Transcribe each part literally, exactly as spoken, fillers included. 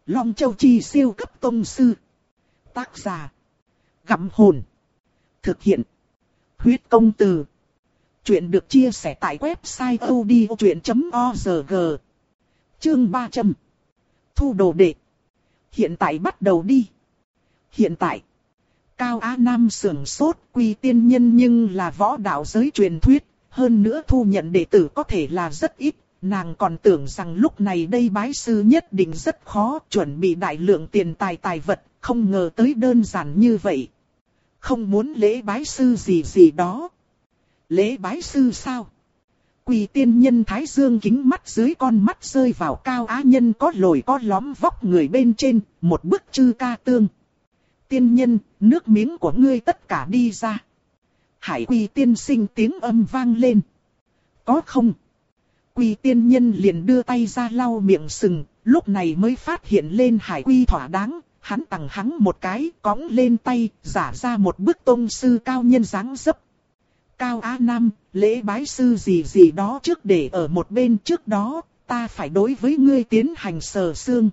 Long Châu Chi siêu cấp tông sư. Tác giả. Gặm hồn. Thực hiện. Huyết công từ. Chuyện được chia sẻ tại website audiochuyện chấm org. Chương ba trăm. Thu đồ đệ. Hiện tại bắt đầu đi. Hiện tại. Cao Á Nam sưởng sốt, Quy Tiên Nhân nhưng là võ đạo giới truyền thuyết. Hơn nữa thu nhận đệ tử có thể là rất ít. Nàng còn tưởng rằng lúc này đây bái sư nhất định rất khó, chuẩn bị đại lượng tiền tài tài vật, không ngờ tới đơn giản như vậy. Không muốn lễ bái sư gì gì đó. Lễ bái sư sao? Quỳ Tiên Nhân thái dương kính mắt dưới con mắt rơi vào Cao Á Nhân có lồi có lõm vóc người bên trên, một bức chư ca tương. Tiên Nhân, nước miếng của ngươi tất cả đi ra. Hải Quỳ Tiên Sinh tiếng âm vang lên. Có không? Quy Tiên Nhân liền đưa tay ra lau miệng sừng, lúc này mới phát hiện lên Hải Quy thỏa đáng, hắn tặng hắn một cái, cõng lên tay, giả ra một bức tông sư cao nhân dáng dấp. Cao Á Nam, lễ bái sư gì gì đó trước để ở một bên, trước đó, ta phải đối với ngươi tiến hành sờ xương.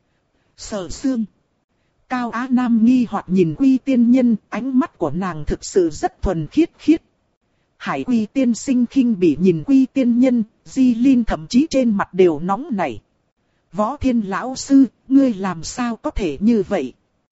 Sờ xương. Cao Á Nam nghi hoặc nhìn Quy Tiên Nhân, ánh mắt của nàng thực sự rất thuần khiết khiết. Hải Quy Tiên Sinh khinh bỉ nhìn Quy Tiên Nhân, Di Linh thậm chí trên mặt đều nóng nảy. Võ Thiên lão sư, ngươi làm sao có thể như vậy?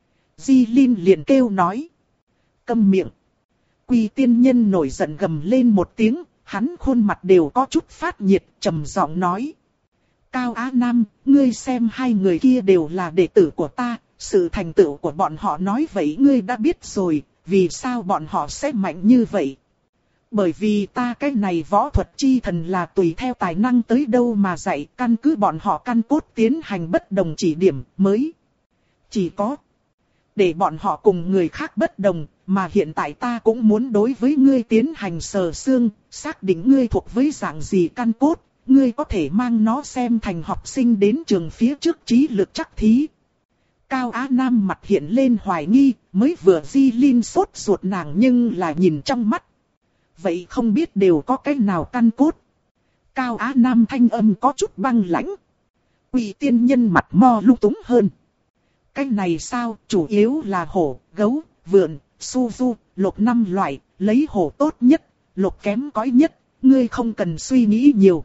Di Linh liền kêu nói. Câm miệng. Quy Tiên Nhân nổi giận gầm lên một tiếng, hắn khuôn mặt đều có chút phát nhiệt, trầm giọng nói. Cao Á Nam, ngươi xem hai người kia đều là đệ tử của ta, sự thành tựu của bọn họ nói vậy ngươi đã biết rồi, vì sao bọn họ sẽ mạnh như vậy? Bởi vì ta cái này võ thuật chi thần là tùy theo tài năng tới đâu mà dạy, căn cứ bọn họ căn cốt tiến hành bất đồng chỉ điểm mới. Chỉ có để bọn họ cùng người khác bất đồng, mà hiện tại ta cũng muốn đối với ngươi tiến hành sờ xương, xác định ngươi thuộc với dạng gì căn cốt, ngươi có thể mang nó xem thành học sinh đến trường phía trước trí lực chắc thí. Cao Á Nam mặt hiện lên hoài nghi, mới vừa Di Linh sốt ruột nàng nhưng là nhìn trong mắt. Vậy không biết đều có cái nào căn cốt? Cao Á Nam thanh âm có chút băng lãnh. Quỷ Tiên Nhân mặt mo lung túng hơn. Cái này sao, chủ yếu là hổ, gấu, vượn, su du, lộc năm loại, lấy hổ tốt nhất, lộc kém cỏi nhất, ngươi không cần suy nghĩ nhiều.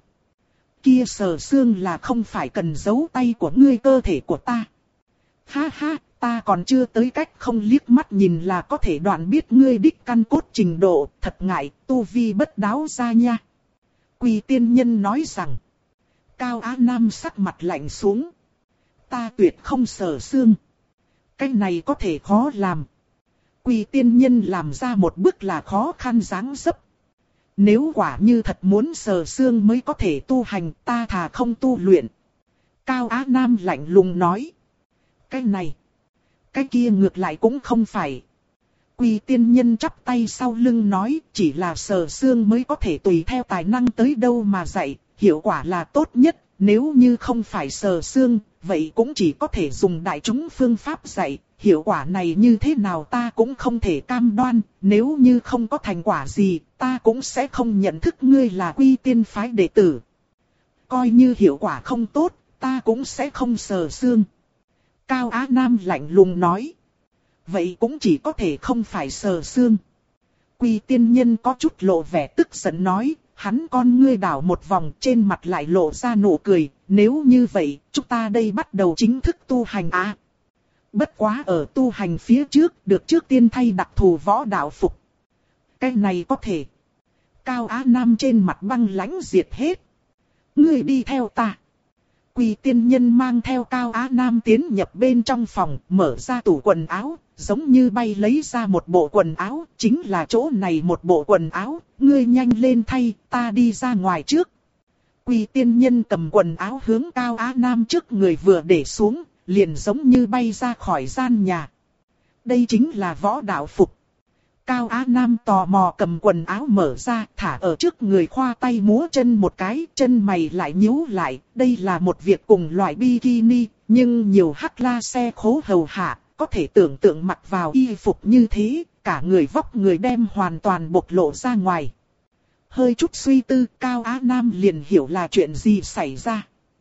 Kia sờ xương là không phải cần giấu tay của ngươi cơ thể của ta. Ha ha, ta còn chưa tới cách không liếc mắt nhìn là có thể đoạn biết ngươi đích căn cốt trình độ, thật ngại, tu vi bất đáo ra nha. Quỳ Tiên Nhân nói rằng. Cao Á Nam sắc mặt lạnh xuống. Ta tuyệt không sờ xương. Cái này có thể khó làm. Quỳ Tiên Nhân làm ra một bước là khó khăn dáng dấp. Nếu quả như thật muốn sờ xương mới có thể tu hành, ta thà không tu luyện. Cao Á Nam lạnh lùng nói. Cái này, cái kia ngược lại cũng không phải. Quỳ Tiên Nhân chắp tay sau lưng nói, chỉ là sờ xương mới có thể tùy theo tài năng tới đâu mà dạy, hiệu quả là tốt nhất. Nếu như không phải sờ xương, vậy cũng chỉ có thể dùng đại chúng phương pháp dạy. Hiệu quả này như thế nào ta cũng không thể cam đoan, nếu như không có thành quả gì, ta cũng sẽ không nhận thức ngươi là Quy Tiên phái đệ tử. Coi như hiệu quả không tốt, ta cũng sẽ không sờ xương. Cao Á Nam lạnh lùng nói. Vậy cũng chỉ có thể không phải sờ xương. Quy Tiên Nhân có chút lộ vẻ tức giận nói, hắn con ngươi đảo một vòng trên mặt lại lộ ra nụ cười, nếu như vậy, chúng ta đây bắt đầu chính thức tu hành à. Bất quá ở tu hành phía trước, được trước tiên thay đặc thù võ đạo phục. Cái này có thể. Cao Á Nam trên mặt băng lãnh diệt hết. Ngươi đi theo ta. Quỳ Tiên Nhân mang theo Cao Á Nam tiến nhập bên trong phòng, mở ra tủ quần áo, giống như bay lấy ra một bộ quần áo, chính là chỗ này một bộ quần áo, ngươi nhanh lên thay, ta đi ra ngoài trước. Quỳ Tiên Nhân cầm quần áo hướng Cao Á Nam trước người vừa để xuống, liền giống như bay ra khỏi gian nhà. Đây chính là võ đạo phục. Cao Á Nam tò mò cầm quần áo mở ra, thả ở trước người khoa tay múa chân một cái, chân mày lại nhíu lại. Đây là một việc cùng loại bikini, nhưng nhiều hắc la xe khố hầu hạ, có thể tưởng tượng mặc vào y phục như thế, cả người vóc người đem hoàn toàn bộc lộ ra ngoài. Hơi chút suy tư, Cao Á Nam liền hiểu là chuyện gì xảy ra.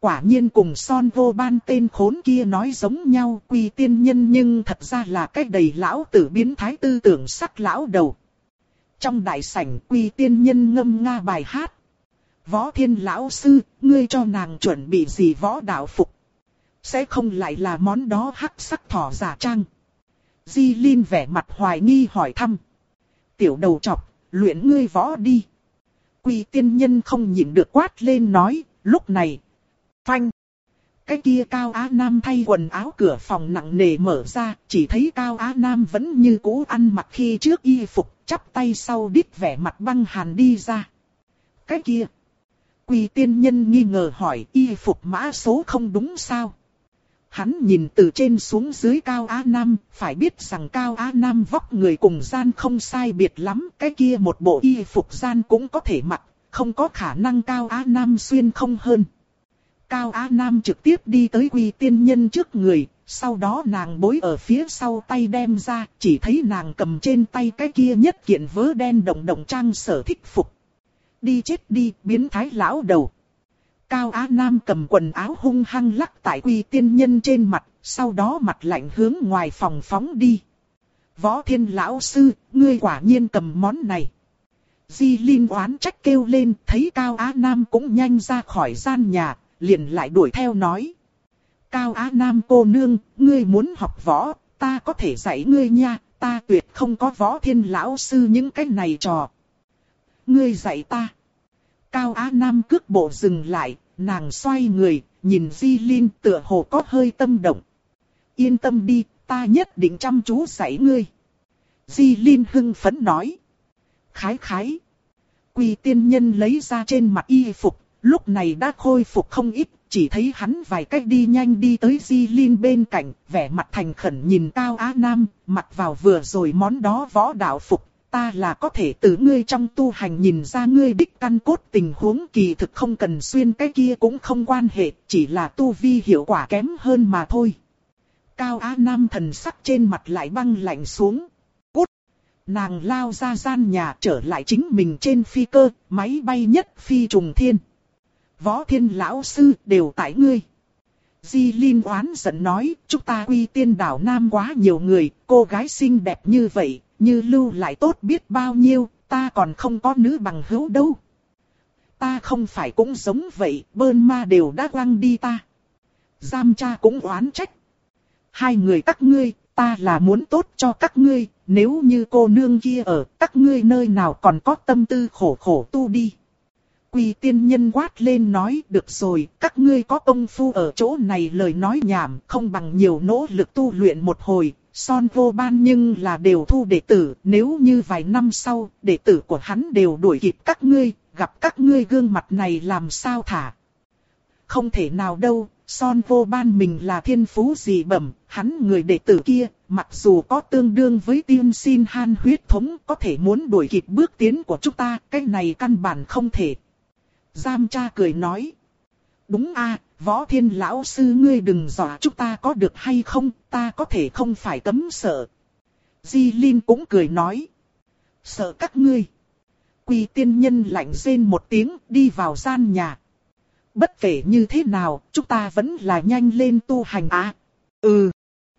quả nhiên cùng Son Vô Ban tên khốn kia nói giống nhau. Quy tiên nhân nhưng thật ra là cái đầy lão tử biến thái tư tưởng sắc lão đầu. Trong đại sảnh Quy tiên nhân ngâm nga bài hát. Võ Thiên lão sư, ngươi cho nàng chuẩn bị gì võ đạo phục? Sẽ không lại là món đó hắc sắc thỏ giả trang? Di Linh vẻ mặt hoài nghi hỏi thăm. Tiểu đầu trọc, luyện ngươi võ đi. Quy tiên nhân không nhịn được quát lên nói, lúc này. Phanh. Cái kia Cao Á Nam thay quần áo cửa phòng nặng nề mở ra, chỉ thấy Cao Á Nam vẫn như cũ ăn mặc khi trước y phục, chắp tay sau đít vẻ mặt băng hàn đi ra. Cái kia. Quy tiên nhân nghi ngờ hỏi y phục mã số không đúng sao? Hắn nhìn từ trên xuống dưới Cao Á Nam, phải biết rằng Cao Á Nam vóc người cùng gian không sai biệt lắm, cái kia một bộ y phục gian cũng có thể mặc, không có khả năng Cao Á Nam xuyên không hơn. Cao Á Nam trực tiếp đi tới Quy tiên nhân trước người, sau đó nàng bối ở phía sau tay đem ra, chỉ thấy nàng cầm trên tay cái kia nhất kiện vớ đen đồng đồng trang sở thích phục. Đi chết đi, biến thái lão đầu. Cao Á Nam cầm quần áo hung hăng lắc tại Quy tiên nhân trên mặt, sau đó mặt lạnh hướng ngoài phòng phóng đi. Võ Thiên lão sư, ngươi quả nhiên cầm món này. Di Linh oán trách kêu lên, thấy Cao Á Nam cũng nhanh ra khỏi gian nhà, liền lại đuổi theo nói. Cao Á Nam cô nương, ngươi muốn học võ, ta có thể dạy ngươi nha, ta tuyệt không có Võ Thiên lão sư những cái này trò. Ngươi dạy ta. Cao Á Nam cước bộ dừng lại, nàng xoay người, nhìn Di Linh tựa hồ có hơi tâm động. Yên tâm đi, ta nhất định chăm chú dạy ngươi. Di Linh hưng phấn nói. Khái khái. Quy tiên nhân lấy ra trên mặt y phục, lúc này đã khôi phục không ít, chỉ thấy hắn vài cách đi nhanh đi tới Di Linh bên cạnh, vẻ mặt thành khẩn nhìn Cao Á Nam, mặc vào vừa rồi món đó võ đạo phục. Ta là có thể từ ngươi trong tu hành nhìn ra ngươi đích căn cốt tình huống kỳ thực không cần xuyên cái kia cũng không quan hệ, chỉ là tu vi hiệu quả kém hơn mà thôi. Cao Á Nam thần sắc trên mặt lại băng lạnh xuống. Cút! Nàng lao ra gian nhà trở lại chính mình trên phi cơ, máy bay nhất phi trùng thiên. Võ Thiên lão sư đều tại ngươi. Di Linh oán giận nói, chúng ta Quy Tiên đảo Nam quá nhiều người, cô gái xinh đẹp như vậy. Như lưu lại tốt biết bao nhiêu, ta còn không có nữ bằng hữu đâu. Ta không phải cũng giống vậy, bơn ma đều đã quăng đi ta. Giam cha cũng oán trách. Hai người các ngươi, ta là muốn tốt cho các ngươi, nếu như cô nương kia ở, các ngươi nơi nào còn có tâm tư khổ khổ tu đi. Quy tiên nhân quát lên nói, được rồi, các ngươi có công phu ở chỗ này lời nói nhảm, không bằng nhiều nỗ lực tu luyện một hồi. Son Vô Ban nhưng là đều thu đệ tử, nếu như vài năm sau, đệ tử của hắn đều đuổi kịp các ngươi, gặp các ngươi gương mặt này làm sao thả. Không thể nào đâu, Son Vô Ban mình là thiên phú dị bẩm, hắn người đệ tử kia, mặc dù có tương đương với Tiên Xin Han huyết thống, có thể muốn đuổi kịp bước tiến của chúng ta, cái này căn bản không thể. Giam cha cười nói. Đúng a, Võ Thiên lão sư ngươi đừng dọa chúng ta có được hay không, ta có thể không phải cấm sợ. Di Linh cũng cười nói. Sợ các ngươi. Quy tiên nhân lạnh rên một tiếng đi vào gian nhà. Bất kể như thế nào, chúng ta vẫn là nhanh lên tu hành á. À, ừ.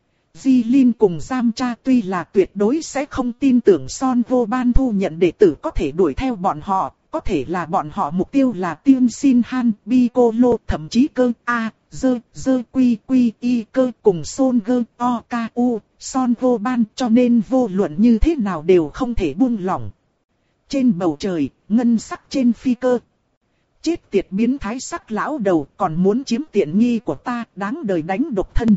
Di Linh cùng Giam cha tuy là tuyệt đối sẽ không tin tưởng Son Vô Ban thu nhận đệ tử có thể đuổi theo bọn họ. Có thể là bọn họ mục tiêu là Tiên Xin Han, Piccolo, thậm chí cơ A, Dơ, Dơ Quy Quy Y cơ cùng Son Gơ O K U, Son Vô Ban cho nên vô luận như thế nào đều không thể buông lỏng. Trên bầu trời, ngân sắc trên phi cơ. Chết tiệt biến thái sắc lão đầu còn muốn chiếm tiện nghi của ta, đáng đời đánh độc thân.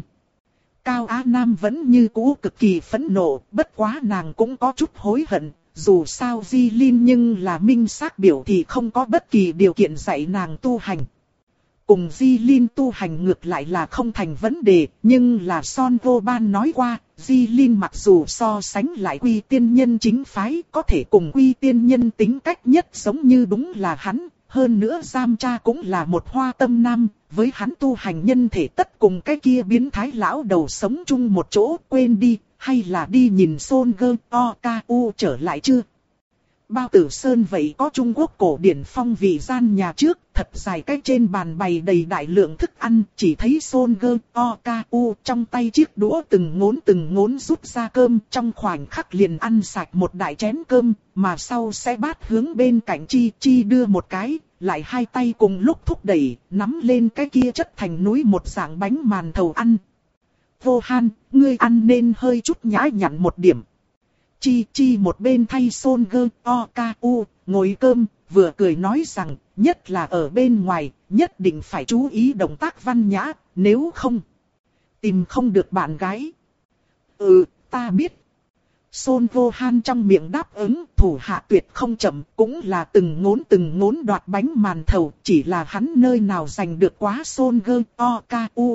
Cao Á Nam vẫn như cũ cực kỳ phẫn nộ, bất quá nàng cũng có chút hối hận. Dù sao Di Linh nhưng là minh xác biểu thì không có bất kỳ điều kiện dạy nàng tu hành. Cùng Di Linh tu hành ngược lại là không thành vấn đề, nhưng là Son Vô Ban nói qua, Di Linh mặc dù so sánh lại Quy tiên nhân chính phái, có thể cùng Quy tiên nhân tính cách nhất giống như đúng là hắn, hơn nữa Giam cha cũng là một hoa tâm nam, với hắn tu hành nhân thể tất cùng cái kia biến thái lão đầu sống chung một chỗ, quên đi. Hay là đi nhìn Son Gơ O K U trở lại chưa? Bao Tử Sơn vậy có Trung Quốc cổ điển phong vị gian nhà trước, thật dài cách trên bàn bày đầy đại lượng thức ăn, chỉ thấy Son Gơ O Ca U trong tay chiếc đũa từng ngốn từng ngốn rút ra cơm, trong khoảnh khắc liền ăn sạch một đại chén cơm, mà sau sẽ bát hướng bên cạnh Chi Chi đưa một cái, lại hai tay cùng lúc thúc đẩy, nắm lên cái kia chất thành núi một dạng bánh màn thầu ăn. Vô Han, ngươi ăn nên hơi chút nhã nhặn một điểm. Chi Chi một bên thay Son Gơ O Ca U ngồi cơm, vừa cười nói rằng, nhất là ở bên ngoài, nhất định phải chú ý động tác văn nhã, nếu không, tìm không được bạn gái. Ừ, ta biết. Son Vô Han trong miệng đáp ứng, thủ hạ tuyệt không chậm, cũng là từng ngốn từng ngốn đoạt bánh màn thầu, chỉ là hắn nơi nào giành được quá Son Gơ O Ca U.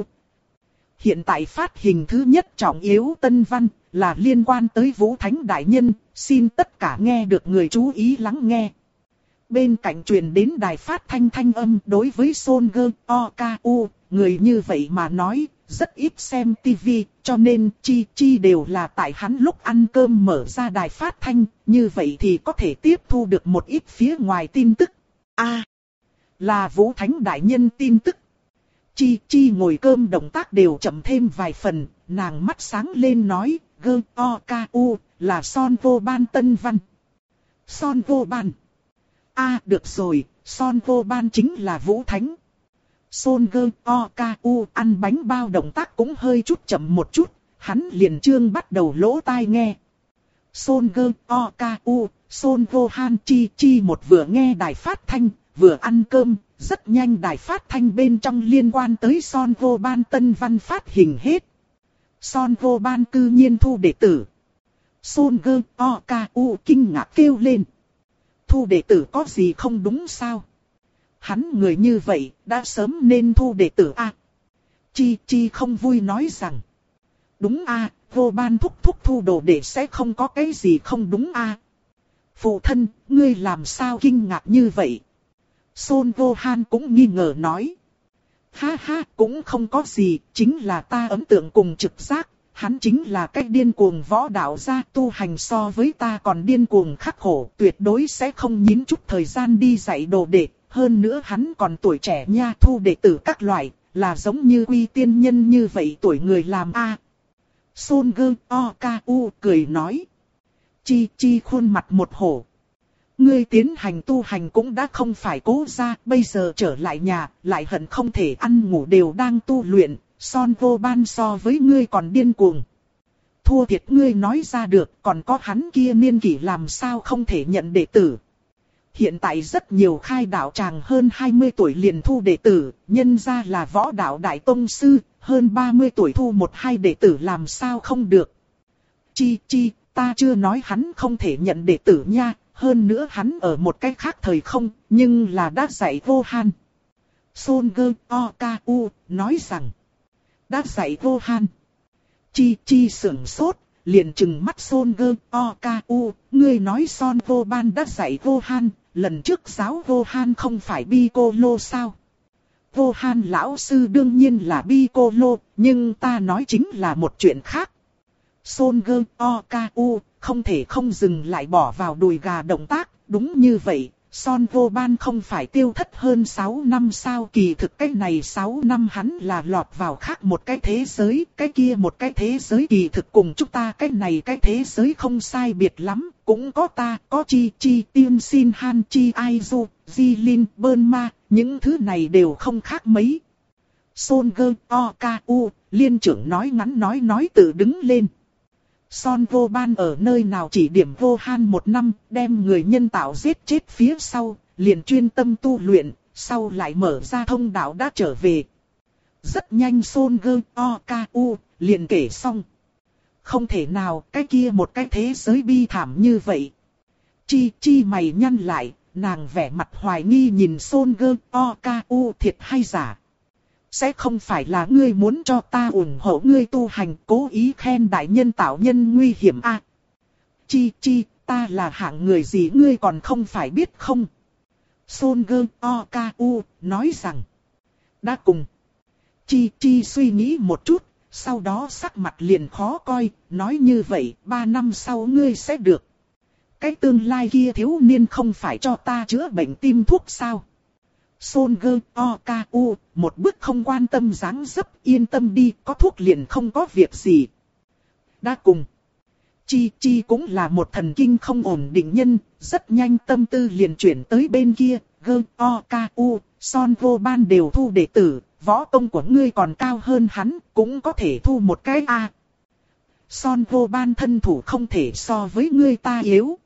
Hiện tại phát hình thứ nhất trọng yếu tân văn, là liên quan tới Vũ Thánh Đại Nhân, xin tất cả nghe được người chú ý lắng nghe. Bên cạnh truyền đến đài phát thanh thanh âm đối với Son Gơ O Ca U, người như vậy mà nói, rất ít xem tivi, cho nên Chi Chi đều là tại hắn lúc ăn cơm mở ra đài phát thanh, như vậy thì có thể tiếp thu được một ít phía ngoài tin tức. A, à, là Vũ Thánh Đại Nhân tin tức. Chi Chi ngồi cơm động tác đều chậm thêm vài phần, nàng mắt sáng lên nói, Gơ O Ca U, là Son Vô Ban tân văn. Son Vô Ban. A à, được rồi, Son Vô Ban chính là Vũ Thánh. Son Gơ O Ca U ăn bánh bao động tác cũng hơi chút chậm một chút, hắn liền trương bắt đầu lỗ tai nghe. Son Gơ O Ca U, Son Vô Han Chi Chi một vừa nghe đài phát thanh, vừa ăn cơm, rất nhanh đài phát thanh bên trong liên quan tới Son Vô Ban tân văn phát hình hết. Son Vô Ban cư nhiên thu đệ tử. Son Gơ O Ca U kinh ngạc kêu lên. Thu đệ tử có gì không đúng sao? Hắn người như vậy, đã sớm nên thu đệ tử a. À, Chi Chi không vui nói rằng. Đúng a, à, Vô Ban thúc thúc thu đồ đệ sẽ không có cái gì không đúng a. À. Phụ thân, ngươi làm sao kinh ngạc như vậy? Son Vô Han cũng nghi ngờ nói. Ha ha, cũng không có gì, chính là ta ấn tượng cùng trực giác, hắn chính là cách điên cuồng võ đạo gia, tu hành so với ta còn điên cuồng khắc khổ, tuyệt đối sẽ không nhín chút thời gian đi dạy đồ đệ, hơn nữa hắn còn tuổi trẻ nha, thu đệ tử các loại, là giống như Quy Tiên Nhân như vậy tuổi người làm a. À. Son Gơ O Ca U cười nói. Chi Chi khuôn mặt một hổ. Ngươi tiến hành tu hành cũng đã không phải cố ra, bây giờ trở lại nhà, lại hận không thể ăn ngủ đều đang tu luyện, Son Vô Ban so với ngươi còn điên cuồng. Thua thiệt ngươi nói ra được, còn có hắn kia niên kỷ làm sao không thể nhận đệ tử. Hiện tại rất nhiều khai đạo tràng hơn hai mươi tuổi liền thu đệ tử, nhân ra là võ đạo đại tông sư, hơn ba mươi tuổi thu một hai đệ tử làm sao không được. Chi Chi, ta chưa nói hắn không thể nhận đệ tử nha. Hơn nữa hắn ở một cách khác thời không, nhưng là đã dạy Vô Han. Son Gơ O Ca U nói rằng, đã dạy Vô Han. Chi Chi sững sốt, liền trừng mắt Son Gơ O Ca U, ngươi nói Son Vô Ban đã dạy Vô Han, lần trước giáo Vô Han không phải Piccolo sao? Vô Han lão sư đương nhiên là Piccolo, nhưng ta nói chính là một chuyện khác. Son Gơ O Ca U không thể không dừng lại bỏ vào đùi gà động tác, đúng như vậy, Son Vô Ban không phải tiêu thất hơn sáu năm sao, kỳ thực cái này sáu năm hắn là lọt vào khác một cái thế giới, cái kia một cái thế giới kỳ thực cùng chúng ta cái này cái thế giới không sai biệt lắm, cũng có ta, có Chi Chi, Tiên Sin Han Chi Aizu, Jilin, Burma, những thứ này đều không khác mấy. Son Gơ O Ca U, liên trưởng nói ngắn nói nói tự đứng lên. Son Vô Ban ở nơi nào chỉ điểm Vô Han một năm, đem người nhân tạo giết chết phía sau, liền chuyên tâm tu luyện, sau lại mở ra thông đạo đã trở về. Rất nhanh Son Gơ O Ca U liền kể xong. Không thể nào, cái kia một cái thế giới bi thảm như vậy. Chi Chi mày nhăn lại, nàng vẻ mặt hoài nghi nhìn Son Gơ O Ca U thiệt hay giả. Sẽ không phải là ngươi muốn cho ta ủng hộ ngươi tu hành, cố ý khen đại nhân tạo nhân nguy hiểm a? À, Chi Chi, ta là hạng người gì ngươi còn không phải biết không? Son Gơ O Ca U nói rằng. Đã cùng. Chi Chi suy nghĩ một chút, sau đó sắc mặt liền khó coi, nói như vậy, ba năm sau ngươi sẽ được. Cái tương lai kia thiếu niên không phải cho ta chữa bệnh tim thuốc sao? Son Gơ O K U, một bước không quan tâm dáng dấp, yên tâm đi, có thuốc liền không có việc gì. Đã cùng. Chi Chi cũng là một thần kinh không ổn định nhân, rất nhanh tâm tư liền chuyển tới bên kia, Gơ O K U, Son Vô Ban đều thu đệ tử, võ công của ngươi còn cao hơn hắn, cũng có thể thu một cái A. Son Vô Ban thân thủ không thể so với ngươi ta yếu.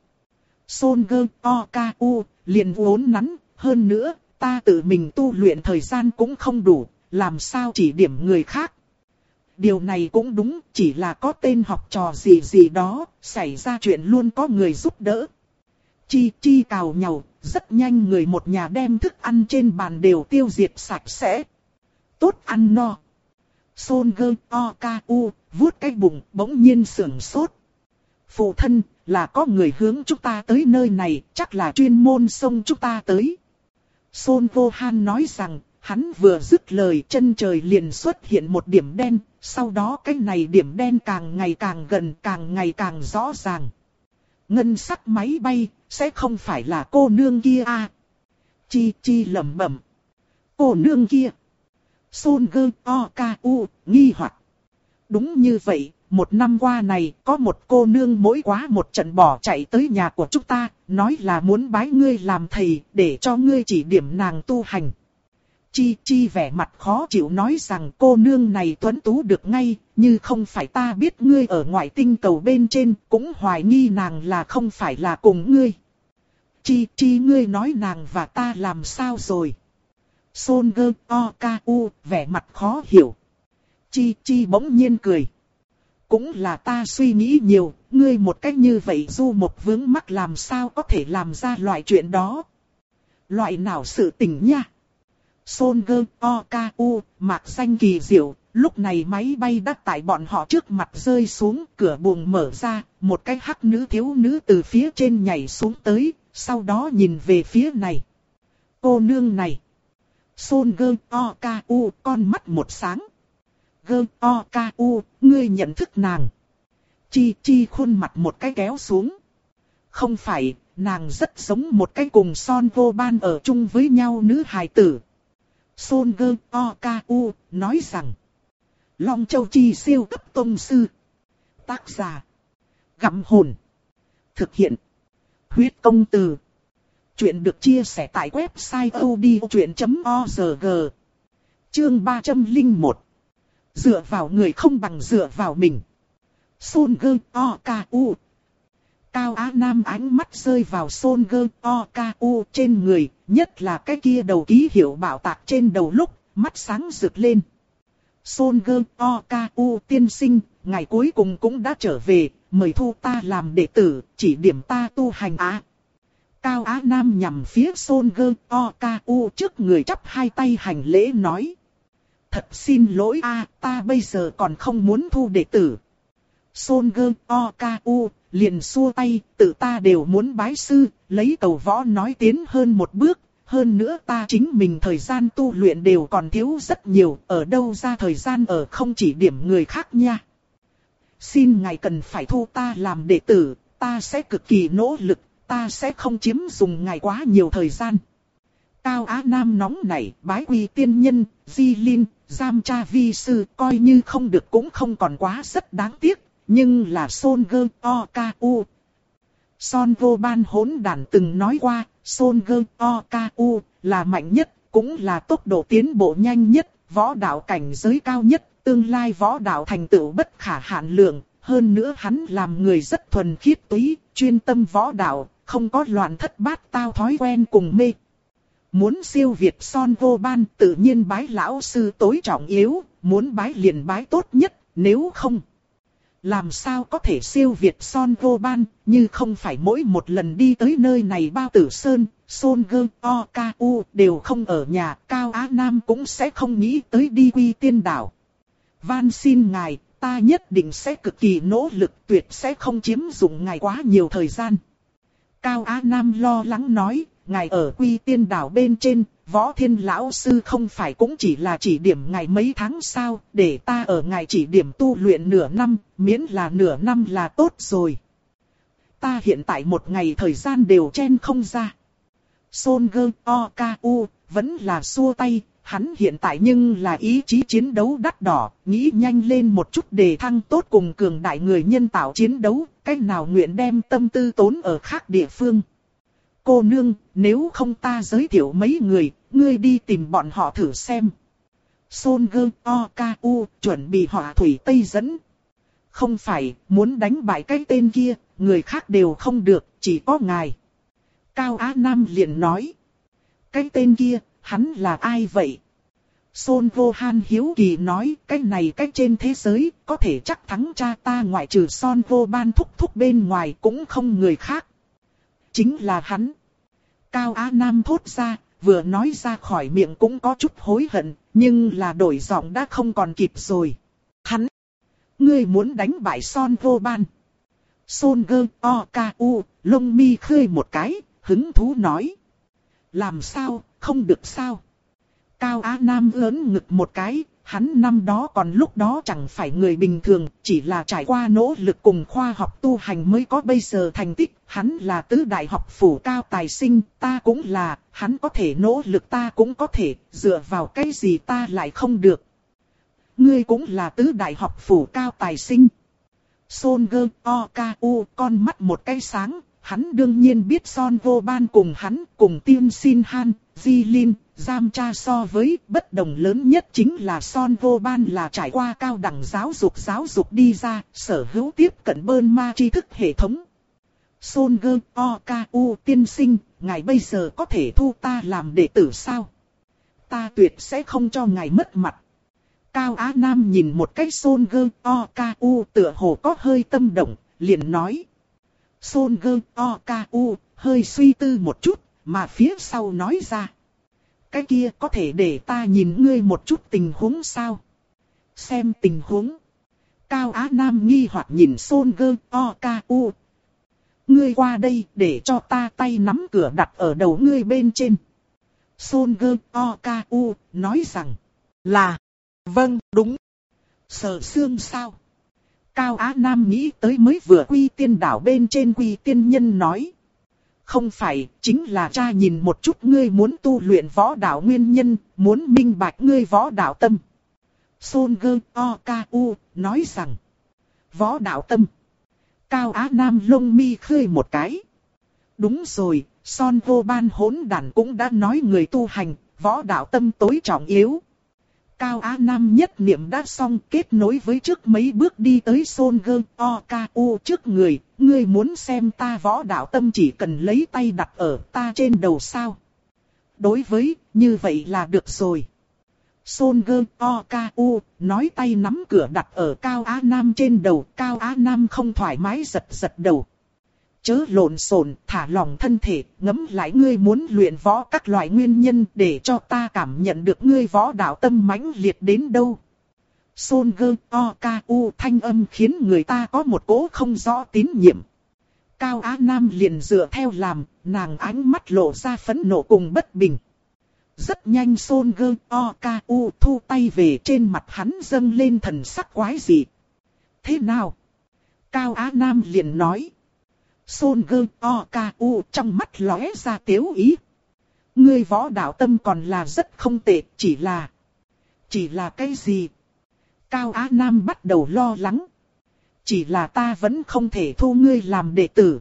Son Gơ O K U, liền vốn nắn, hơn nữa, ta tự mình tu luyện thời gian cũng không đủ, làm sao chỉ điểm người khác. Điều này cũng đúng, chỉ là có tên học trò gì gì đó, xảy ra chuyện luôn có người giúp đỡ. Chi Chi cào nhàu, rất nhanh người một nhà đem thức ăn trên bàn đều tiêu diệt sạch sẽ. Tốt ăn no. Son Gơ O K U, vuốt cái bụng, bỗng nhiên sưởng sốt. Phụ thân, là có người hướng chúng ta tới nơi này, chắc là chuyên môn xông chúng ta tới. Son Vô Han nói rằng, hắn vừa dứt lời chân trời liền xuất hiện một điểm đen, sau đó cái này điểm đen càng ngày càng gần, càng ngày càng rõ ràng. Ngân sắc máy bay, sẽ không phải là cô nương kia à? Chi Chi lẩm bẩm. Cô nương kia. Son Gơ O K U, nghi hoặc. Đúng như vậy, một năm qua này, có một cô nương mỗi quá một trận bỏ chạy tới nhà của chúng ta, nói là muốn bái ngươi làm thầy, để cho ngươi chỉ điểm nàng tu hành. Chi Chi vẻ mặt khó chịu nói rằng cô nương này tuấn tú được ngay, như không phải ta biết ngươi ở ngoại tinh cầu bên trên, cũng hoài nghi nàng là không phải là cùng ngươi. Chi Chi ngươi nói nàng và ta làm sao rồi? Son Gơ O K U vẻ mặt khó hiểu. Chi Chi bỗng nhiên cười. Cũng là ta suy nghĩ nhiều, ngươi một cách như vậy du một vướng mắc làm sao có thể làm ra loại chuyện đó. Loại nào sự tình nha? Son Gơ O K U, mạc danh kỳ diệu, lúc này máy bay đã tại bọn họ trước mặt rơi xuống, cửa buồng mở ra, một cái hắc nữ thiếu nữ từ phía trên nhảy xuống tới, sau đó nhìn về phía này. Cô nương này. Son Gơ O K U, con mắt một sáng. Gơ O K U, ngươi nhận thức nàng. Chi Chi khuôn mặt một cái kéo xuống. Không phải, nàng rất giống một cái cùng Son Vô Ban ở chung với nhau nữ hài tử. Son Gơ O K U nói rằng. Long Châu Chi siêu cấp tông sư. Tác giả. Gặm hồn. Thực hiện. Huyết công từ. Chuyện được chia sẻ tại website odchuyện chấm org. Chương ba trăm lẻ một. Dựa vào người không bằng dựa vào mình. Son Gơ O K U. Cao Á Nam ánh mắt rơi vào Son Gơ O K U trên người, nhất là cái kia đầu ký hiệu bảo tạc trên đầu lúc, mắt sáng rực lên. Son Gơ O K U tiên sinh, ngày cuối cùng cũng đã trở về, mời thu ta làm đệ tử, chỉ điểm ta tu hành á. Cao Á Nam nhằm phía Son Gơ O K U trước người chắp hai tay hành lễ nói. Thật xin lỗi a, ta bây giờ còn không muốn thu đệ tử. Son Gơ O K U liền xua tay, tự ta đều muốn bái sư, lấy cầu võ nói tiến hơn một bước. Hơn nữa ta chính mình thời gian tu luyện đều còn thiếu rất nhiều, ở đâu ra thời gian ở không chỉ điểm người khác nha. Xin ngài cần phải thu ta làm đệ tử, ta sẽ cực kỳ nỗ lực, ta sẽ không chiếm dùng ngài quá nhiều thời gian. Cao Á Nam nóng nảy, bái quy tiên nhân, di linh, giam cha vi sư, coi như không được cũng không còn quá rất đáng tiếc, nhưng là Son Gơ O K U. Son Vô Ban hỗn đản từng nói qua, Son Gơ O K U là mạnh nhất, cũng là tốc độ tiến bộ nhanh nhất, võ đạo cảnh giới cao nhất, tương lai võ đạo thành tựu bất khả hạn lượng. Hơn nữa hắn làm người rất thuần khiết túy, chuyên tâm võ đạo, không có loạn thất bát tao thói quen cùng mê. Muốn siêu việt Son Vô Ban tự nhiên bái lão sư tối trọng yếu, muốn bái liền bái tốt nhất, nếu không. Làm sao có thể siêu việt Son Vô Ban, như không phải mỗi một lần đi tới nơi này Bao Tử Sơn, Son Gơ O K U đều không ở nhà, Cao Á Nam cũng sẽ không nghĩ tới đi Quy Tiên Đảo. Van xin ngài, ta nhất định sẽ cực kỳ nỗ lực, tuyệt sẽ không chiếm dụng ngài quá nhiều thời gian. Cao Á Nam lo lắng nói, ngài ở Quy Tiên Đảo bên trên, Võ Thiên lão sư không phải cũng chỉ là chỉ điểm ngài mấy tháng sao, để ta ở ngài chỉ điểm tu luyện nửa năm, miễn là nửa năm là tốt rồi. ta hiện tại một ngày thời gian đều chen không ra. Son Gơ O K U vẫn là xua tay, hắn hiện tại nhưng là ý chí chiến đấu đắt đỏ, nghĩ nhanh lên một chút để thăng tốt cùng cường đại người nhân tạo chiến đấu, cách nào nguyện đem tâm tư tốn ở khác địa phương. Cô nương, nếu không ta giới thiệu mấy người, ngươi đi tìm bọn họ thử xem. Son Gơ O K U chuẩn bị hỏa thủy tây dẫn. Không phải, muốn đánh bại cái tên kia, người khác đều không được, chỉ có ngài. Cao Á Nam liền nói. Cái tên kia, hắn là ai vậy? Son Vô Han hiếu kỳ nói, cái này cái trên thế giới, có thể chắc thắng cha ta ngoại trừ Son Vô Ban thúc thúc bên ngoài cũng không người khác. Chính là hắn. Cao Á Nam thốt ra, vừa nói ra khỏi miệng cũng có chút hối hận, nhưng là đổi giọng đã không còn kịp rồi. Hắn! Ngươi muốn đánh bại Son Vô Ban. Son Gơ O K U, lông mi khơi một cái, hứng thú nói. Làm sao, không được sao? Cao Á Nam ớn ngực một cái, hắn năm đó còn lúc đó chẳng phải người bình thường, chỉ là trải qua nỗ lực cùng khoa học tu hành mới có bây giờ thành tích. Hắn là tứ đại học phủ cao tài sinh, ta cũng là, hắn có thể nỗ lực ta cũng có thể, dựa vào cái gì ta lại không được. Ngươi cũng là tứ đại học phủ cao tài sinh. Son Gơ O K U con mắt một cái sáng, hắn đương nhiên biết Son Vô Ban cùng hắn, cùng Tiên Sin Han, Di Lin, Giam Cha so với bất đồng lớn nhất chính là Son Vô Ban là trải qua cao đẳng giáo dục giáo dục đi ra, sở hữu tiếp cận bơn ma tri thức hệ thống. Son Gơ O K U tiên sinh, ngài bây giờ có thể thu ta làm đệ tử sao? Ta tuyệt sẽ không cho ngài mất mặt. Cao Á Nam nhìn một cái Son Gơ O K U tựa hồ có hơi tâm động, liền nói. Son Gơ O K U hơi suy tư một chút, mà phía sau nói ra. Cái kia có thể để ta nhìn ngươi một chút tình huống sao? Xem tình huống. Cao Á Nam nghi hoặc nhìn Son Gơ O K U. Ngươi qua đây để cho ta tay nắm cửa đặt ở đầu ngươi bên trên. Son Gơ O K U nói rằng là. Vâng, đúng. Sở xương sao? Cao Á Nam nghĩ tới mới vừa quy tiên đảo bên trên quy tiên nhân nói. Không phải, chính là cha nhìn một chút ngươi muốn tu luyện võ đạo nguyên nhân, muốn minh bạch ngươi võ đạo tâm. Son Gơ O K U nói rằng. Võ đạo tâm. Cao Á Nam lông mi khơi một cái. Đúng rồi, Son Vô Ban hỗn đản cũng đã nói người tu hành, võ đạo tâm tối trọng yếu. Cao Á Nam nhất niệm đã xong kết nối với trước mấy bước đi tới Son Gơ O K U trước người, ngươi muốn xem ta võ đạo tâm chỉ cần lấy tay đặt ở ta trên đầu sao. Đối với, như vậy là được rồi. Son Gơ O K U nói tay nắm cửa đặt ở Cao Á Nam trên đầu, Cao Á Nam không thoải mái giật giật đầu. Chớ lộn xộn, thả lỏng thân thể, ngẫm lại ngươi muốn luyện võ các loại nguyên nhân để cho ta cảm nhận được ngươi võ đạo tâm mãnh liệt đến đâu. Son Gơ O K U thanh âm khiến người ta có một cỗ không rõ tín nhiệm. Cao Á Nam liền dựa theo làm, nàng ánh mắt lộ ra phẫn nộ cùng bất bình. Rất nhanh Son Gơ O K U thu tay về, trên mặt hắn dâng lên thần sắc quái dị. Thế nào? Cao Á Nam liền nói. Son Gơ O K U trong mắt lóe ra tiếu ý. Ngươi võ đạo tâm còn là rất không tệ, chỉ là... Chỉ là cái gì? Cao Á Nam bắt đầu lo lắng. Chỉ là ta vẫn không thể thu ngươi làm đệ tử.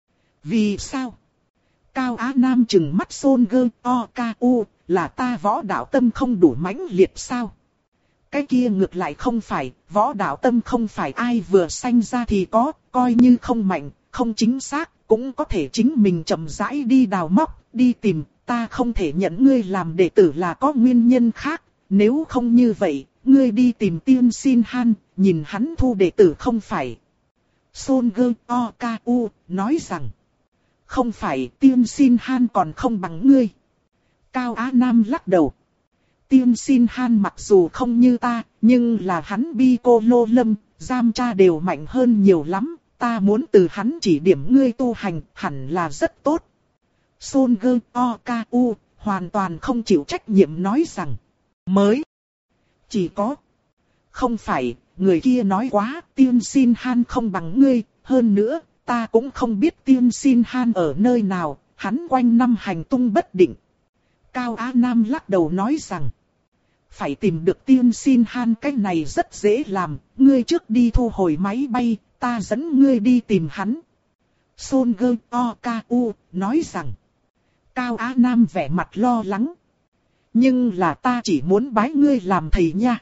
Vì sao? Cao Á Nam trừng mắt Son Gơ O K U, là ta võ đạo tâm không đủ mãnh liệt sao? Cái kia ngược lại không phải, võ đạo tâm không phải ai vừa sanh ra thì có, coi như không mạnh, không chính xác, cũng có thể chính mình chậm rãi đi đào móc, đi tìm, ta không thể nhận ngươi làm đệ tử là có nguyên nhân khác, nếu không như vậy, ngươi đi tìm Tiên Sin Han, nhìn hắn thu đệ tử không phải. Son Gơ O K U nói rằng, không phải Tiên Sin Han còn không bằng ngươi. Cao Á Nam lắc đầu. Tiên Sin Han mặc dù không như ta, nhưng là hắn Bi Cô Lô Lâm, Giam Cha đều mạnh hơn nhiều lắm. Ta muốn từ hắn chỉ điểm ngươi tu hành, hẳn là rất tốt. Son Gơ O K U hoàn toàn không chịu trách nhiệm nói rằng, mới chỉ có. Không phải, người kia nói quá, Tiên Sin Han không bằng ngươi, hơn nữa, ta cũng không biết Tiên Xin Han ở nơi nào, hắn quanh năm hành tung bất định. Cao Á Nam lắc đầu nói rằng, phải tìm được Tiên Xin Han cái này rất dễ làm, ngươi trước đi thu hồi máy bay, ta dẫn ngươi đi tìm hắn. Son Gơ O K U nói rằng, Cao Á Nam vẻ mặt lo lắng. Nhưng là ta chỉ muốn bái ngươi làm thầy nha.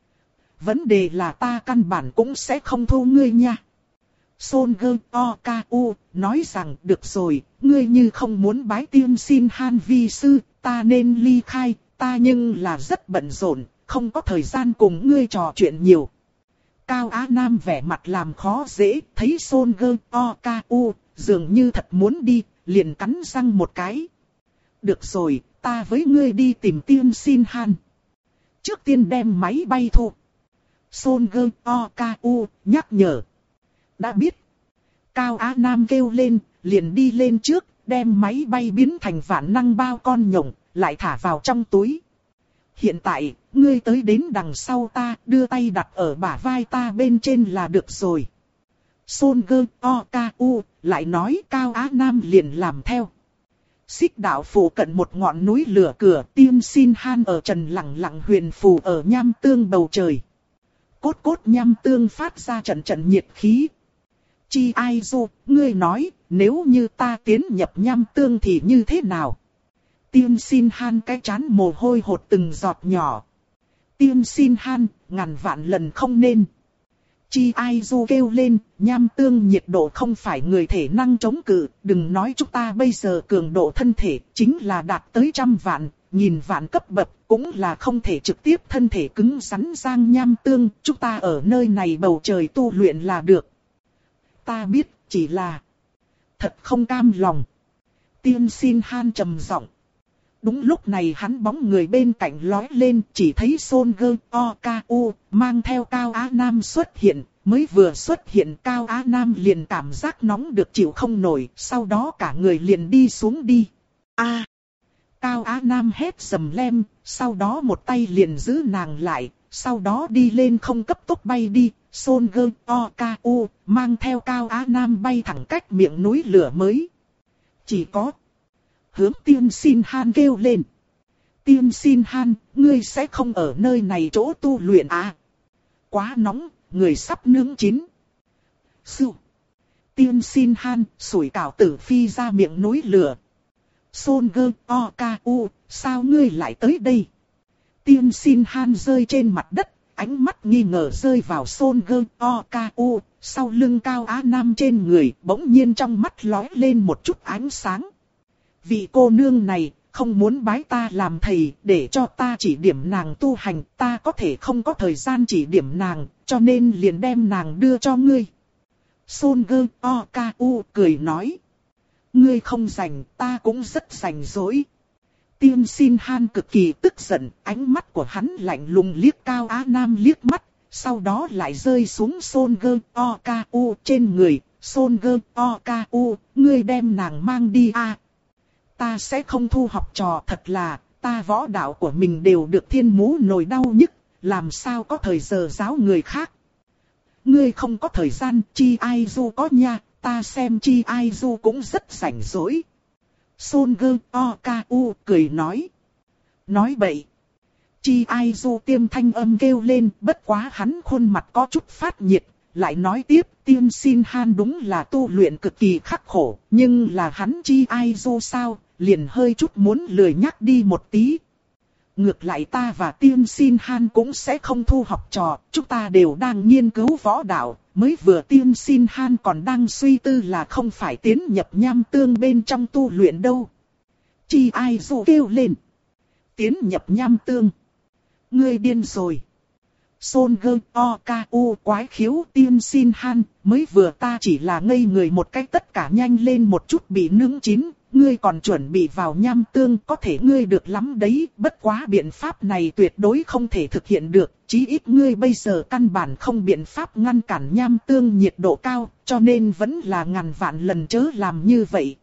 Vấn đề là ta căn bản cũng sẽ không thu ngươi nha. Son Gơ O K U nói rằng, được rồi, ngươi như không muốn bái Tiên Xin Han vi sư, ta nên ly khai, ta nhưng là rất bận rộn, không có thời gian cùng ngươi trò chuyện nhiều. Cao Á Nam vẻ mặt làm khó dễ, thấy Son Gơ O K U dường như thật muốn đi, liền cắn răng một cái. Được rồi, ta với ngươi đi tìm Tiên Xin Han. Trước tiên đem máy bay thu. Son Gơ O K U nhắc nhở. Đã biết. Cao Á Nam kêu lên, liền đi lên trước, đem máy bay biến thành vạn năng bao con nhộng, lại thả vào trong túi. Hiện tại, ngươi tới đến đằng sau ta, đưa tay đặt ở bả vai ta bên trên là được rồi. Son Gơ O K U lại nói. Cao Á Nam liền làm theo. Xích đạo phủ cận một ngọn núi lửa cửa, Tiên Xin Han ở trần lặng lặng huyền phù ở nham tương bầu trời. Cốt cốt nham tương phát ra trận trận nhiệt khí. Chi Ai Du, ngươi nói, nếu như ta tiến nhập nham tương thì như thế nào? Tiên Xin Han cái trán mồ hôi hột từng giọt nhỏ. Tiên Xin Han, ngàn vạn lần không nên. Chi Ai Du kêu lên, nham tương nhiệt độ không phải người thể năng chống cự, đừng nói chúng ta bây giờ cường độ thân thể, chính là đạt tới trăm vạn, nghìn vạn cấp bậc, cũng là không thể trực tiếp thân thể cứng rắn giang nham tương, chúng ta ở nơi này bầu trời tu luyện là được. Ta biết, chỉ là thật không cam lòng. Tiên Xin Han trầm giọng. Đúng lúc này hắn bóng người bên cạnh lói lên, chỉ thấy Son Gơ O K U mang theo Cao Á Nam xuất hiện, mới vừa xuất hiện Cao Á Nam liền cảm giác nóng được chịu không nổi, sau đó cả người liền đi xuống đi. A! À, Cao Á Nam hét sầm lem, sau đó một tay liền giữ nàng lại, sau đó đi lên không cấp tốc bay đi. Son Gơ O K U mang theo Cao Á Nam bay thẳng cách miệng núi lửa mới. Chỉ có hướng Tiên Xin Han kêu lên. Tiên Xin Han, ngươi sẽ không ở nơi này chỗ tu luyện à? Quá nóng, người sắp nướng chín. Sư. Tiên Xin Han, sủi cảo tử phi ra miệng núi lửa. Son Gơ O K U, sao ngươi lại tới đây? Tiên Xin Han rơi trên mặt đất, ánh mắt nghi ngờ rơi vào Son Gơ O K U, sau lưng Cao Á Nam trên người, bỗng nhiên trong mắt lóe lên một chút ánh sáng. Vị cô nương này, không muốn bái ta làm thầy, để cho ta chỉ điểm nàng tu hành, ta có thể không có thời gian chỉ điểm nàng, cho nên liền đem nàng đưa cho ngươi. Son Gơ O K U cười nói. Ngươi không rảnh, ta cũng rất rảnh rỗi. Tiên Xin Han cực kỳ tức giận, ánh mắt của hắn lạnh lùng liếc Cao Á Nam liếc mắt, sau đó lại rơi xuống Son Gơ O K U trên người. Son Gơ O K U, ngươi đem nàng mang đi à? Ta sẽ không thu học trò, thật là, ta võ đạo của mình đều được thiên mũ nổi đau nhức, làm sao có thời giờ giáo người khác. Ngươi không có thời gian, Chi Ai Du có nha, ta xem Chi Ai Du cũng rất rảnh rỗi. Son Gơ O K U cười nói. Nói bậy. Chi Ai Du tiêm thanh âm kêu lên, bất quá hắn khuôn mặt có chút phát nhiệt, lại nói tiếp, Tiên Xin Han đúng là tu luyện cực kỳ khắc khổ, nhưng là hắn Chi Ai Du sao, liền hơi chút muốn lười nhắc đi một tí. Ngược lại ta và Tiên Xin Han cũng sẽ không thu học trò, chúng ta đều đang nghiên cứu võ đạo, mới vừa Tiên Xin Han còn đang suy tư là không phải tiến nhập nham tương bên trong tu luyện đâu. Chi Ai Du kêu lên. Tiến nhập nham tương. Ngươi điên rồi. Son Gơ O K U quái khiếu. Tiên Xin Han, mới vừa ta chỉ là ngây người một cách, tất cả nhanh lên một chút bị nướng chín. Ngươi còn chuẩn bị vào nham tương, có thể ngươi được lắm đấy, bất quá biện pháp này tuyệt đối không thể thực hiện được, chí ít ngươi bây giờ căn bản không biện pháp ngăn cản nham tương nhiệt độ cao, cho nên vẫn là ngàn vạn lần chớ làm như vậy.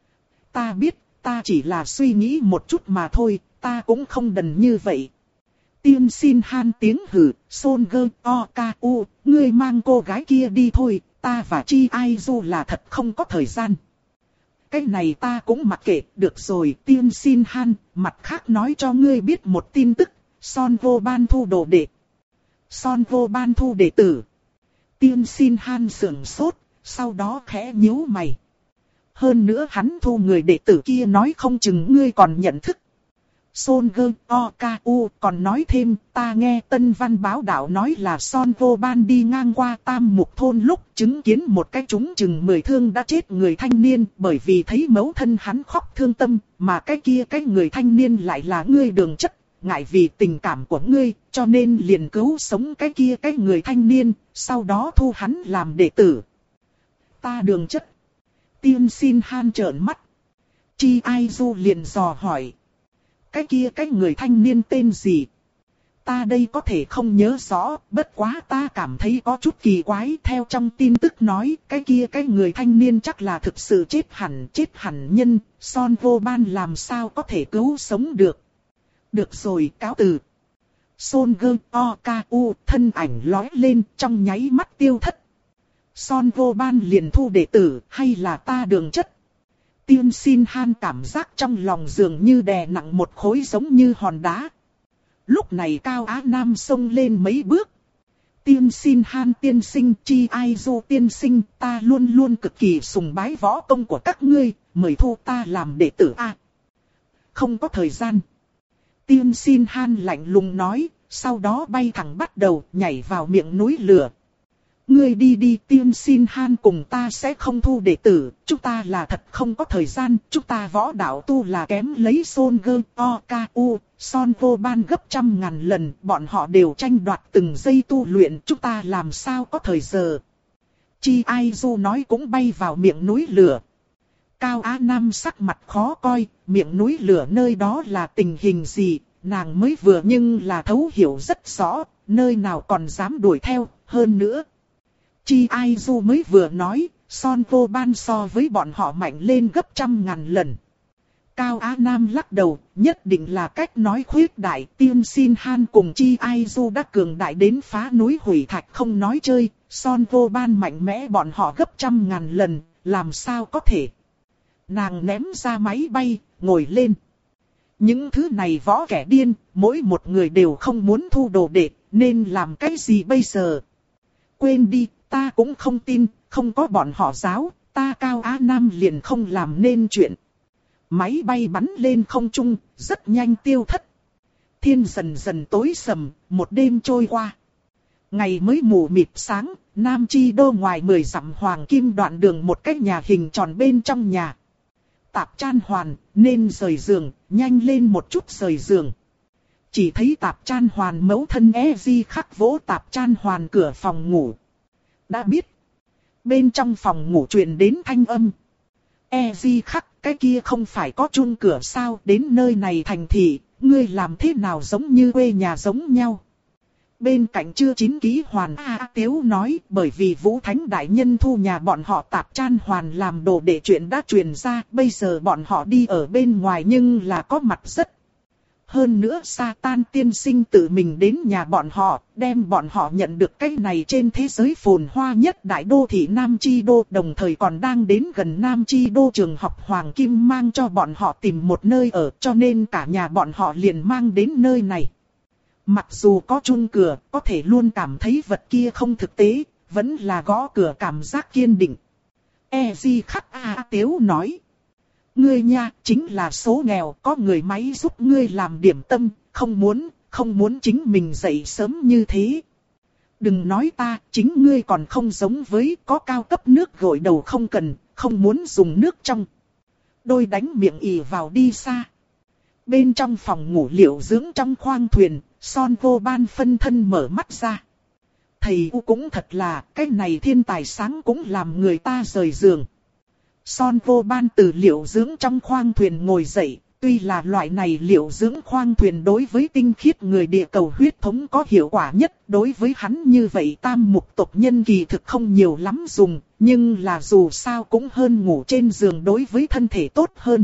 Ta biết, ta chỉ là suy nghĩ một chút mà thôi, ta cũng không đần như vậy. Tiên Xin Han tiếng hử, Son Gơ O K U, ngươi mang cô gái kia đi thôi, ta và Chi Ai Du là thật không có thời gian. Cái này ta cũng mặc kệ, được rồi tiên sinh Han, mặt khác nói cho ngươi biết một tin tức, Son Vô Ban thu đồ đệ. Son Vô Ban thu đệ tử. Tiên sinh Han sưởng sốt, sau đó khẽ nhíu mày. Hơn nữa hắn thu người đệ tử kia nói không chừng ngươi còn nhận thức. Son Gơ O K U còn nói thêm, ta nghe Tân Văn báo đạo nói là Son Vô Ban đi ngang qua Tam Mục Thôn lúc chứng kiến một cái trúng chừng mười thương đã chết người thanh niên, bởi vì thấy mẫu thân hắn khóc thương tâm, mà cái kia cái người thanh niên lại là ngươi Đường Chất, ngại vì tình cảm của ngươi, cho nên liền cứu sống cái kia cái người thanh niên, sau đó thu hắn làm đệ tử. Ta Đường Chất. Tiên xin Han trợn mắt. Chi Ai Du liền dò hỏi. Cái kia cái người thanh niên tên gì? Ta đây có thể không nhớ rõ, bất quá ta cảm thấy có chút kỳ quái. Theo trong tin tức nói, cái kia cái người thanh niên chắc là thực sự chết hẳn, chết hẳn nhân, Son Vô Ban làm sao có thể cứu sống được. Được rồi, cáo từ. Son Gơ O K U thân ảnh lói lên trong nháy mắt tiêu thất. Son Vô Ban liền thu đệ tử, hay là ta Đường Chất? Tiên xin Han cảm giác trong lòng dường như đè nặng một khối giống như hòn đá. Lúc này Cao Á Nam xông lên mấy bước. Tiên xin Han tiên sinh, Chi Ai Du tiên sinh, ta luôn luôn cực kỳ sùng bái võ công của các ngươi, mời thu ta làm đệ tử a. À, không có thời gian. Tiên xin Han lạnh lùng nói, sau đó bay thẳng bắt đầu nhảy vào miệng núi lửa. Ngươi đi đi tiên xin Han cùng ta sẽ không thu đệ tử, chúng ta là thật không có thời gian, chúng ta võ đạo tu là kém lấy Son Gơ O K U, Son Vô Ban gấp trăm ngàn lần, bọn họ đều tranh đoạt từng giây tu luyện, chúng ta làm sao có thời giờ. Chi Ai Du nói cũng bay vào miệng núi lửa. Cao Á Nam sắc mặt khó coi, miệng núi lửa nơi đó là tình hình gì, nàng mới vừa nhưng là thấu hiểu rất rõ, nơi nào còn dám đuổi theo, hơn nữa. Chi Ai Du mới vừa nói, Son Vô Ban so với bọn họ mạnh lên gấp trăm ngàn lần. Cao Á Nam lắc đầu, nhất định là cách nói khuyết đại, tiên xin Han cùng Chi Ai Du đã cường đại đến phá núi hủy thạch không nói chơi, Son Vô Ban mạnh mẽ bọn họ gấp trăm ngàn lần, làm sao có thể. Nàng ném ra máy bay, ngồi lên. Những thứ này võ kẻ điên, mỗi một người đều không muốn thu đồ đệ, nên làm cái gì bây giờ? Quên đi. Ta cũng không tin, không có bọn họ giáo, ta Cao Á Nam liền không làm nên chuyện. Máy bay bắn lên không trung, rất nhanh tiêu thất. Thiên dần dần tối sầm, một đêm trôi qua. Ngày mới mù mịt sáng, Nam Chi Đô ngoài mười dặm hoàng kim đoạn đường một cái nhà hình tròn bên trong nhà. Tạp Chan Hoàn, nên rời giường, nhanh lên một chút rời giường. Chỉ thấy Tạp Chan Hoàn mẫu thân e di khắc vỗ Tạp Chan Hoàn cửa phòng ngủ. Đã biết. Bên trong phòng ngủ truyền đến thanh âm. E di khắc, cái kia không phải có chun cửa sao, đến nơi này thành thị, ngươi làm thế nào giống như quê nhà giống nhau. Bên cạnh chưa chín ký Hoàn A Tiếu nói, bởi vì Vũ Thánh Đại Nhân thu nhà bọn họ Tạp Chan Hoàn làm đồ để chuyện đã truyền ra, bây giờ bọn họ đi ở bên ngoài nhưng là có mặt rất. Hơn nữa Satan tiên sinh tự mình đến nhà bọn họ, đem bọn họ nhận được cái này trên thế giới phồn hoa nhất đại đô thị Nam Chi Đô, đồng thời còn đang đến gần Nam Chi Đô trường học Hoàng Kim mang cho bọn họ tìm một nơi ở, cho nên cả nhà bọn họ liền mang đến nơi này. Mặc dù có chun cửa, có thể luôn cảm thấy vật kia không thực tế, vẫn là gõ cửa cảm giác kiên định. E di khắc A Tiếu nói. Ngươi nha, chính là số nghèo, có người máy giúp ngươi làm điểm tâm, không muốn, không muốn chính mình dậy sớm như thế. Đừng nói ta, chính ngươi còn không giống với có cao cấp nước gội đầu không cần, không muốn dùng nước trong. Đôi đánh miệng ì vào đi xa. Bên trong phòng ngủ liệu dưỡng trong khoang thuyền, Son Vô Ban phân thân mở mắt ra. Thầy U cũng thật là, cái này thiên tài sáng cũng làm người ta rời giường. Son Vô Ban từ liệu dưỡng trong khoang thuyền ngồi dậy, tuy là loại này liệu dưỡng khoang thuyền đối với tinh khiết người địa cầu huyết thống có hiệu quả nhất, đối với hắn như vậy tam mục tộc nhân kỳ thực không nhiều lắm dùng, nhưng là dù sao cũng hơn ngủ trên giường đối với thân thể tốt hơn.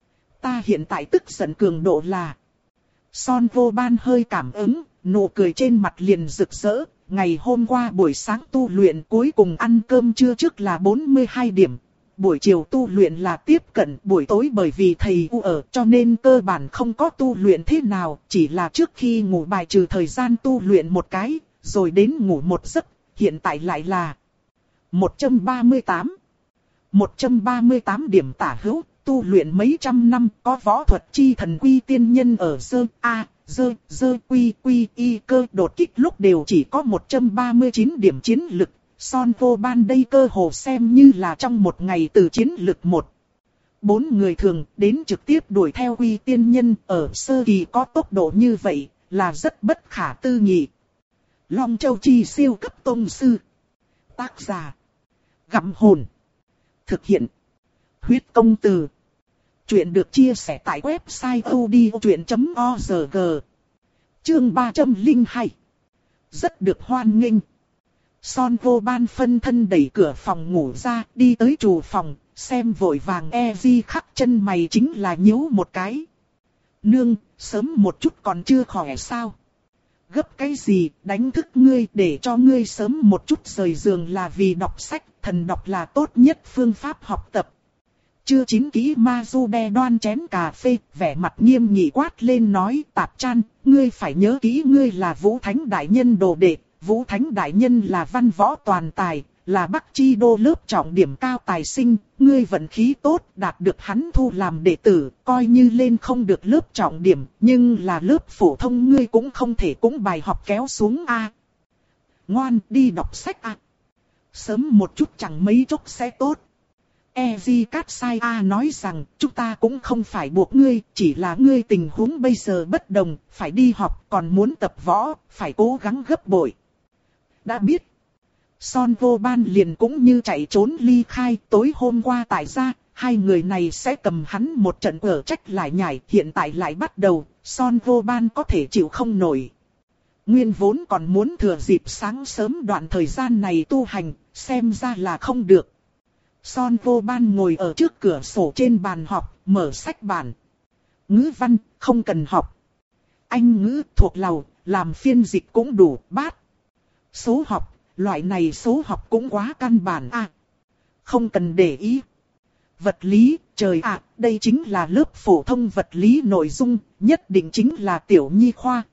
Ta hiện tại tức giận cường độ là... Son Vô Ban hơi cảm ứng, nụ cười trên mặt liền rực rỡ, ngày hôm qua buổi sáng tu luyện cuối cùng ăn cơm trưa trước là bốn mươi hai điểm. Buổi chiều tu luyện là tiếp cận buổi tối bởi vì thầy U ở cho nên cơ bản không có tu luyện thế nào, chỉ là trước khi ngủ bài trừ thời gian tu luyện một cái, rồi đến ngủ một giấc, hiện tại lại là một trăm ba mươi tám. một trăm ba mươi tám điểm tả hữu, tu luyện mấy trăm năm có võ thuật chi thần quy tiên nhân ở dơ A, dơ, dơ quy quy y cơ đột kích lúc đều chỉ có một trăm ba mươi chín điểm chiến lực. Son Vô Ban đây cơ hồ xem như là trong một ngày từ chiến lực một. Bốn người thường đến trực tiếp đuổi theo quy tiên nhân ở sơ kỳ có tốc độ như vậy là rất bất khả tư nghị. Long Châu Chi siêu cấp tông sư. Tác giả. Gặm hồn. Thực hiện. Huyết công từ. Chuyện được chia sẻ tại website odchuyện chấm org. Chương ba trăm lẻ hai. Rất được hoan nghênh. Son Vô Ban phân thân đẩy cửa phòng ngủ ra, đi tới trù phòng, xem vội vàng Eji khắc chân mày chính là nhíu một cái. Nương, sớm một chút còn chưa khỏe sao? Gấp cái gì, đánh thức ngươi để cho ngươi sớm một chút rời giường là vì đọc sách, thần đọc là tốt nhất phương pháp học tập. Chưa chín kỹ Mazude đoan chén cà phê, vẻ mặt nghiêm nghị quát lên nói Tạp Chan, ngươi phải nhớ kỹ ngươi là Vũ Thánh Đại Nhân đồ đệ. Vũ Thánh Đại Nhân là văn võ toàn tài, là Bắc Chi Đô lớp trọng điểm cao tài sinh, ngươi vận khí tốt đạt được hắn thu làm đệ tử, coi như lên không được lớp trọng điểm, nhưng là lớp phổ thông ngươi cũng không thể cũng bài học kéo xuống a. À. Ngoan đi đọc sách a. À. Sớm một chút chẳng mấy chốc sẽ tốt. Eji Katsai A nói rằng, chúng ta cũng không phải buộc ngươi, chỉ là ngươi tình huống bây giờ bất đồng, phải đi học, còn muốn tập võ, phải cố gắng gấp bội. Đã biết. Son Vô Ban liền cũng như chạy trốn ly khai, tối hôm qua tại gia, hai người này sẽ cầm hắn một trận ở trách lại nhảy, hiện tại lại bắt đầu, Son Vô Ban có thể chịu không nổi. Nguyên vốn còn muốn thừa dịp sáng sớm đoạn thời gian này tu hành, xem ra là không được. Son Vô Ban ngồi ở trước cửa sổ trên bàn học, mở sách bản. Ngữ văn, không cần học. Anh ngữ thuộc lầu, làm phiên dịch cũng đủ, bát. Số học, loại này số học cũng quá căn bản à. Không cần để ý. Vật lý, trời ạ, à, đây chính là lớp phổ thông vật lý nội dung, nhất định chính là tiểu nhi khoa.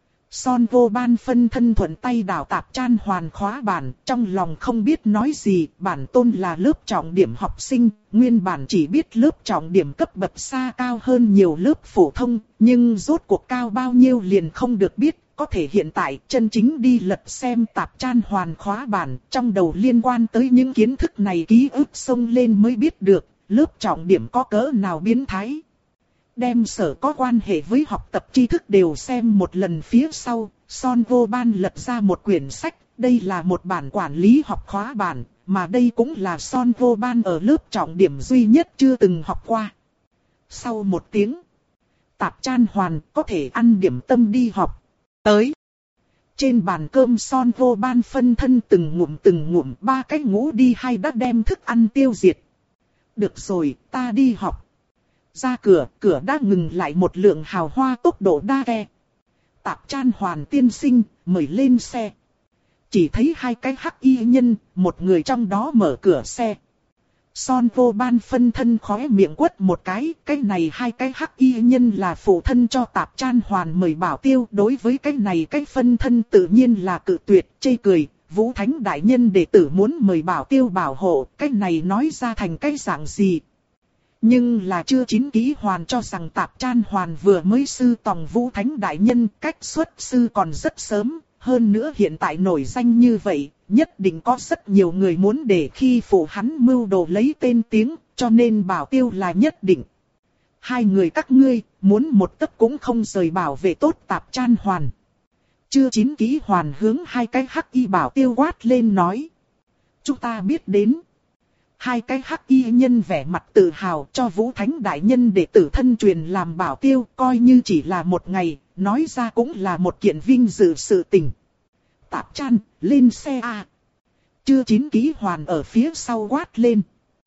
Son Vô Ban phân thân thuận tay đảo Tạp Chan hoàn khóa bản, trong lòng không biết nói gì, bản tôn là lớp trọng điểm học sinh, nguyên bản chỉ biết lớp trọng điểm cấp bậc xa cao hơn nhiều lớp phổ thông, nhưng rốt cuộc cao bao nhiêu liền không được biết, có thể hiện tại chân chính đi lật xem Tạp Chan hoàn khóa bản, trong đầu liên quan tới những kiến thức này ký ức xông lên mới biết được, lớp trọng điểm có cỡ nào biến thái. Đem sở có quan hệ với học tập tri thức đều xem một lần phía sau, Son Vô Ban lật ra một quyển sách, đây là một bản quản lý học khóa bản, mà đây cũng là Son Vô Ban ở lớp trọng điểm duy nhất chưa từng học qua. Sau một tiếng, Tạp Chan hoàn có thể ăn điểm tâm đi học. Tới. Trên bàn cơm Son Vô Ban phân thân từng ngụm từng ngụm ba cái ngũ đi hay đã đem thức ăn tiêu diệt. Được rồi, ta đi học. Ra cửa, cửa đã ngừng lại một lượng hào hoa tốc độ đa ghe. Tạp Chan hoàn tiên sinh, mời lên xe. Chỉ thấy hai cái hắc y nhân, một người trong đó mở cửa xe. Son Vô Ban phân thân khóe miệng quất một cái, cái này hai cái hắc y nhân là phụ thân cho Tạp Chan hoàn mời bảo tiêu. Đối với cái này cái phân thân tự nhiên là cự tuyệt, chê cười. Vũ Thánh Đại Nhân đệ tử muốn mời bảo tiêu bảo hộ, cái này nói ra thành cái dạng gì. Nhưng là chưa chín kỹ hoàn cho rằng Tạp Chan hoàn vừa mới sư tòng Vũ Thánh Đại Nhân, cách xuất sư còn rất sớm, hơn nữa hiện tại nổi danh như vậy, nhất định có rất nhiều người muốn để khi phụ hắn mưu đồ lấy tên tiếng, cho nên bảo tiêu là nhất định. Hai người các ngươi, muốn một tấc cũng không rời bảo vệ tốt Tạp Chan hoàn. Chưa chín kỹ hoàn hướng hai cái hắc y bảo tiêu quát lên nói. Chúng ta biết đến. Hai cái hắc y nhân vẻ mặt tự hào cho Vũ Thánh Đại Nhân đệ tử thân truyền làm bảo tiêu, coi như chỉ là một ngày, nói ra cũng là một kiện vinh dự sự tình. Tạp Chan, lên xe a. Chưa chín kỹ hoàn ở phía sau quát lên.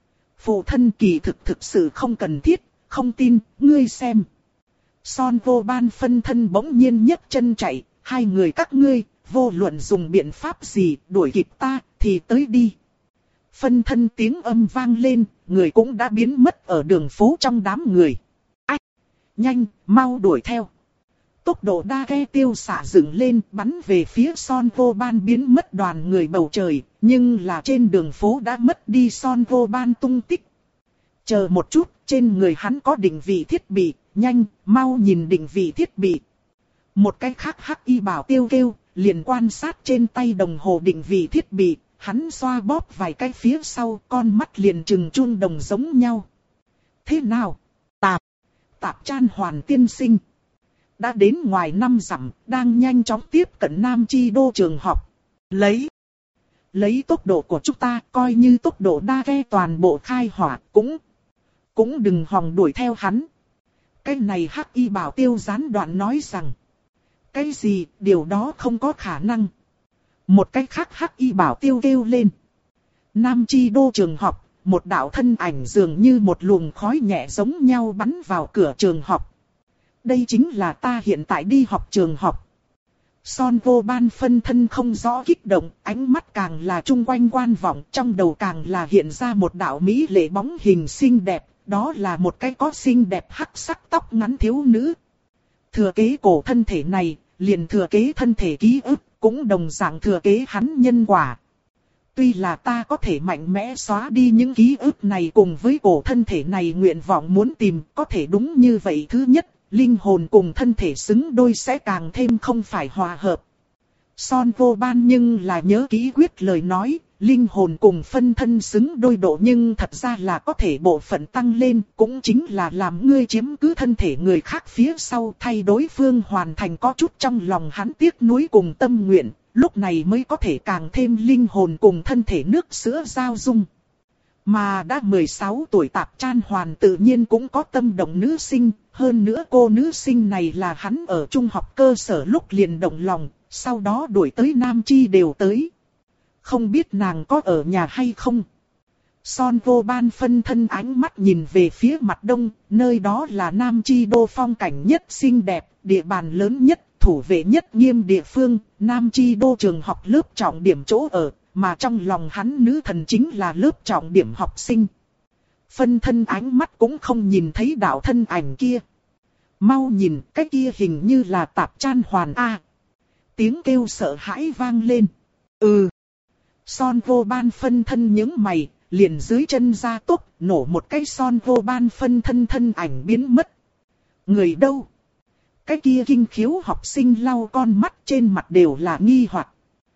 Phụ thân kỳ thực thực sự không cần thiết, không tin, ngươi xem. Son Vô Ban phân thân bỗng nhiên nhấc chân chạy, hai người các ngươi, vô luận dùng biện pháp gì đuổi kịp ta thì tới đi. Phân thân tiếng âm vang lên, người cũng đã biến mất ở đường phố trong đám người. Ách! Nhanh, mau đuổi theo. Tốc độ đa ghe tiêu xạ dựng lên bắn về phía Son Vô Ban biến mất đoàn người bầu trời, nhưng là trên đường phố đã mất đi Son Vô Ban tung tích. Chờ một chút, trên người hắn có định vị thiết bị, nhanh, mau nhìn định vị thiết bị. Một cái khác hắc y bảo tiêu kêu, liền quan sát trên tay đồng hồ định vị thiết bị, hắn xoa bóp vài cái phía sau, con mắt liền trừng chuông đồng giống nhau. Thế nào? Tạp, tạp Chan Hoàn tiên sinh. Đã đến ngoài năm dặm, đang nhanh chóng tiếp cận Nam Chi Đô trường học. Lấy, lấy tốc độ của chúng ta, coi như tốc độ đa ghe toàn bộ khai hỏa, cũng, cũng đừng hòng đuổi theo hắn. Cái này hắc y bảo tiêu gián đoạn nói rằng, cái gì, điều đó không có khả năng. Một cái khác hắc y bảo tiêu kêu lên. Nam Chi Đô trường học, một đạo thân ảnh dường như một luồng khói nhẹ giống nhau bắn vào cửa trường học. Đây chính là ta hiện tại đi học trường học. Son Vô Ban phân thân không rõ kích động, ánh mắt càng là chung quanh quan vọng, trong đầu càng là hiện ra một đạo mỹ lệ bóng hình xinh đẹp, đó là một cái có xinh đẹp hắc sắc tóc ngắn thiếu nữ. Thừa kế cổ thân thể này, liền thừa kế thân thể ký ức, cũng đồng dạng thừa kế hắn nhân quả. Tuy là ta có thể mạnh mẽ xóa đi những ký ức này cùng với cổ thân thể này nguyện vọng muốn tìm, có thể đúng như vậy. Thứ nhất, linh hồn cùng thân thể xứng đôi sẽ càng thêm không phải hòa hợp. Son Vô Ban nhưng là nhớ kỹ quyết lời nói, linh hồn cùng phân thân xứng đôi độ nhưng thật ra là có thể bộ phận tăng lên, cũng chính là làm ngươi chiếm cứ thân thể người khác phía sau thay đối phương hoàn thành có chút trong lòng hắn tiếc nuối cùng tâm nguyện, lúc này mới có thể càng thêm linh hồn cùng thân thể nước sữa giao dung. Mà đã mười sáu tuổi Tạp Chan Hoàn tự nhiên cũng có tâm động nữ sinh, hơn nữa cô nữ sinh này là hắn ở trung học cơ sở lúc liền động lòng, sau đó đuổi tới Nam Chi đều tới. Không biết nàng có ở nhà hay không? Son Vô Ban phân thân ánh mắt nhìn về phía mặt đông, nơi đó là Nam Chi Đô phong cảnh nhất xinh đẹp, địa bàn lớn nhất, thủ vệ nhất nghiêm địa phương, Nam Chi Đô trường học lớp trọng điểm chỗ ở, mà trong lòng hắn nữ thần chính là lớp trọng điểm học sinh. Phân thân ánh mắt cũng không nhìn thấy đạo thân ảnh kia. Mau nhìn, cái kia hình như là Tạp Chan Hoàn A. Tiếng kêu sợ hãi vang lên. Ừ. Son Vô Ban phân thân những mày, liền dưới chân ra tốc, nổ một cái Son Vô Ban phân thân thân ảnh biến mất. Người đâu? Cái kia kinh khiếu học sinh lau con mắt trên mặt đều là nghi hoặc.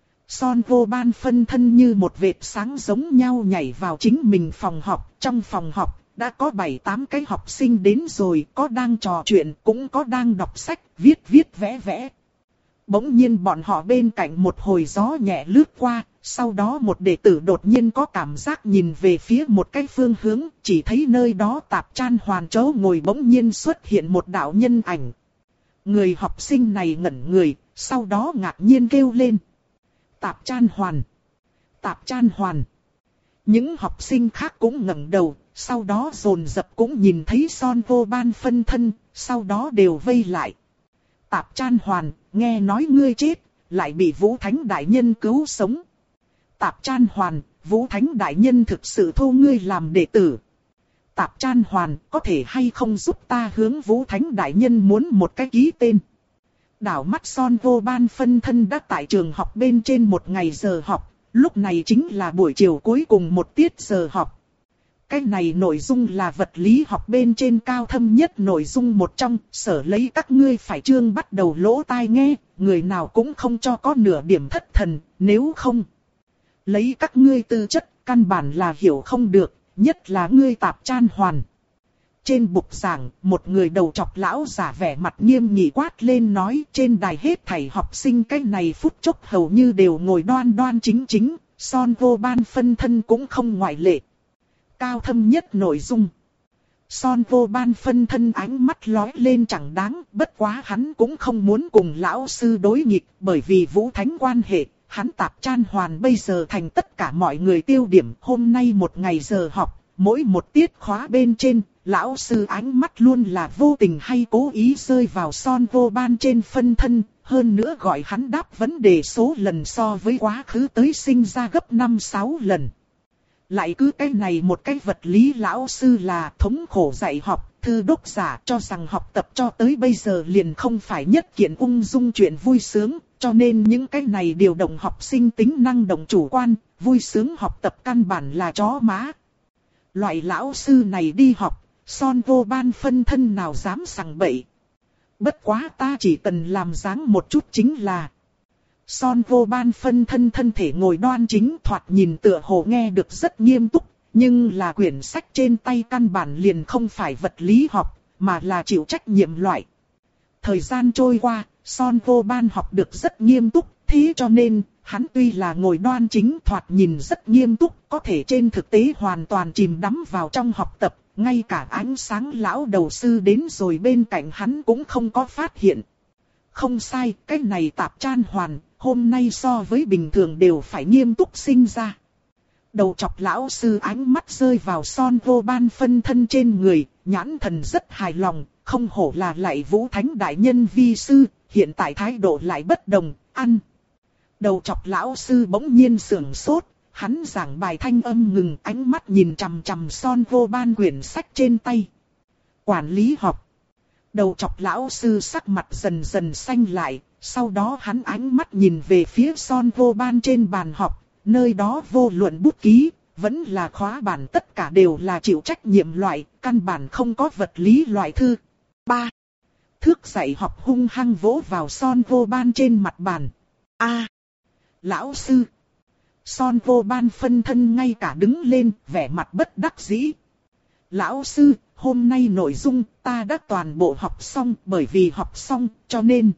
Son Vô Ban phân thân như một vệt sáng giống nhau nhảy vào chính mình phòng học. Trong phòng học đã có bảy tám cái học sinh đến rồi, có đang trò chuyện, cũng có đang đọc sách, viết viết vẽ vẽ. Bỗng nhiên bọn họ bên cạnh một hồi gió nhẹ lướt qua, sau đó một đệ tử đột nhiên có cảm giác nhìn về phía một cái phương hướng, chỉ thấy nơi đó Tạp Chan Hoàn chỗ ngồi bỗng nhiên xuất hiện một đạo nhân ảnh. Người học sinh này ngẩn người, sau đó ngạc nhiên kêu lên. Tạp Chan Hoàn! Tạp Chan Hoàn! Những học sinh khác cũng ngẩng đầu, sau đó dồn dập cũng nhìn thấy Son Vô Ban phân thân, sau đó đều vây lại. Tạp Chan Hoàn, nghe nói ngươi chết, lại bị Vũ Thánh Đại Nhân cứu sống. Tạp Chan Hoàn, Vũ Thánh Đại Nhân thực sự thu ngươi làm đệ tử. Tạp Chan Hoàn, có thể hay không giúp ta hướng Vũ Thánh Đại Nhân muốn một cái ký tên. Đảo mắt Son Vô Ban phân thân đã tại trường học bên trên một ngày giờ học, lúc này chính là buổi chiều cuối cùng một tiết giờ học. Cái này nội dung là vật lý học bên trên cao thâm nhất nội dung một trong, sở lấy các ngươi phải chương bắt đầu lỗ tai nghe, người nào cũng không cho có nửa điểm thất thần, nếu không. Lấy các ngươi tư chất, căn bản là hiểu không được, nhất là ngươi Tạp Chan Hoàn. Trên bục giảng, một người đầu trọc lão giả vẻ mặt nghiêm nghị quát lên nói, trên đài hết thảy học sinh cái này phút chốc hầu như đều ngồi đoan đoan chính chính, Son Vô Ban phân thân cũng không ngoại lệ. Cao thâm nhất nội dung. Son Vô Ban phân thân ánh mắt lóe lên chẳng đáng, bất quá hắn cũng không muốn cùng lão sư đối nghịch, bởi vì Vũ Thánh quan hệ, hắn Tạp Chan Hoàn bây giờ thành tất cả mọi người tiêu điểm. Hôm nay một ngày giờ học, mỗi một tiết khóa bên trên, lão sư ánh mắt luôn là vô tình hay cố ý rơi vào Son Vô Ban trên phân thân, hơn nữa gọi hắn đáp vấn đề số lần so với quá khứ tới sinh ra gấp năm sáu lần. Lại cứ cái này một cái vật lý lão sư là thống khổ dạy học, thư đốc giả cho rằng học tập cho tới bây giờ liền không phải nhất kiện ung dung chuyện vui sướng, cho nên những cái này điều động học sinh tính năng động chủ quan, vui sướng học tập căn bản là chó má. Loại lão sư này đi học, son vô ban phân thân nào dám sằng bậy. Bất quá ta chỉ cần làm dáng một chút chính là. Son vô ban phân thân thân thể ngồi đoan chính, thoạt nhìn tựa hồ nghe được rất nghiêm túc, nhưng là quyển sách trên tay căn bản liền không phải vật lý học, mà là chịu trách nhiệm loại. Thời gian trôi qua, son vô ban học được rất nghiêm túc, thế cho nên, hắn tuy là ngồi đoan chính thoạt nhìn rất nghiêm túc, có thể trên thực tế hoàn toàn chìm đắm vào trong học tập, ngay cả ánh sáng lão đầu sư đến rồi bên cạnh hắn cũng không có phát hiện. Không sai, cái này Tạp Chan Hoàn, hôm nay so với bình thường đều phải nghiêm túc sinh ra. Đầu chọc lão sư ánh mắt rơi vào son vô ban phân thân trên người, nhãn thần rất hài lòng, không hổ là lại Vũ Thánh Đại Nhân vi sư, hiện tại thái độ lại bất đồng, ăn. Đầu chọc lão sư bỗng nhiên sưởng sốt, hắn giảng bài thanh âm ngừng, ánh mắt nhìn chằm chằm son vô ban quyển sách trên tay. Quản lý học. Đầu chọc lão sư sắc mặt dần dần xanh lại, sau đó hắn ánh mắt nhìn về phía son vô ban trên bàn học, nơi đó vô luận bút ký, vẫn là khóa bản, tất cả đều là chịu trách nhiệm loại, căn bản không có vật lý loại thư. ba. Thước dạy học hung hăng vỗ vào son vô ban trên mặt bàn. A. Lão sư. Son vô ban phân thân ngay cả đứng lên, vẻ mặt bất đắc dĩ. Lão sư, hôm nay nội dung ta đã toàn bộ học xong, bởi vì học xong, cho nên.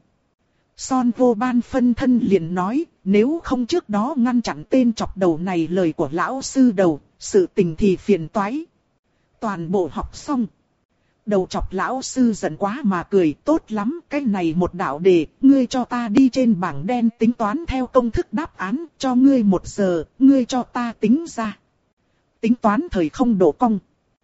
Son vô ban phân thân liền nói, nếu không trước đó ngăn chặn tên chọc đầu này lời của lão sư đầu, sự tình thì phiền toái. Toàn bộ học xong. Đầu chọc lão sư giận quá mà cười, tốt lắm, cái này một đạo đề, ngươi cho ta đi trên bảng đen tính toán theo công thức đáp án, cho ngươi một giờ, ngươi cho ta tính ra. Tính toán thời không độ cong.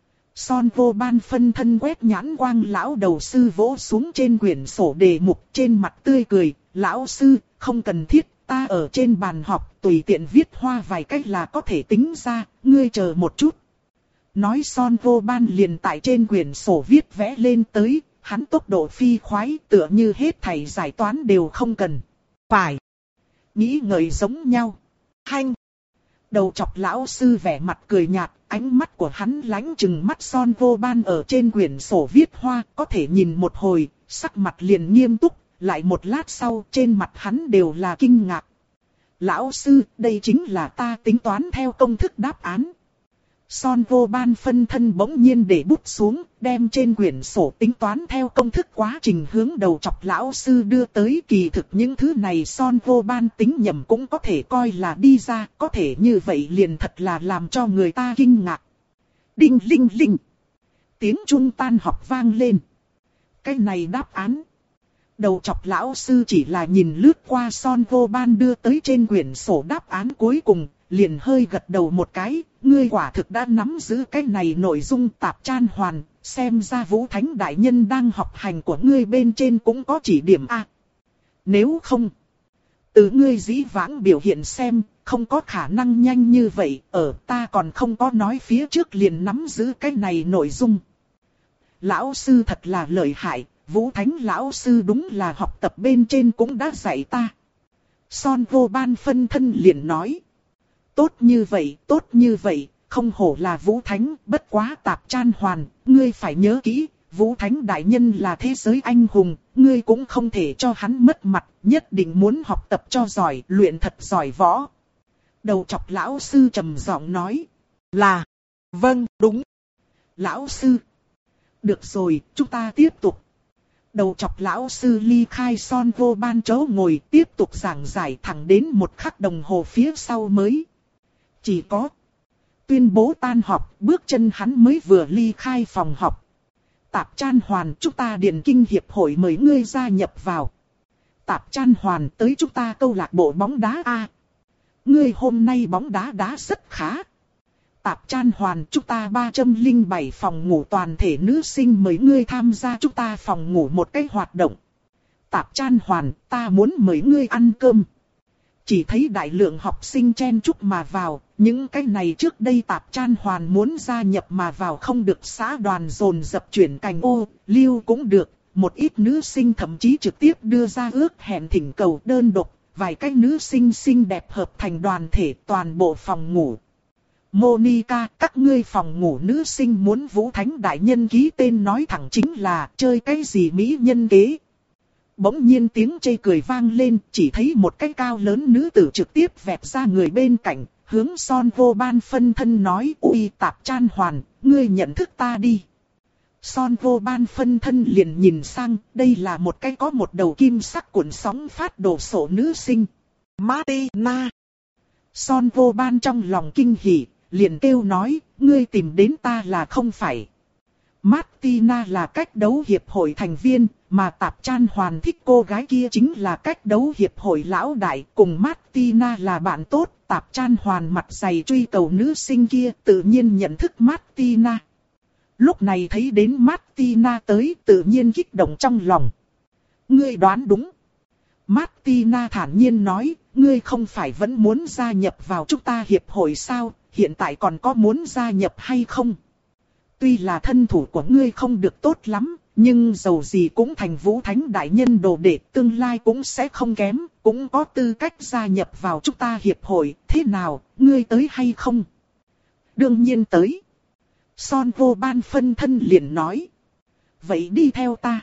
Son vô ban phân thân quét nhãn quang lão đầu sư vỗ xuống trên quyển sổ đề mục, trên mặt tươi cười, lão sư, không cần thiết, ta ở trên bàn học tùy tiện viết hoa vài cách là có thể tính ra, ngươi chờ một chút. Nói son vô ban liền tại trên quyển sổ viết vẽ lên tới, hắn tốc độ phi khoái tựa như hết thầy giải toán đều không cần. Phải. Nghĩ ngợi giống nhau. Hanh. Đầu chọc lão sư vẻ mặt cười nhạt, ánh mắt của hắn lánh chừng mắt son vô ban ở trên quyển sổ viết hoa, có thể nhìn một hồi, sắc mặt liền nghiêm túc, lại một lát sau trên mặt hắn đều là kinh ngạc. Lão sư, đây chính là ta tính toán theo công thức đáp án. Son vô ban phân thân bỗng nhiên để bút xuống, đem trên quyển sổ tính toán theo công thức quá trình hướng đầu chọc lão sư đưa tới. Kỳ thực những thứ này son vô ban tính nhầm cũng có thể coi là đi ra, có thể như vậy liền thật là làm cho người ta kinh ngạc. Đinh linh linh. Tiếng chuông tan học vang lên. Cái này đáp án. Đầu chọc lão sư chỉ là nhìn lướt qua son vô ban đưa tới trên quyển sổ đáp án cuối cùng, liền hơi gật đầu một cái, ngươi quả thực đã nắm giữ cái này nội dung Tạp Chan Hoàn, xem ra Vũ Thánh Đại Nhân đang học hành của ngươi bên trên cũng có chỉ điểm A. Nếu không, từ ngươi dĩ vãng biểu hiện xem, không có khả năng nhanh như vậy, ở ta còn không có nói phía trước liền nắm giữ cái này nội dung. Lão sư thật là lợi hại, Vũ Thánh lão sư đúng là học tập bên trên cũng đã dạy ta. Son vô ban phân thân liền nói. Tốt như vậy, tốt như vậy, không hổ là Vũ Thánh, bất quá Tạp Chan Hoàn, ngươi phải nhớ kỹ, Vũ Thánh Đại Nhân là thế giới anh hùng, ngươi cũng không thể cho hắn mất mặt, nhất định muốn học tập cho giỏi, luyện thật giỏi võ. Đầu chọc lão sư trầm giọng nói, là, vâng, đúng. Lão sư, được rồi, chúng ta tiếp tục. Đầu chọc lão sư ly khai son vô ban chỗ ngồi, tiếp tục giảng giải thẳng đến một khắc đồng hồ phía sau mới. Chỉ có tuyên bố tan học, bước chân hắn mới vừa ly khai phòng học. Tạp Chan Hoàn, chúng ta Điền Kinh Hiệp hội mời ngươi gia nhập vào. Tạp Chan Hoàn, tới chúng ta câu lạc bộ bóng đá A. Ngươi hôm nay bóng đá đá rất khá. Tạp Chan Hoàn, chúng ta ba trăm lẻ bảy phòng ngủ toàn thể nữ sinh mời ngươi tham gia chúng ta phòng ngủ một cái hoạt động. Tạp Chan Hoàn, ta muốn mời ngươi ăn cơm. Chỉ thấy đại lượng học sinh chen chúc mà vào, những cái này trước đây Tạp Chan Hoàn muốn gia nhập mà vào không được xã đoàn dồn dập chuyển cành ô, lưu cũng được. Một ít nữ sinh thậm chí trực tiếp đưa ra ước hẹn thỉnh cầu đơn độc, vài cái nữ sinh xinh đẹp hợp thành đoàn thể toàn bộ phòng ngủ. Monica, các ngươi phòng ngủ nữ sinh muốn Vũ Thánh đại nhân ký tên nói thẳng chính là chơi cái gì mỹ nhân kế. Bỗng nhiên tiếng chê cười vang lên, chỉ thấy một cái cao lớn nữ tử trực tiếp vẹp ra người bên cạnh, hướng Son Vô Ban phân thân nói, ui Tạp Chan Hoàn, ngươi nhận thức ta đi. Son Vô Ban phân thân liền nhìn sang, đây là một cái có một đầu kim sắc cuộn sóng phát đồ sộ nữ sinh. Martina. Son Vô Ban trong lòng kinh hỉ, liền kêu nói, ngươi tìm đến ta là không phải. Martina là cách đấu hiệp hội thành viên, mà Tạp Chan Hoàn thích cô gái kia chính là cách đấu hiệp hội lão đại, cùng Martina là bạn tốt. Tạp Chan Hoàn mặt dày truy cầu nữ sinh kia, tự nhiên nhận thức Martina. Lúc này thấy đến Martina tới, tự nhiên kích động trong lòng. Ngươi đoán đúng. Martina thản nhiên nói, ngươi không phải vẫn muốn gia nhập vào chúng ta hiệp hội sao, hiện tại còn có muốn gia nhập hay không? Tuy là thân thủ của ngươi không được tốt lắm, nhưng dầu gì cũng thành Vũ Thánh đại nhân đồ đệ, tương lai cũng sẽ không kém, cũng có tư cách gia nhập vào chúng ta hiệp hội, thế nào, ngươi tới hay không? Đương nhiên tới. Son Vô Ban phân thân liền nói. Vậy đi theo ta.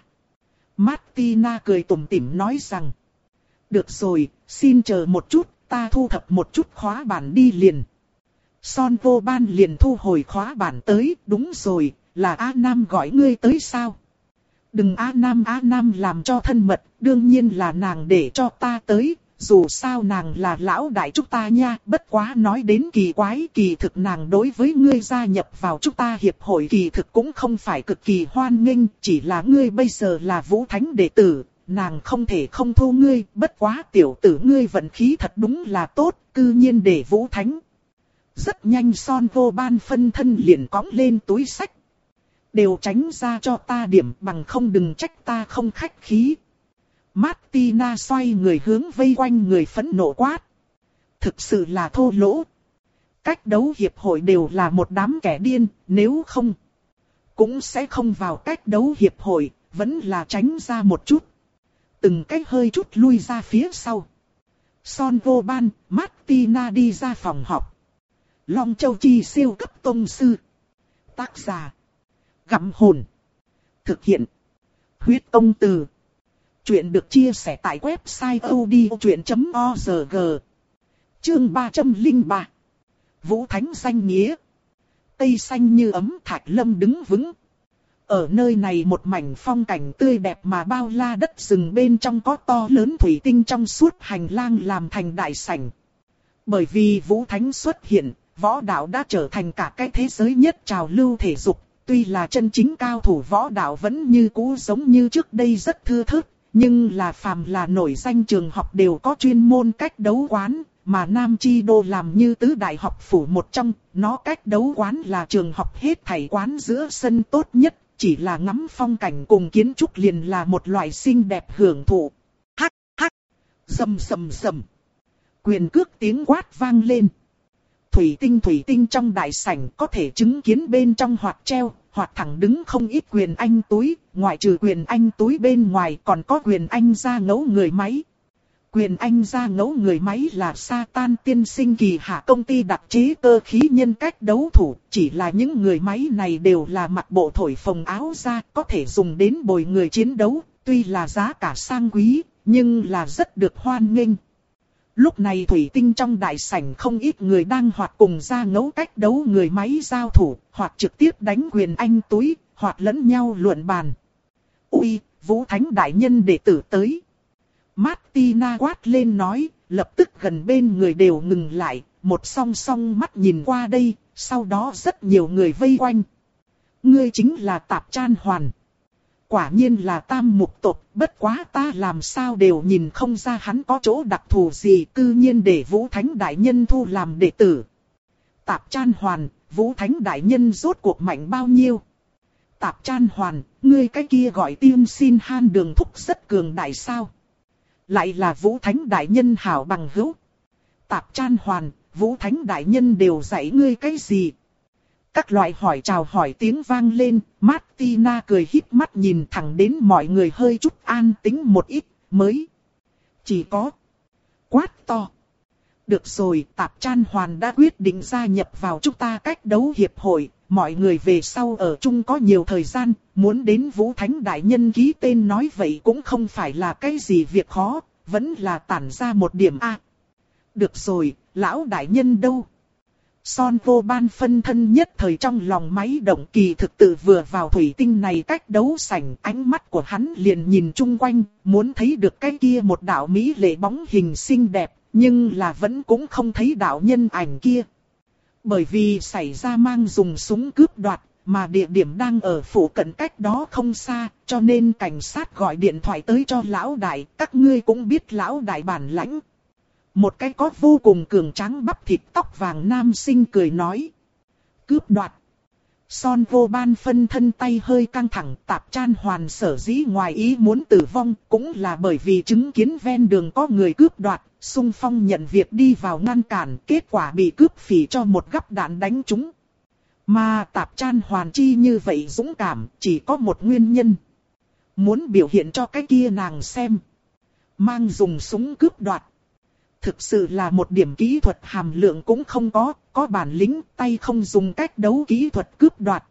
Martina cười tủm tỉm nói rằng. Được rồi, xin chờ một chút, ta thu thập một chút khóa bản đi liền. Son Vô Ban liền thu hồi khóa bản tới, đúng rồi, là A Nam gọi ngươi tới sao? Đừng A Nam A Nam làm cho thân mật, đương nhiên là nàng để cho ta tới, dù sao nàng là lão đại chúng ta nha, bất quá nói đến kỳ quái, kỳ thực nàng đối với ngươi gia nhập vào chúng ta hiệp hội kỳ thực cũng không phải cực kỳ hoan nghênh, chỉ là ngươi bây giờ là Vũ Thánh đệ tử, nàng không thể không thu ngươi, bất quá tiểu tử ngươi vận khí thật đúng là tốt, cư nhiên để Vũ Thánh. Rất nhanh Son Vô Ban phân thân liền cõng lên túi sách. Đều tránh ra cho ta điểm, bằng không đừng trách ta không khách khí. Martina xoay người hướng vây quanh người phẫn nộ quát. Thực sự là thô lỗ. Cách đấu hiệp hội đều là một đám kẻ điên, nếu không cũng sẽ không vào cách đấu hiệp hội, vẫn là tránh ra một chút. Từng cách hơi chút lui ra phía sau. Son Vô Ban, Martina đi ra phòng họp. Long Châu Chi siêu cấp tông sư. Tác giả Gặm Hồn. Thực hiện Huyết Công Từ. Chuyện được chia sẻ tại website odchuyện chấm org. Chương ba trăm lẻ ba. Vũ Thánh danh nghĩa. Tây xanh như ấm Thạch Lâm đứng vững. Ở nơi này một mảnh phong cảnh tươi đẹp mà bao la đất rừng bên trong có to lớn thủy tinh trong suốt hành lang làm thành đại sảnh. Bởi vì Vũ Thánh xuất hiện, võ đạo đã trở thành cả cái thế giới nhất trào lưu thể dục. Tuy là chân chính cao thủ võ đạo vẫn như cũ giống như trước đây rất thưa thớt, nhưng là phàm là nổi danh trường học đều có chuyên môn cách đấu quán, mà Nam Chi Đô làm như tứ đại học phủ một trong, nó cách đấu quán là trường học hết thảy quán giữa sân tốt nhất, chỉ là ngắm phong cảnh cùng kiến trúc liền là một loại xinh đẹp hưởng thụ. Hắc hắc, rầm rầm rầm, quyền cước tiếng quát vang lên. Thủy tinh thủy tinh trong đại sảnh có thể chứng kiến bên trong hoặc treo, hoặc thẳng đứng không ít quyền anh túi, ngoại trừ quyền anh túi bên ngoài còn có quyền anh ra ngẫu người máy. Quyền anh ra ngẫu người máy là Satan tiên sinh kỳ hạ công ty đặc chế cơ khí nhân cách đấu thủ, chỉ là những người máy này đều là mặc bộ thổi phồng áo ra, có thể dùng đến bồi người chiến đấu, tuy là giá cả sang quý, nhưng là rất được hoan nghênh. Lúc này thủy tinh trong đại sảnh không ít người đang hoặc cùng ra ngẫu cách đấu người máy giao thủ, hoặc trực tiếp đánh quyền anh túi, hoặc lẫn nhau luận bàn. Ui, Vũ Thánh đại nhân đệ tử tới. Martina quát lên nói, lập tức gần bên người đều ngừng lại, một song song mắt nhìn qua đây, sau đó rất nhiều người vây quanh. Ngươi chính là Tạp Chan Hoàn. Quả nhiên là tam mục tộc, bất quá ta làm sao đều nhìn không ra hắn có chỗ đặc thù gì, cư nhiên để Vũ Thánh đại nhân thu làm đệ tử. Tạp Chan Hoàn, Vũ Thánh đại nhân rốt cuộc mạnh bao nhiêu? Tạp Chan Hoàn, ngươi cái kia gọi tiên xin han đường thúc rất cường đại sao? Lại là Vũ Thánh Đại Nhân hảo bằng hữu. Tạp Chan Hoàn, Vũ Thánh Đại Nhân đều dạy ngươi cái gì? Các loại hỏi chào hỏi tiếng vang lên, Martina cười híp mắt nhìn thẳng đến mọi người hơi chút an tĩnh một ít, mới. Chỉ có quát to. Được rồi, Tạp Chan Hoàn đã quyết định gia nhập vào chúng ta cách đấu hiệp hội, mọi người về sau ở chung có nhiều thời gian, muốn đến Vũ Thánh Đại Nhân ký tên nói vậy cũng không phải là cái gì việc khó, vẫn là tản ra một điểm A. Được rồi, lão đại nhân đâu? Son vô ban phân thân nhất thời trong lòng máy động, kỳ thực tự vừa vào thủy tinh này cách đấu sảnh, ánh mắt của hắn liền nhìn chung quanh, muốn thấy được cái kia một đạo mỹ lệ bóng hình xinh đẹp, nhưng là vẫn cũng không thấy đạo nhân ảnh kia. Bởi vì xảy ra mang dùng súng cướp đoạt, mà địa điểm đang ở phủ cận cách đó không xa, cho nên cảnh sát gọi điện thoại tới cho lão đại, các ngươi cũng biết lão đại bản lãnh. Một cái có vô cùng cường tráng bắp thịt tóc vàng nam sinh cười nói. Cướp đoạt. Son vô ban phân thân tay hơi căng thẳng, Tạp Chan Hoàn sở dĩ ngoài ý muốn tử vong, cũng là bởi vì chứng kiến ven đường có người cướp đoạt, xung phong nhận việc đi vào ngăn cản, kết quả bị cướp phỉ cho một gắp đạn đánh trúng. Mà Tạp Chan Hoàn chi như vậy dũng cảm, chỉ có một nguyên nhân. Muốn biểu hiện cho cái kia nàng xem. Mang dùng súng cướp đoạt. Thực sự là một điểm kỹ thuật hàm lượng cũng không có, có bản lĩnh tay không dùng cách đấu kỹ thuật cướp đoạt.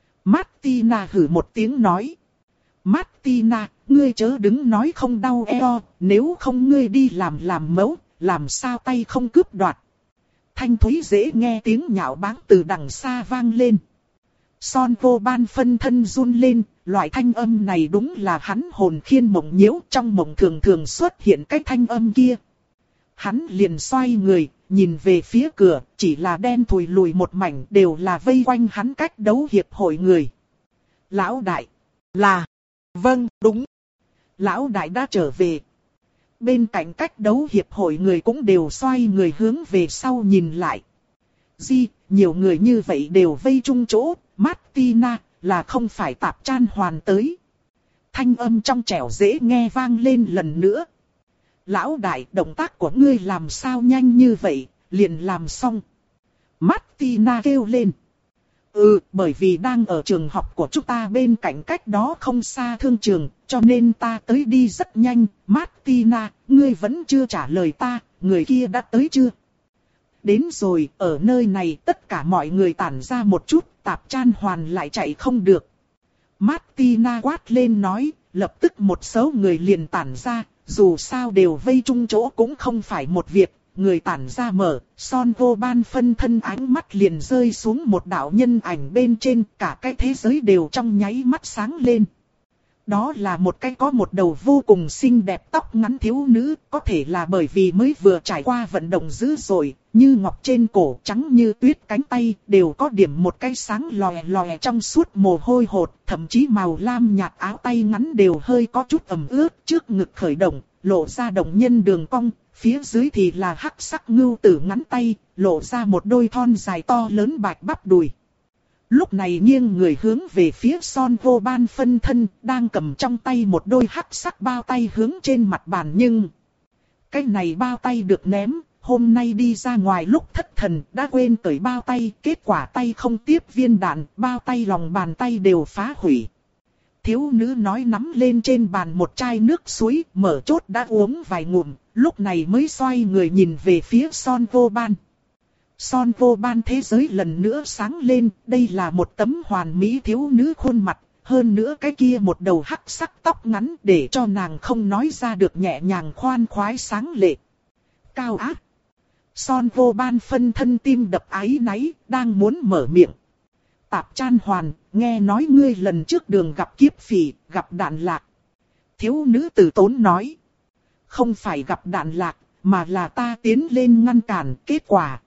Martina hử một tiếng nói. Martina, ngươi chớ đứng nói không đau eo, nếu không ngươi đi làm làm mẫu, làm sao tay không cướp đoạt. Thanh thúy dễ nghe tiếng nhạo báng từ đằng xa vang lên. Son vô ban phân thân run lên, loại thanh âm này đúng là hắn hồn khiên mộng nhiễu, trong mộng thường thường xuất hiện cái thanh âm kia. Hắn liền xoay người, nhìn về phía cửa, chỉ là đen thùi lùi một mảnh, đều là vây quanh hắn cách đấu hiệp hội người. Lão đại, là, vâng, đúng. Lão đại đã trở về. Bên cạnh cách đấu hiệp hội người cũng đều xoay người hướng về sau nhìn lại. Di, nhiều người như vậy đều vây chung chỗ, Martina, là không phải Tạp Chan Hoàn tới. Thanh âm trong trẻo dễ nghe vang lên lần nữa. Lão đại, động tác của ngươi làm sao nhanh như vậy, liền làm xong. Martina kêu lên. Ừ, bởi vì đang ở trường học của chúng ta bên cạnh cách đó không xa thương trường, cho nên ta tới đi rất nhanh. Martina, ngươi vẫn chưa trả lời ta, người kia đã tới chưa? Đến rồi, ở nơi này tất cả mọi người tản ra một chút, Tạp Chan Hoàn lại chạy không được. Martina quát lên nói, lập tức một số người liền tản ra. Dù sao đều vây chung chỗ cũng không phải một việc, người tản ra mở, Son vô ban phân thân ánh mắt liền rơi xuống một đạo nhân ảnh bên trên, cả cái thế giới đều trong nháy mắt sáng lên. Đó là một cái có một đầu vô cùng xinh đẹp tóc ngắn thiếu nữ, có thể là bởi vì mới vừa trải qua vận động dữ dội, như ngọc trên cổ trắng như tuyết cánh tay, đều có điểm một cái sáng lòe lòe trong suốt mồ hôi hột, thậm chí màu lam nhạt áo tay ngắn đều hơi có chút ẩm ướt, trước ngực khởi động, lộ ra động nhân đường cong, phía dưới thì là hắc sắc ngưu tử ngắn tay, lộ ra một đôi thon dài to lớn bạch bắp đùi. Lúc này nghiêng người hướng về phía Son vô ban phân thân, đang cầm trong tay một đôi hắc sắc bao tay hướng trên mặt bàn, nhưng cái này bao tay được ném, hôm nay đi ra ngoài lúc thất thần đã quên cởi bao tay, kết quả tay không tiếp viên đạn, bao tay lòng bàn tay đều phá hủy. Thiếu nữ nói nắm lên trên bàn một chai nước suối, mở chốt đã uống vài ngụm, lúc này mới xoay người nhìn về phía Son vô ban. Son vô ban thế giới lần nữa sáng lên, đây là một tấm hoàn mỹ thiếu nữ khuôn mặt, hơn nữa cái kia một đầu hắc sắc tóc ngắn để cho nàng không nói ra được nhẹ nhàng khoan khoái sáng lệ. Cao ác. Son vô ban phân thân tim đập áy náy, đang muốn mở miệng. Tạp Chan Hoàn, nghe nói ngươi lần trước đường gặp kiếp phỉ, gặp đạn lạc. Thiếu nữ từ tốn nói. Không phải gặp đạn lạc, mà là ta tiến lên ngăn cản, kết quả.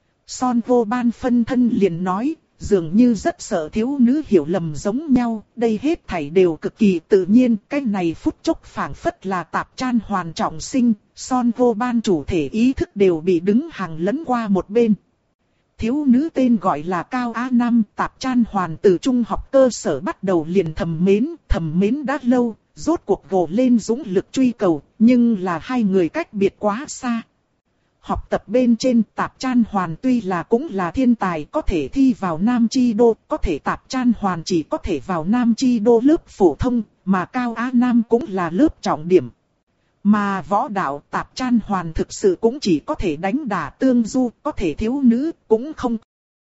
Son vô ban phân thân liền nói, dường như rất sợ thiếu nữ hiểu lầm giống nhau, đây hết thảy đều cực kỳ tự nhiên, cái này phút chốc phảng phất là Tạp Chan Hoàn trọng sinh, Son vô ban chủ thể ý thức đều bị đứng hàng lẫn qua một bên. Thiếu nữ tên gọi là Cao Á Nam, Tạp Chan Hoàn từ trung học cơ sở bắt đầu liền thầm mến, thầm mến đã lâu, rốt cuộc gồ lên dũng lực truy cầu, nhưng là hai người cách biệt quá xa. Học tập bên trên, Tạp Chan Hoàn tuy là cũng là thiên tài, có thể thi vào Nam Chi Đô, có thể Tạp Chan Hoàn chỉ có thể vào Nam Chi Đô lớp phổ thông, mà Cao Á Nam cũng là lớp trọng điểm. Mà võ đạo Tạp Chan Hoàn thực sự cũng chỉ có thể đánh đả tương du, có thể thiếu nữ, cũng không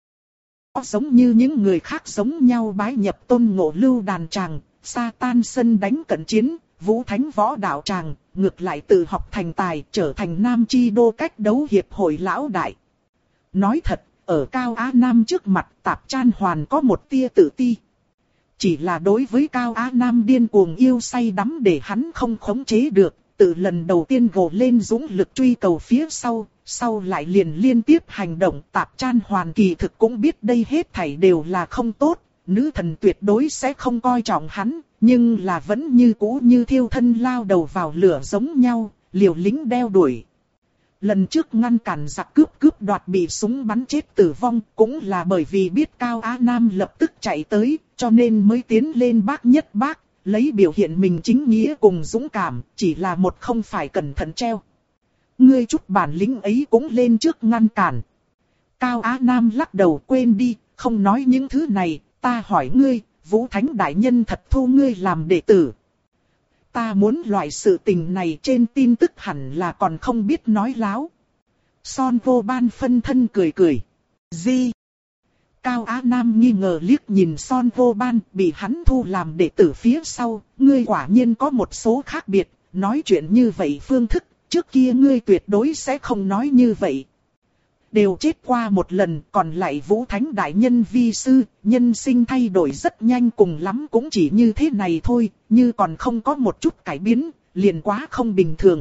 có giống như những người khác giống nhau bái nhập Tôn Ngộ Lưu đàn tràng, sa tan sân đánh cận chiến, vũ thánh võ đạo tràng, ngược lại tự học thành tài, trở thành Nam Chi Đô cách đấu hiệp hội lão đại. Nói thật, ở Cao Á Nam trước mặt Tạp Chan Hoàn có một tia tự ti. Chỉ là đối với Cao Á Nam điên cuồng yêu say đắm để hắn không khống chế được, từ lần đầu tiên gồ lên dũng lực truy cầu phía sau, sau lại liền liên tiếp hành động. Tạp Chan Hoàn kỳ thực cũng biết đây hết thảy đều là không tốt, nữ thần tuyệt đối sẽ không coi trọng hắn, nhưng là vẫn như cũ như thiêu thân lao đầu vào lửa giống nhau, liều lĩnh đeo đuổi. Lần trước ngăn cản giặc cướp cướp đoạt bị súng bắn chết tử vong, cũng là bởi vì biết Cao Á Nam lập tức chạy tới, cho nên mới tiến lên bác nhất bác, lấy biểu hiện mình chính nghĩa cùng dũng cảm, chỉ là một không phải cẩn thận treo. Ngươi chút bản lĩnh ấy cũng lên trước ngăn cản. Cao Á Nam lắc đầu, quên đi, không nói những thứ này, ta hỏi ngươi, Vũ Thánh Đại Nhân thật thu ngươi làm đệ tử. Ta muốn loại sự tình này trên tin tức hẳn là còn không biết nói láo. Son Vô Ban phân thân cười cười. Gì? Cao Á Nam nghi ngờ liếc nhìn Son Vô Ban, bị hắn thu làm đệ tử phía sau, ngươi quả nhiên có một số khác biệt, nói chuyện như vậy phương thức, trước kia ngươi tuyệt đối sẽ không nói như vậy. Đều chết qua một lần, còn lại Vũ Thánh Đại Nhân vi sư, nhân sinh thay đổi rất nhanh, cùng lắm cũng chỉ như thế này thôi, như còn không có một chút cải biến, liền quá không bình thường.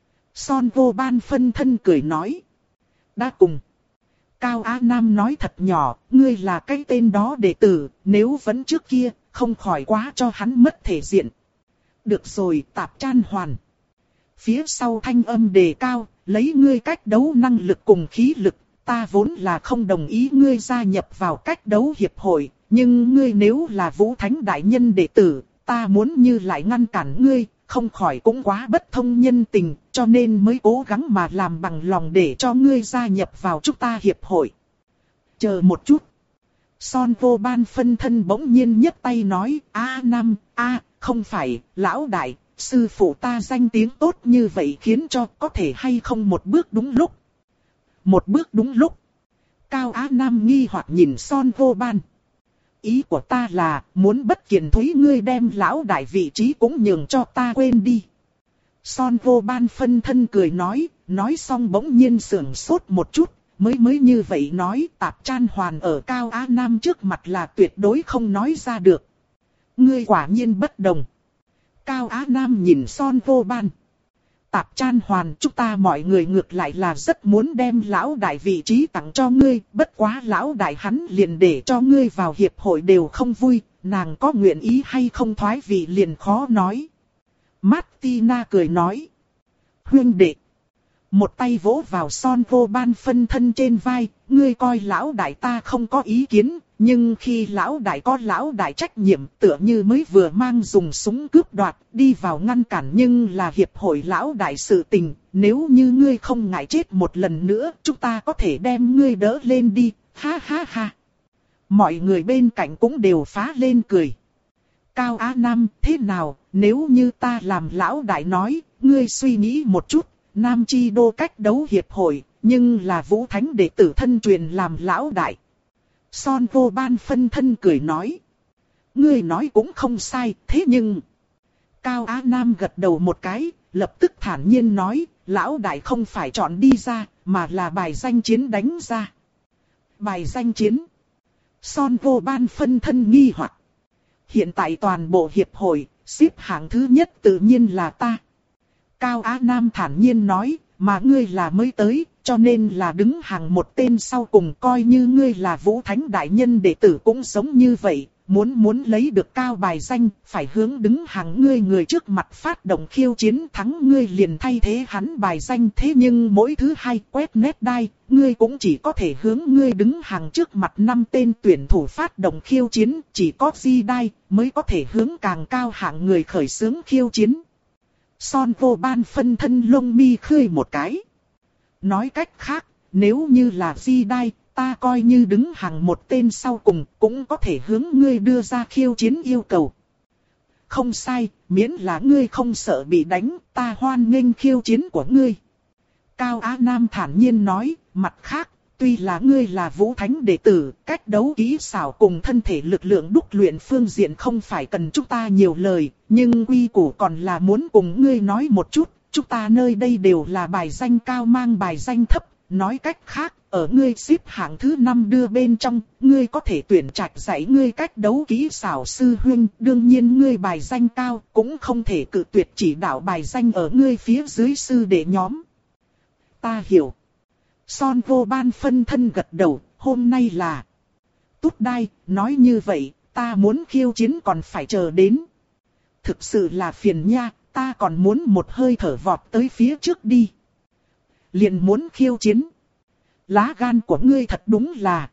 Son Vô Ban phân thân cười nói. Đã cùng. Cao Á Nam nói thật nhỏ, ngươi là cái tên đó đệ tử, nếu vẫn trước kia, không khỏi quá cho hắn mất thể diện. Được rồi, Tạp Chan Hoàn. Phía sau thanh âm đề cao, lấy ngươi cách đấu năng lực cùng khí lực, ta vốn là không đồng ý ngươi gia nhập vào cách đấu hiệp hội, nhưng ngươi nếu là Vũ Thánh Đại Nhân đệ tử, ta muốn như lại ngăn cản ngươi, không khỏi cũng quá bất thông nhân tình, cho nên mới cố gắng mà làm bằng lòng để cho ngươi gia nhập vào chúng ta hiệp hội. Chờ một chút. Son Vô Ban phân thân bỗng nhiên nhấc tay nói, a Nam, a không phải, lão đại, sư phụ ta danh tiếng tốt như vậy khiến cho có thể hay không một bước đúng lúc. Một bước đúng lúc. Cao Á Nam nghi hoặc nhìn Son Vô Ban. Ý của ta là, muốn bất kiền thúy ngươi đem lão đại vị trí cũng nhường cho ta quên đi. Son Vô Ban phân thân cười nói, nói xong bỗng nhiên sưởng sốt một chút, mới mới như vậy nói, Tạp Chan Hoàn ở Cao Á Nam trước mặt là tuyệt đối không nói ra được. Ngươi quả nhiên bất đồng. Cao Á Nam nhìn Son Vô Ban. Tạp Chan Hoàn, chúng ta mọi người ngược lại là rất muốn đem lão đại vị trí tặng cho ngươi, bất quá lão đại hắn liền để cho ngươi vào hiệp hội đều không vui, nàng có nguyện ý hay không thoái vị liền khó nói. Martina cười nói. Huynh đệ. Một tay vỗ vào Son Vô Ban phân thân trên vai, ngươi coi lão đại ta không có ý kiến, nhưng khi lão đại có lão đại trách nhiệm tựa như mới vừa mang dùng súng cướp đoạt đi vào ngăn cản, nhưng là hiệp hội lão đại sự tình, nếu như ngươi không ngại chết một lần nữa, chúng ta có thể đem ngươi đỡ lên đi, ha ha ha. Mọi người bên cạnh cũng đều phá lên cười. Cao Á Nam, thế nào, nếu như ta làm lão đại nói, ngươi suy nghĩ một chút. Nam Chi Đô cách đấu hiệp hội, nhưng là Vũ Thánh đệ tử thân truyền làm lão đại. Son Vô Ban phân thân cười nói. Ngươi nói cũng không sai, thế nhưng... Cao Á Nam gật đầu một cái, lập tức thản nhiên nói, lão đại không phải chọn đi ra, mà là bài danh chiến đánh ra. Bài danh chiến. Son Vô Ban phân thân nghi hoặc. Hiện tại toàn bộ hiệp hội, xếp hạng thứ nhất tự nhiên là ta. Cao Á Nam thản nhiên nói, mà ngươi là mới tới, cho nên là đứng hàng một tên sau cùng, coi như ngươi là Vũ Thánh Đại Nhân đệ tử cũng sống như vậy, muốn muốn lấy được cao bài danh, phải hướng đứng hàng ngươi người trước mặt phát động khiêu chiến, thắng ngươi liền thay thế hắn bài danh. Thế nhưng mỗi thứ hai quét nét đai, ngươi cũng chỉ có thể hướng ngươi đứng hàng trước mặt năm tên tuyển thủ phát động khiêu chiến, chỉ có di đai mới có thể hướng càng cao hạng người khởi xướng khiêu chiến. Son vô ban phân thân lông mi khơi một cái. Nói cách khác, nếu như là di đai, ta coi như đứng hàng một tên sau cùng, cũng có thể hướng ngươi đưa ra khiêu chiến yêu cầu. Không sai, miễn là ngươi không sợ bị đánh, ta hoan nghênh khiêu chiến của ngươi. Cao Á Nam thản nhiên nói, mặt khác, tuy là ngươi là Vũ Thánh đệ tử, cách đấu kỹ xảo cùng thân thể lực lượng đúc luyện phương diện không phải cần chúng ta nhiều lời, nhưng quy củ còn là muốn cùng ngươi nói một chút, chúng ta nơi đây đều là bài danh cao mang bài danh thấp, nói cách khác, ở ngươi xếp hạng thứ năm đưa bên trong, ngươi có thể tuyển trạch dạy ngươi cách đấu kỹ xảo sư huynh, đương nhiên ngươi bài danh cao, cũng không thể cự tuyệt chỉ đạo bài danh ở ngươi phía dưới sư đệ nhóm. Ta hiểu. Son vô ban phân thân gật đầu, hôm nay là Tút Đai, nói như vậy, ta muốn khiêu chiến còn phải chờ đến. Thực sự là phiền nha, ta còn muốn một hơi thở vọt tới phía trước đi. Liền muốn khiêu chiến. Lá gan của ngươi thật đúng là.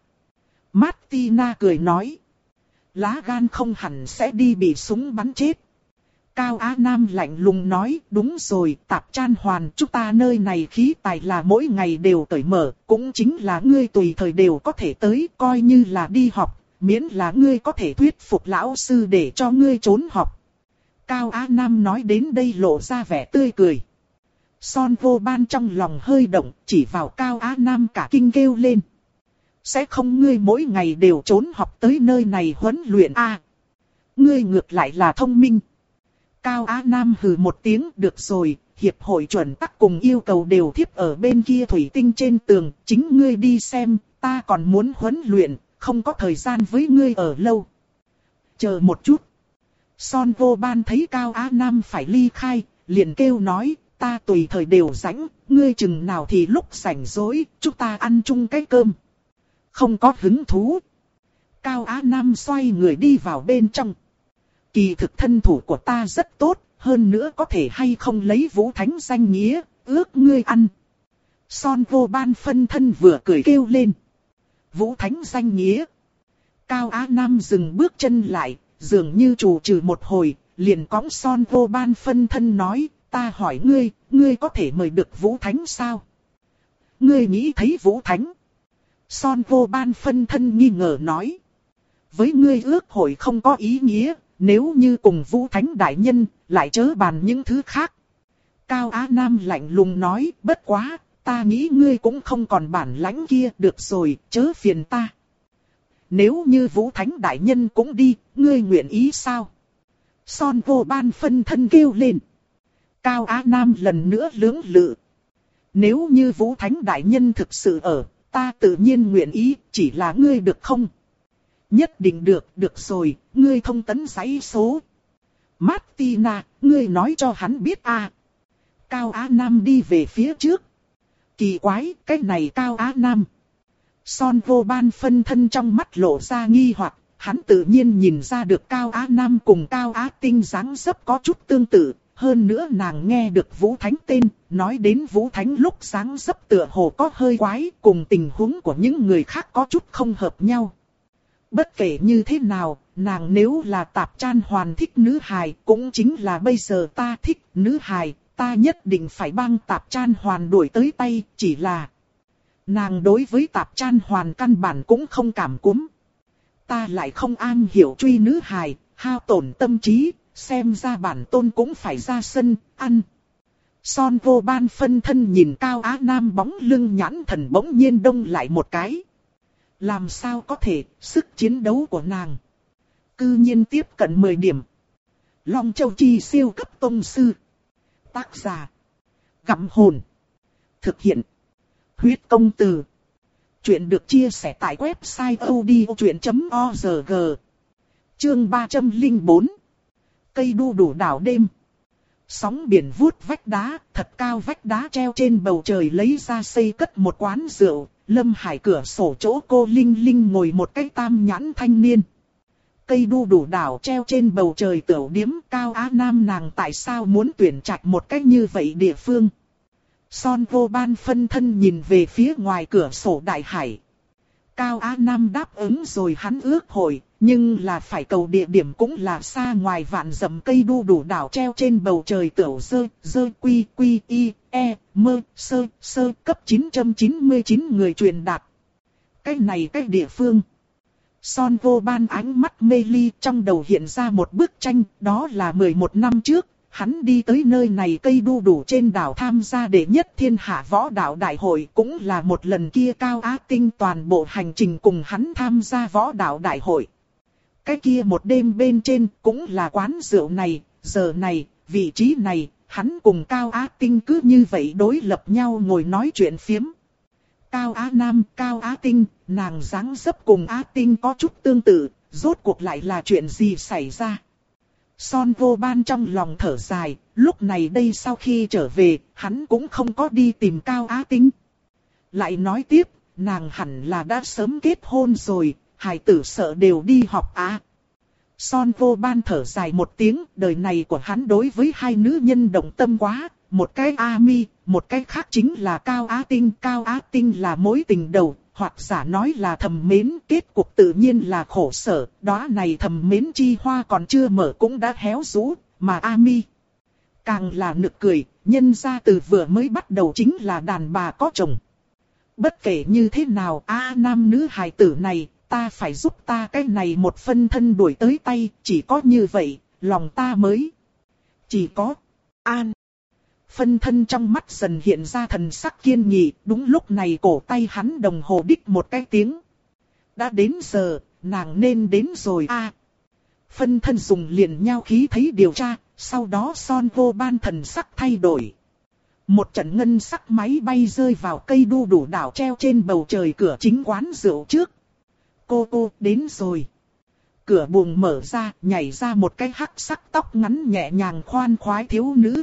Martina cười nói. Lá gan không hẳn sẽ đi bị súng bắn chết. Cao Á Nam lạnh lùng nói, đúng rồi, Tạp Chan Hoàn, chúng ta nơi này khí tài là mỗi ngày đều cởi mở, cũng chính là ngươi tùy thời đều có thể tới, coi như là đi học, miễn là ngươi có thể thuyết phục lão sư để cho ngươi trốn học. Cao Á Nam nói đến đây lộ ra vẻ tươi cười. Son vô ban trong lòng hơi động, chỉ vào Cao Á Nam cả kinh kêu lên. Sẽ không ngươi mỗi ngày đều trốn học tới nơi này huấn luyện a? À, ngươi ngược lại là thông minh. Cao Á Nam hừ một tiếng, được rồi, hiệp hội chuẩn tắc cùng yêu cầu đều thiếp ở bên kia thủy tinh trên tường, chính ngươi đi xem, ta còn muốn huấn luyện, không có thời gian với ngươi ở lâu. Chờ một chút. Son vô ban thấy Cao Á Nam phải ly khai, liền kêu nói, ta tùy thời đều rảnh, ngươi chừng nào thì lúc rảnh rỗi, chúng ta ăn chung cái cơm. Không có hứng thú. Cao Á Nam xoay người đi vào bên trong. Kỳ thực thân thủ của ta rất tốt, hơn nữa có thể hay không lấy Vũ Thánh danh nghĩa, ước ngươi ăn. Son vô ban phân thân vừa cười kêu lên. Vũ Thánh danh nghĩa. Cao Á Nam dừng bước chân lại, dường như trù trừ một hồi, liền cõng Son vô ban phân thân nói, ta hỏi ngươi, ngươi có thể mời được Vũ Thánh sao? Ngươi nghĩ thấy Vũ Thánh? Son vô ban phân thân nghi ngờ nói. Với ngươi ước hội không có ý nghĩa. Nếu như cùng Vũ Thánh đại nhân, lại chớ bàn những thứ khác. Cao Á Nam lạnh lùng nói, bất quá, ta nghĩ ngươi cũng không còn bản lãnh kia, được rồi, chớ phiền ta. Nếu như Vũ Thánh đại nhân cũng đi, ngươi nguyện ý sao? Son vô ban phân thân kêu lên. Cao Á Nam lần nữa lưỡng lự. Nếu như Vũ Thánh đại nhân thực sự ở, ta tự nhiên nguyện ý, chỉ là ngươi được không? Nhất định được, được rồi, ngươi thông tấn giấy số. Martina, ngươi nói cho hắn biết a. À. Cao Á Nam đi về phía trước. Kỳ quái, cái này Cao Á Nam. Son vô ban phân thân trong mắt lộ ra nghi hoặc, hắn tự nhiên nhìn ra được Cao Á Nam cùng Cao Á Tinh dáng dấp có chút tương tự. Hơn nữa nàng nghe được Vũ Thánh tên, nói đến Vũ Thánh lúc dáng dấp tựa hồ có hơi quái, cùng tình huống của những người khác có chút không hợp nhau. Bất kể như thế nào, nàng nếu là Tạp Chan Hoàn thích nữ hài, cũng chính là bây giờ ta thích nữ hài, ta nhất định phải bang Tạp Chan Hoàn đuổi tới tay, chỉ là nàng đối với Tạp Chan Hoàn căn bản cũng không cảm cúm. Ta lại không an hiểu truy nữ hài, hao tổn tâm trí, xem ra bản tôn cũng phải ra sân, ăn. Son vô ban phân thân nhìn Cao Á Nam bóng lưng nhãn thần bỗng nhiên đông lại một cái. Làm sao có thể, sức chiến đấu của nàng cư nhiên tiếp cận mười điểm. Long Châu Chi siêu cấp tông sư. Tác giả Gặm Hồn. Thực hiện Huyết Công Từ. Chuyện được chia sẻ tại website odchuyện chấm org. Chương ba trăm lẻ bốn. Cây đu đủ đảo đêm. Sóng biển vuốt vách đá, thật cao vách đá treo trên bầu trời lấy ra xây cất một quán rượu. Lâm Hải cửa sổ chỗ cô Linh Linh ngồi một cái tam nhãn thanh niên. Cây đu đủ đảo treo trên bầu trời tiểu điếm, Cao Á Nam nàng tại sao muốn tuyển trạch một cách như vậy địa phương. Son Vô Ban phân thân nhìn về phía ngoài cửa sổ đại hải. Cao Á Nam đáp ứng rồi, hắn ước hội, nhưng là phải cầu địa điểm cũng là xa ngoài vạn dặm. Cây đu đủ đảo treo trên bầu trời tiểu dơ, dơ quy quy y, e, mơ, sơ, sơ, cấp chín trăm chín mươi chín người truyền đạt. Cái này cái địa phương. Son Vô Ban ánh mắt mê ly, trong đầu hiện ra một bức tranh, đó là mười một năm trước, hắn đi tới nơi này cây đu đủ trên đảo tham gia đệ nhất thiên hạ võ đạo đại hội, cũng là một lần kia Cao Á Tinh toàn bộ hành trình cùng hắn tham gia võ đạo đại hội. Cái kia một đêm bên trên cũng là quán rượu này, giờ này, vị trí này, hắn cùng Cao Á Tinh cứ như vậy đối lập nhau ngồi nói chuyện phiếm. Cao Á Nam, Cao Á Tinh, nàng dáng dấp cùng Á Tinh có chút tương tự, rốt cuộc lại là chuyện gì xảy ra. Son Vô Ban trong lòng thở dài, lúc này đây sau khi trở về, hắn cũng không có đi tìm Cao Á Tinh. Lại nói tiếp, nàng hẳn là đã sớm kết hôn rồi, hài tử sợ đều đi học á. Son Vô Ban thở dài một tiếng, đời này của hắn đối với hai nữ nhân động tâm quá, một cái A Mi, một cái khác chính là Cao Á Tinh. Cao Á Tinh là mối tình đầu, hoặc giả nói là thầm mến, kết cục tự nhiên là khổ sở, đó này thầm mến chi hoa còn chưa mở cũng đã héo rũ, mà A Mi càng là nực cười, nhân ra từ vừa mới bắt đầu chính là đàn bà có chồng. Bất kể như thế nào, A nam nữ hài tử này, ta phải giúp ta cái này một phân thân đuổi tới tay, chỉ có như vậy, lòng ta mới chỉ có an. Phân thân trong mắt dần hiện ra thần sắc kiên nghị, đúng lúc này cổ tay hắn đồng hồ đích một cái tiếng. Đã đến giờ, nàng nên đến rồi a. À, phân thân dùng liền nhau khí thấy điều tra, sau đó Son Vô Ban thần sắc thay đổi. Một trận ngân sắc máy bay rơi vào cây đu đủ đảo treo trên bầu trời cửa chính quán rượu trước. Cô cô đến rồi. Cửa buồng mở ra, nhảy ra một cái hắc sắc tóc ngắn nhẹ nhàng khoan khoái thiếu nữ.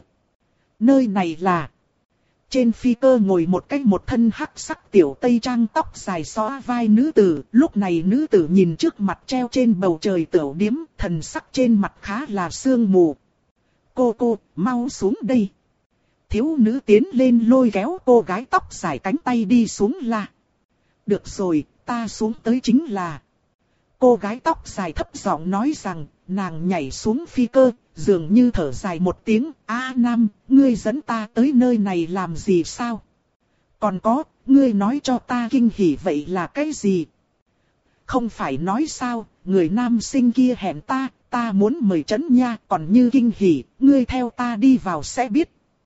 Nơi này là... Trên phi cơ ngồi một cái một thân hắc sắc tiểu tây trang tóc dài xõa vai nữ tử. Lúc này nữ tử nhìn trước mặt treo trên bầu trời tiểu điếm, thần sắc trên mặt khá là sương mù. Cô cô, mau xuống đây. Thiếu nữ tiến lên lôi kéo cô gái tóc dài cánh tay đi xuống la. Được rồi, ta xuống tới chính là... Cô gái tóc dài thấp giọng nói rằng, nàng nhảy xuống phi cơ, dường như thở dài một tiếng. A Nam, ngươi dẫn ta tới nơi này làm gì sao? Còn có, ngươi nói cho ta kinh hỉ vậy là cái gì? Không phải nói sao, người nam sinh kia hẹn ta, ta muốn mời trấn nha, còn như kinh hỉ, ngươi theo ta đi vào sẽ biết.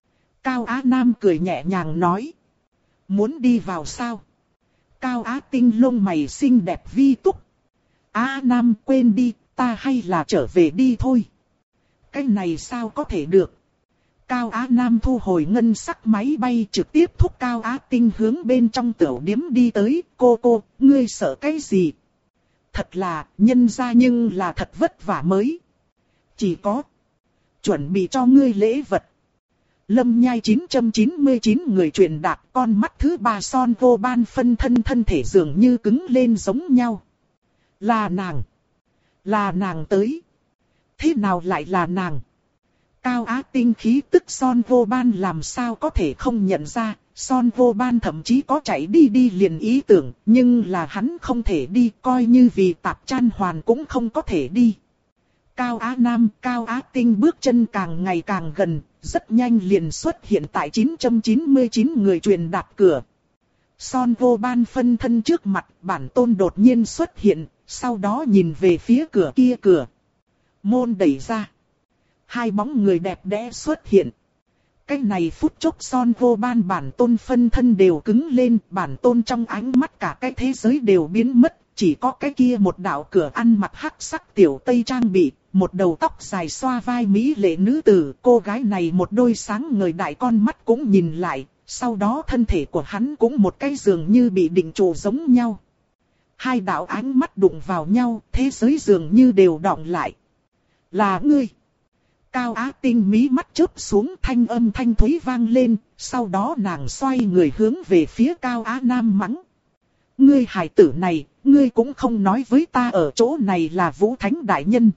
Cao Á Nam cười nhẹ nhàng nói. Muốn đi vào sao? Cao Á Tinh lông mày xinh đẹp vi túc. Á Nam quên đi, ta hay là trở về đi thôi. Cái này sao có thể được? Cao Á Nam thu hồi ngân sắc máy bay trực tiếp thúc Cao Á Tinh hướng bên trong tiểu điếm đi tới. Cô cô, ngươi sợ cái gì? Thật là, nhân ra nhưng là thật vất vả mới. Chỉ có chuẩn bị cho ngươi lễ vật. Lâm Nhai chín trăm chín mươi chín người truyền đạt, con mắt thứ ba Son Vô Ban phân thân thân thể dường như cứng lên giống nhau. Là nàng. Là nàng tới. Thế nào lại là nàng? Cao Á Tinh khí tức Son Vô Ban làm sao có thể không nhận ra. Son Vô Ban thậm chí có chạy đi đi liền ý tưởng, nhưng là hắn không thể đi, coi như vì Tạp Chan Hoàn cũng không có thể đi. Cao Á Nam, Cao Á Tinh bước chân càng ngày càng gần, rất nhanh liền xuất hiện tại chín trăm chín mươi chín người truyền đạt cửa. Son Vô Ban phân thân trước mặt, bản tôn đột nhiên xuất hiện, sau đó nhìn về phía cửa kia cửa. Môn đẩy ra. Hai bóng người đẹp đẽ xuất hiện. Cái này phút chốc Son Vô Ban bản tôn phân thân đều cứng lên, bản tôn trong ánh mắt cả cái thế giới đều biến mất, chỉ có cái kia một đạo cửa ăn mặc hắc sắc tiểu tây trang bị, một đầu tóc dài xoa vai mỹ lệ nữ tử, cô gái này một đôi sáng ngời đại con mắt cũng nhìn lại, sau đó thân thể của hắn cũng một cái dường như bị định trụ giống nhau. Hai đạo ánh mắt đụng vào nhau, thế giới dường như đều đọng lại. Là ngươi. Cao Á Tinh mí mắt chớp xuống, thanh âm thanh thúy vang lên, sau đó nàng xoay người hướng về phía Cao Á Nam mắng. Ngươi hài tử này, ngươi cũng không nói với ta ở chỗ này là Vũ Thánh Đại Nhân.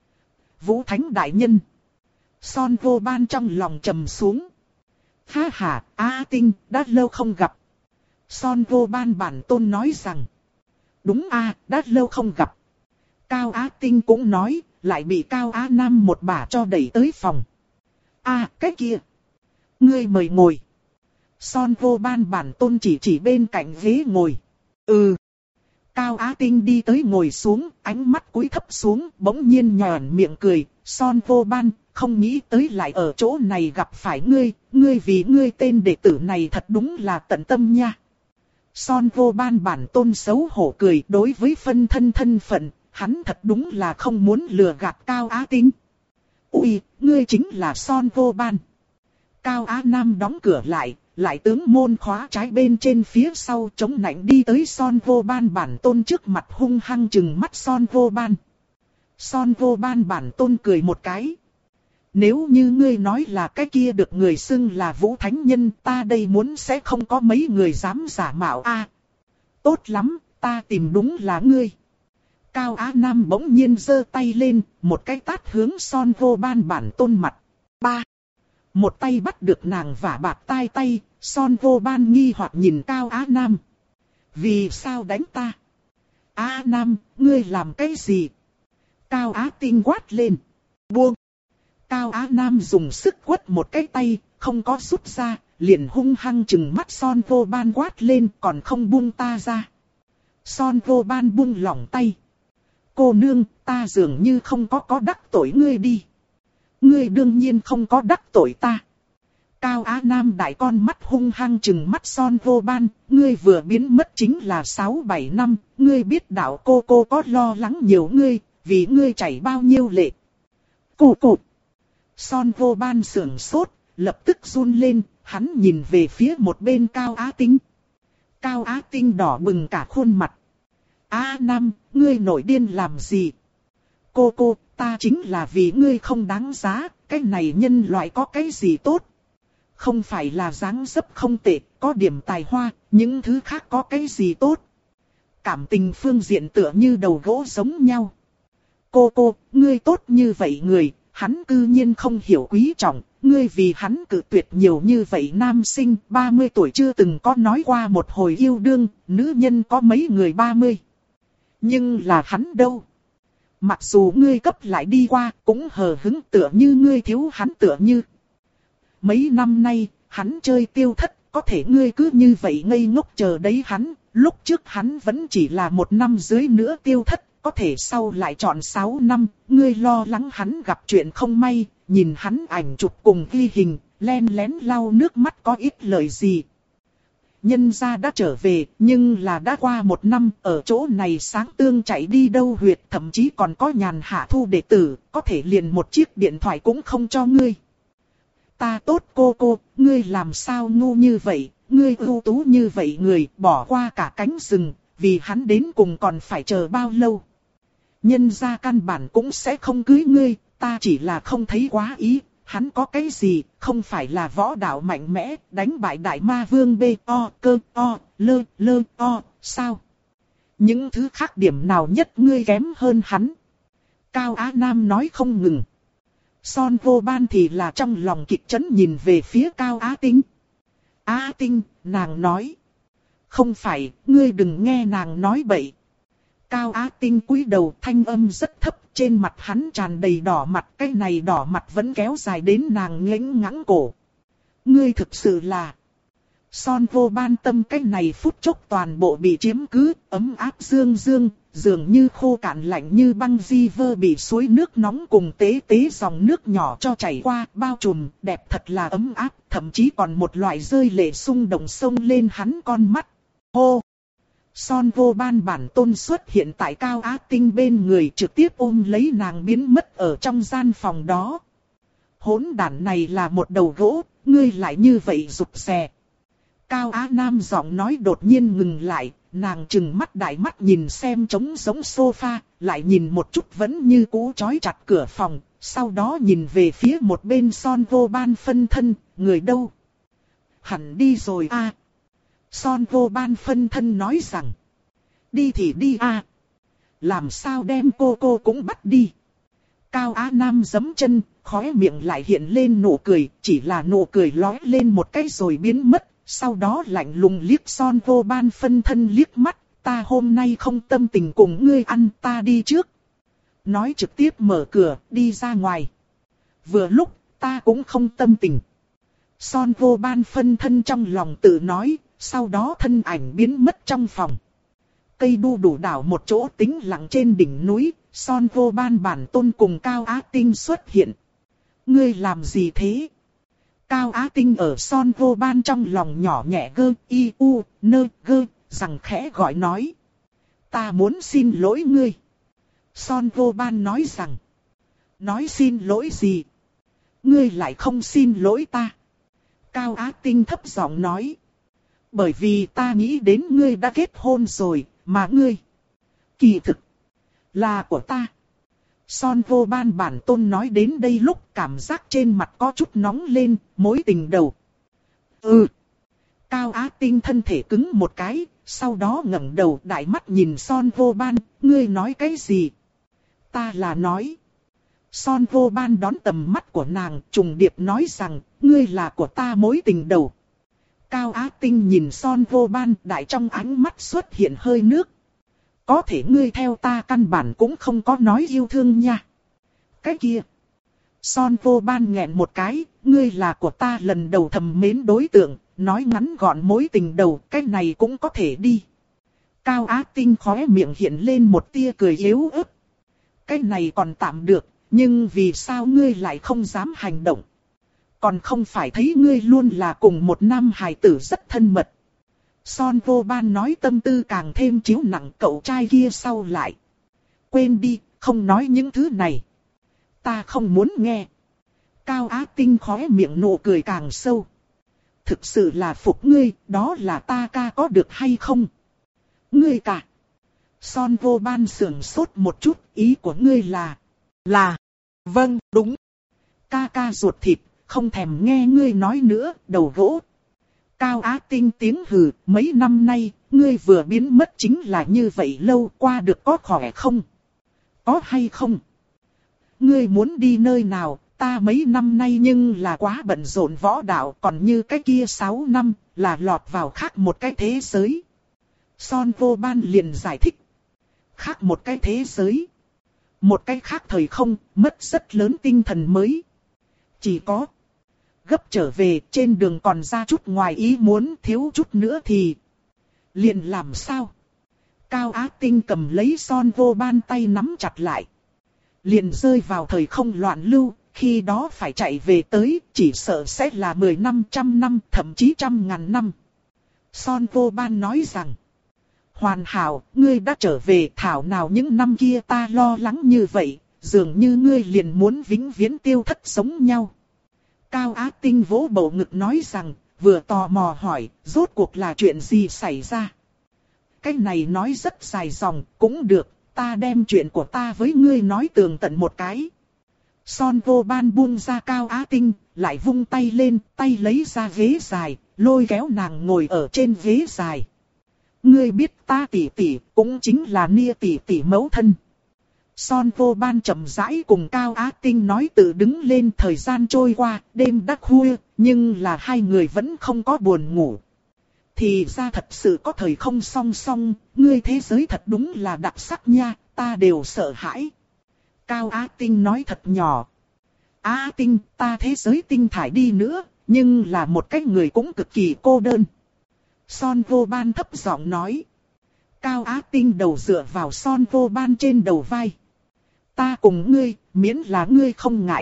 Vũ Thánh Đại Nhân. Son Vô Ban trong lòng trầm xuống. Ha ha, A Tinh, đã lâu không gặp. Son Vô Ban bản tôn nói rằng. Đúng a, đã lâu không gặp. Cao Á Tinh cũng nói, lại bị Cao Á Nam một bả cho đẩy tới phòng. A, cái kia. Ngươi mời ngồi. Son Vô Ban bản tôn chỉ chỉ bên cạnh ghế ngồi. Ừ. Cao Á Tinh đi tới ngồi xuống, ánh mắt cúi thấp xuống, bỗng nhiên nhòn miệng cười. Son Vô Ban, không nghĩ tới lại ở chỗ này gặp phải ngươi, ngươi vì ngươi tên đệ tử này thật đúng là tận tâm nha. Son Vô Ban bản tôn xấu hổ cười, đối với phân thân thân phận, hắn thật đúng là không muốn lừa gạt Cao Á Tinh. Ui, ngươi chính là Son Vô Ban. Cao Á Nam đóng cửa lại, lại tướng môn khóa trái bên trên phía sau chống nạnh đi tới Son Vô Ban bản tôn trước mặt hung hăng trừng mắt Son Vô Ban. Son Vô Ban bản tôn cười một cái. Nếu như ngươi nói là cái kia được người xưng là Vũ Thánh Nhân, ta đây muốn sẽ không có mấy người dám giả mạo a. Tốt lắm, ta tìm đúng là ngươi. Cao Á Nam bỗng nhiên giơ tay lên, một cái tát hướng Son Vô Ban bản tôn mặt. Ba. Một tay bắt được nàng vả bạc tai tay, Son Vô Ban nghi hoặc nhìn Cao Á Nam. Vì sao đánh ta? Á Nam, ngươi làm cái gì? Cao Á Tinh quát lên. Buông. Cao Á Nam dùng sức quất một cái tay, không có rút ra, liền hung hăng trừng mắt Son Vô Ban quát lên, còn không buông ta ra. Son Vô Ban buông lỏng tay. Cô nương, ta dường như không có có đắc tội ngươi đi. Ngươi đương nhiên không có đắc tội ta. Cao Á Nam đại con mắt hung hăng trừng mắt Son Vô Ban, ngươi vừa biến mất chính là sáu bảy năm, ngươi biết đạo cô cô có lo lắng nhiều ngươi, vì ngươi chảy bao nhiêu lệ. Cụ cụ. Son Vô Ban sưởng sốt, lập tức run lên, hắn nhìn về phía một bên Cao Á Tinh. Cao Á Tinh đỏ bừng cả khuôn mặt. Á Nam, ngươi nổi điên làm gì? Cô cô, ta chính là vì ngươi không đáng giá, cái này nhân loại có cái gì tốt? Không phải là dáng dấp không tệ, có điểm tài hoa, những thứ khác có cái gì tốt? Cảm tình phương diện tựa như đầu gỗ giống nhau. Cô cô, ngươi tốt như vậy người, hắn cư nhiên không hiểu quý trọng, ngươi vì hắn cự tuyệt nhiều như vậy nam sinh, ba mươi tuổi chưa từng có nói qua một hồi yêu đương, nữ nhân có mấy người ba mươi. Nhưng là hắn đâu? Mặc dù ngươi cấp lại đi qua, cũng hờ hững tựa như ngươi thiếu hắn tựa như. Mấy năm nay, hắn chơi tiêu thất, có thể ngươi cứ như vậy ngây ngốc chờ đấy hắn, lúc trước hắn vẫn chỉ là một năm dưới nữa tiêu thất, có thể sau lại chọn sáu năm, ngươi lo lắng hắn gặp chuyện không may, nhìn hắn ảnh chụp cùng ghi hình, len lén lau nước mắt có ít lời gì. Nhân gia đã trở về, nhưng là đã qua một năm, ở chỗ này sáng tương chạy đi đâu huyệt, thậm chí còn có nhàn hạ thu đệ tử, có thể liền một chiếc điện thoại cũng không cho ngươi. Ta tốt cô cô, ngươi làm sao ngu như vậy, ngươi ưu tú như vậy người, bỏ qua cả cánh rừng, vì hắn đến cùng còn phải chờ bao lâu. Nhân gia căn bản cũng sẽ không cưới ngươi, ta chỉ là không thấy quá ý. Hắn có cái gì, không phải là võ đạo mạnh mẽ, đánh bại đại ma vương B, O, cơ, O, lơ, lơ, O, sao? Những thứ khác điểm nào nhất ngươi kém hơn hắn? Cao Á Nam nói không ngừng. Son Vô Ban thì là trong lòng kịch chấn nhìn về phía Cao Á Tinh. Á Tinh, nàng nói. Không phải, ngươi đừng nghe nàng nói bậy. Cao Á Tinh cúi đầu thanh âm rất thấp, trên mặt hắn tràn đầy đỏ mặt, cái này đỏ mặt vẫn kéo dài đến nàng ngễnh ngãng cổ. Ngươi thực sự là... Son Vô Ban tâm cái này phút chốc toàn bộ bị chiếm cứ, ấm áp dương dương, dường như khô cạn lạnh như băng di vơ bị suối nước nóng cùng tế tế dòng nước nhỏ cho chảy qua, bao trùm, đẹp thật là ấm áp, thậm chí còn một loại rơi lệ xung động sông lên hắn con mắt. Hô! Son Vô Ban bản tôn xuất hiện tại Cao Á Tinh bên người trực tiếp ôm lấy nàng biến mất ở trong gian phòng đó. Hỗn đản này là một đầu gỗ, ngươi lại như vậy rụt rè. Cao Á Nam giọng nói đột nhiên ngừng lại, nàng trừng mắt đại mắt nhìn xem trống giống sofa, lại nhìn một chút vẫn như cũ trói chặt cửa phòng, sau đó nhìn về phía một bên Son Vô Ban phân thân, người đâu? Hẳn đi rồi a. Son Vô Ban phân thân nói rằng, Đi thì đi a, làm sao đem cô cô cũng bắt đi. Cao Á Nam giẫm chân, khóe miệng lại hiện lên nụ cười, chỉ là nụ cười lóe lên một cái rồi biến mất, sau đó lạnh lùng liếc Son Vô Ban phân thân liếc mắt, ta hôm nay không tâm tình cùng ngươi ăn, ta đi trước. Nói trực tiếp mở cửa, đi ra ngoài. Vừa lúc, ta cũng không tâm tình. Son Vô Ban phân thân trong lòng tự nói, sau đó thân ảnh biến mất trong phòng. Cây đu đủ đảo một chỗ tĩnh lặng trên đỉnh núi, Son Vô Ban bản tôn cùng Cao Á Tinh xuất hiện. Ngươi làm gì thế? Cao Á Tinh ở Son Vô Ban trong lòng nhỏ nhẹ gơ, y u, nơ, gơ, rằng khẽ gọi nói. Ta muốn xin lỗi ngươi. Son Vô Ban nói rằng. Nói xin lỗi gì? Ngươi lại không xin lỗi ta. Cao Á Tinh thấp giọng nói. Bởi vì ta nghĩ đến ngươi đã kết hôn rồi, mà ngươi kỳ thực là của ta. Son Vô Ban bản tôn nói đến đây lúc cảm giác trên mặt có chút nóng lên, mối tình đầu. Ừ. Cao Á Tinh thân thể cứng một cái, sau đó ngẩng đầu đại mắt nhìn Son Vô Ban, ngươi nói cái gì? Ta là nói. Son Vô Ban đón tầm mắt của nàng, trùng điệp nói rằng, ngươi là của ta mối tình đầu. Cao Á Tinh nhìn Son Vô Ban, đại trong ánh mắt xuất hiện hơi nước. Có thể ngươi theo ta căn bản cũng không có nói yêu thương nha. Cái kia. Son Vô Ban nghẹn một cái, ngươi là của ta lần đầu thầm mến đối tượng, nói ngắn gọn mối tình đầu, cái này cũng có thể đi. Cao Á Tinh khóe miệng hiện lên một tia cười yếu ớt. Cái này còn tạm được, nhưng vì sao ngươi lại không dám hành động? Còn không phải thấy ngươi luôn là cùng một nam hài tử rất thân mật. Son Vô Ban nói tâm tư càng thêm chiếu nặng cậu trai kia sau lại. Quên đi, không nói những thứ này. Ta không muốn nghe. Cao Á Tinh khóe miệng nụ cười càng sâu. Thực sự là phục ngươi, đó là ta ca có được hay không? Ngươi cả. Son Vô Ban sườn sốt một chút, ý của ngươi là... Là... Vâng, đúng. Ca ca ruột thịt, không thèm nghe ngươi nói nữa, đầu gỗ. Cao Á Tinh tiếng hừ, mấy năm nay, ngươi vừa biến mất chính là như vậy lâu qua được có khỏe không? Có hay không? Ngươi muốn đi nơi nào, ta mấy năm nay nhưng là quá bận rộn võ đạo, còn như cái kia sáu năm, là lọt vào khác một cái thế giới. Son Vô Ban liền giải thích. Khác một cái thế giới. Một cái khác thời không, mất rất lớn tinh thần mới. Chỉ có... Gấp trở về trên đường còn ra chút ngoài ý muốn thiếu chút nữa thì... Liền làm sao? Cao Á Tinh cầm lấy Son Vô Ban tay nắm chặt lại. Liền rơi vào thời không loạn lưu, khi đó phải chạy về tới, chỉ sợ sẽ là mười năm, trăm năm, thậm chí trăm ngàn năm. Son Vô Ban nói rằng... Hoàn hảo, ngươi đã trở về, thảo nào những năm kia ta lo lắng như vậy, dường như ngươi liền muốn vĩnh viễn tiêu thất sống nhau. Cao Á Tinh vỗ bầu ngực nói rằng, vừa tò mò hỏi, rốt cuộc là chuyện gì xảy ra? Cái này nói rất dài dòng, cũng được, ta đem chuyện của ta với ngươi nói tường tận một cái. Son Vô Ban buông ra Cao Á Tinh, lại vung tay lên, tay lấy ra ghế dài, lôi kéo nàng ngồi ở trên ghế dài. Ngươi biết ta tỷ tỷ, cũng chính là Nia tỷ tỷ mẫu thân. Son Vô Ban chậm rãi cùng Cao Á Tinh nói tự đứng lên, thời gian trôi qua, đêm đã khuya, nhưng là hai người vẫn không có buồn ngủ. Thì ra thật sự có thời không song song, ngươi thế giới thật đúng là đặc sắc nha, ta đều sợ hãi. Cao Á Tinh nói thật nhỏ. Á Tinh, ta thế giới tinh thải đi nữa, nhưng là một cái người cũng cực kỳ cô đơn. Son Vô Ban thấp giọng nói. Cao Á Tinh đầu dựa vào Son Vô Ban trên đầu vai. Ta cùng ngươi, miễn là ngươi không ngại.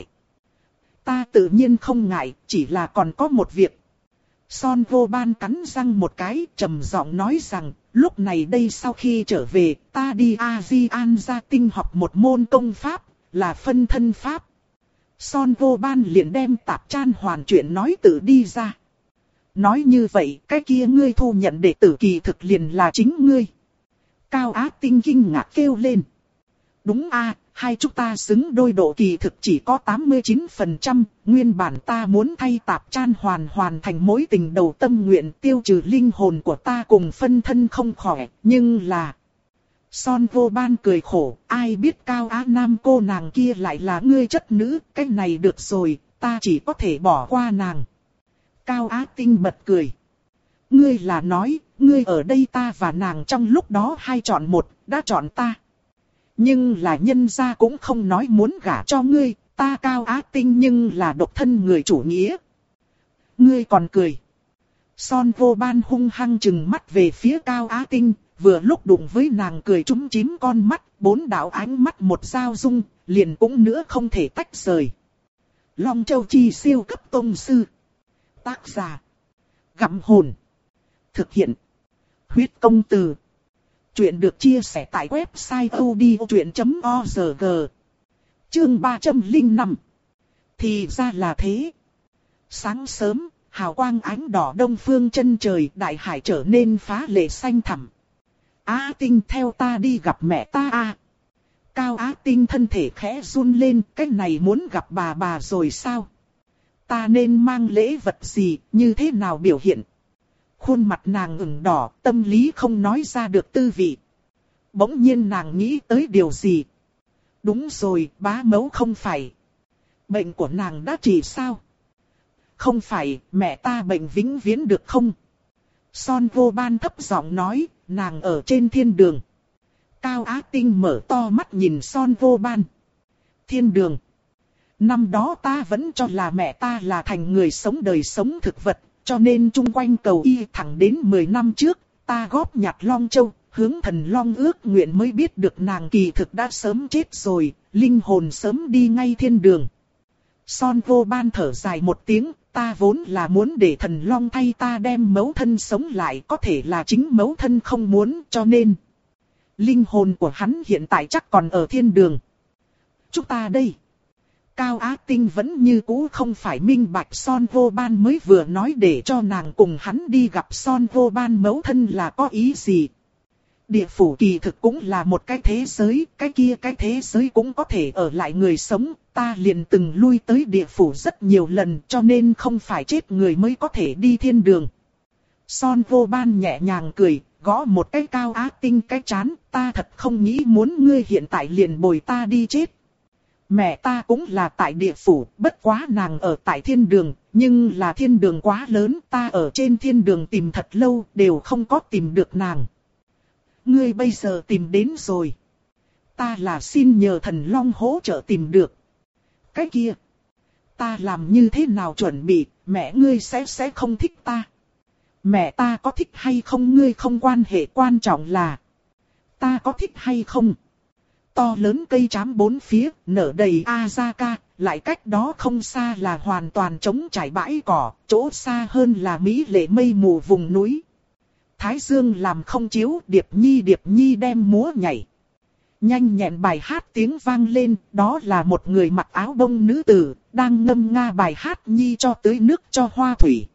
Ta tự nhiên không ngại, chỉ là còn có một việc. Son Vô Ban cắn răng một cái, trầm giọng nói rằng, lúc này đây sau khi trở về, ta đi A-di-an gia tinh học một môn công pháp, là phân thân pháp. Son Vô Ban liền đem tạp chan hoàn chuyện nói tự đi ra. Nói như vậy, cái kia ngươi thu nhận đệ tử kỳ thực liền là chính ngươi. Cao Á Tinh kinh ngạc kêu lên. Đúng a, hai chúng ta xứng đôi độ kỳ thực chỉ có tám mươi chín phần trăm, nguyên bản ta muốn thay tạp chan hoàn hoàn thành mối tình đầu tâm nguyện tiêu trừ linh hồn của ta cùng phân thân không khỏe, nhưng là... Son Vô Ban cười khổ, ai biết Cao Á Nam cô nàng kia lại là ngươi chất nữ, cái này được rồi, ta chỉ có thể bỏ qua nàng. Cao Á Tinh bật cười. Ngươi là nói, ngươi ở đây ta và nàng trong lúc đó hai chọn một, đã chọn ta. Nhưng là nhân gia cũng không nói muốn gả cho ngươi, ta Cao Á Tinh nhưng là độc thân người chủ nghĩa. Ngươi còn cười. Son Vô Ban hung hăng chừng mắt về phía Cao Á Tinh, vừa lúc đụng với nàng cười trúng chím con mắt, bốn đạo ánh mắt một giao dung, liền cũng nữa không thể tách rời. Long Châu Chi siêu cấp tông sư. Tác giả. Gặm hồn. Thực hiện. Huyết công từ. Chuyện được chia sẻ tại website odchuyện chấm org. Chương ba trăm lẻ năm. Thì ra là thế. Sáng sớm, hào quang ánh đỏ đông phương chân trời, đại hải trở nên phá lệ xanh thẳm. Á Tinh theo ta đi gặp mẹ ta a. À. Cao Á Tinh thân thể khẽ run lên, cái này muốn gặp bà bà rồi sao? Ta nên mang lễ vật gì, như thế nào biểu hiện? Khuôn mặt nàng ửng đỏ, tâm lý không nói ra được tư vị. Bỗng nhiên nàng nghĩ tới điều gì? Đúng rồi, bá mẫu không phải. Bệnh của nàng đã trị sao? Không phải, mẹ ta bệnh vĩnh viễn được không? Son Vô Ban thấp giọng nói, nàng ở trên thiên đường. Cao Á Tinh mở to mắt nhìn Son Vô Ban. Thiên đường. Năm đó ta vẫn cho là mẹ ta là thành người sống đời sống thực vật, cho nên chung quanh cầu y thẳng đến mười năm trước, ta góp nhặt Long Châu, hướng thần Long ước nguyện mới biết được nàng kỳ thực đã sớm chết rồi, linh hồn sớm đi ngay thiên đường. Son Vô Ban thở dài một tiếng, ta vốn là muốn để thần Long thay ta đem mẫu thân sống lại, có thể là chính mẫu thân không muốn, cho nên linh hồn của hắn hiện tại chắc còn ở thiên đường. Chúng ta đây. Cao Á Tinh vẫn như cũ không phải minh bạch Son Vô Ban mới vừa nói để cho nàng cùng hắn đi gặp Son Vô Ban mẫu thân là có ý gì. Địa phủ kỳ thực cũng là một cái thế giới, cái kia cái thế giới cũng có thể ở lại người sống, ta liền từng lui tới địa phủ rất nhiều lần cho nên không phải chết người mới có thể đi thiên đường. Son Vô Ban nhẹ nhàng cười, gõ một cái Cao Á Tinh cái chán, ta thật không nghĩ muốn ngươi hiện tại liền bồi ta đi chết. Mẹ ta cũng là tại địa phủ, bất quá nàng ở tại thiên đường, nhưng là thiên đường quá lớn, ta ở trên thiên đường tìm thật lâu, đều không có tìm được nàng. Ngươi bây giờ tìm đến rồi. Ta là xin nhờ thần Long hỗ trợ tìm được. Cái kia, ta làm như thế nào chuẩn bị, mẹ ngươi sẽ sẽ không thích ta. Mẹ ta có thích hay không ngươi không quan hệ, quan trọng là ta có thích hay không. To lớn cây trám bốn phía, nở đầy Azaka, lại cách đó không xa là hoàn toàn trống trải bãi cỏ, chỗ xa hơn là mỹ lệ mây mù vùng núi. Thái dương làm không chiếu, Điệp Nhi Điệp Nhi đem múa nhảy. Nhanh nhẹn bài hát tiếng vang lên, đó là một người mặc áo bông nữ tử, đang ngâm nga bài hát Nhi cho tưới nước cho hoa thủy.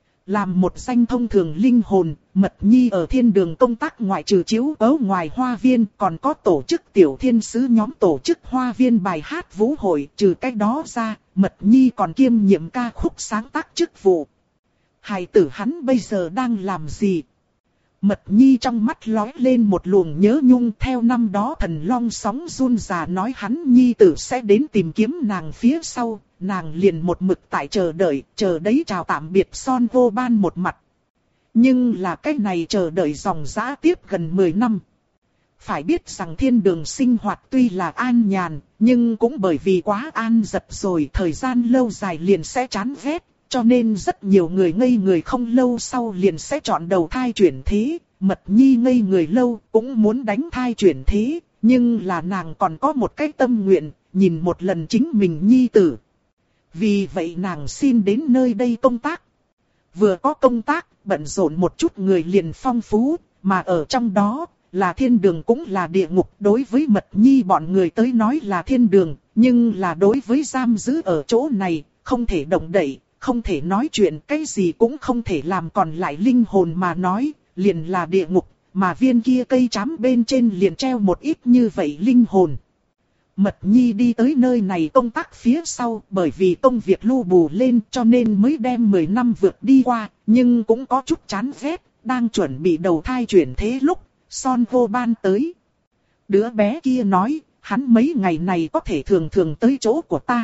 Làm một danh thông thường linh hồn, Mật Nhi ở thiên đường công tác ngoại trừ chiếu ấu ngoài hoa viên, còn có tổ chức tiểu thiên sứ nhóm tổ chức hoa viên bài hát vũ hội, trừ cái đó ra, Mật Nhi còn kiêm nhiệm ca khúc sáng tác chức vụ. Hài tử hắn bây giờ đang làm gì? Mật Nhi trong mắt lóe lên một luồng nhớ nhung, theo năm đó thần Long sóng run già nói hắn Nhi tử sẽ đến tìm kiếm nàng phía sau, nàng liền một mực tại chờ đợi, chờ đấy chào tạm biệt Son Vô Ban một mặt. Nhưng là cái này chờ đợi dòng dã tiếp gần mười năm. Phải biết rằng thiên đường sinh hoạt tuy là an nhàn, nhưng cũng bởi vì quá an dật rồi, thời gian lâu dài liền sẽ chán ghét. Cho nên rất nhiều người ngây người không lâu sau liền sẽ chọn đầu thai chuyển thế, Mật Nhi ngây người lâu cũng muốn đánh thai chuyển thế, nhưng là nàng còn có một cái tâm nguyện, nhìn một lần chính mình Nhi tử. Vì vậy nàng xin đến nơi đây công tác. Vừa có công tác, bận rộn một chút người liền phong phú, mà ở trong đó, là thiên đường cũng là địa ngục. Đối với Mật Nhi bọn người tới nói là thiên đường, nhưng là đối với giam giữ ở chỗ này, không thể động đậy. Không thể nói chuyện, cái gì cũng không thể làm, còn lại linh hồn mà nói, liền là địa ngục, mà viên kia cây trám bên trên liền treo một ít như vậy linh hồn. Mật Nhi đi tới nơi này công tác phía sau, bởi vì công việc lu bù lên cho nên mới đem mười năm vượt đi qua, nhưng cũng có chút chán ghét, đang chuẩn bị đầu thai chuyển thế lúc, Son Vô Ban tới. Đứa bé kia nói, hắn mấy ngày này có thể thường thường tới chỗ của ta.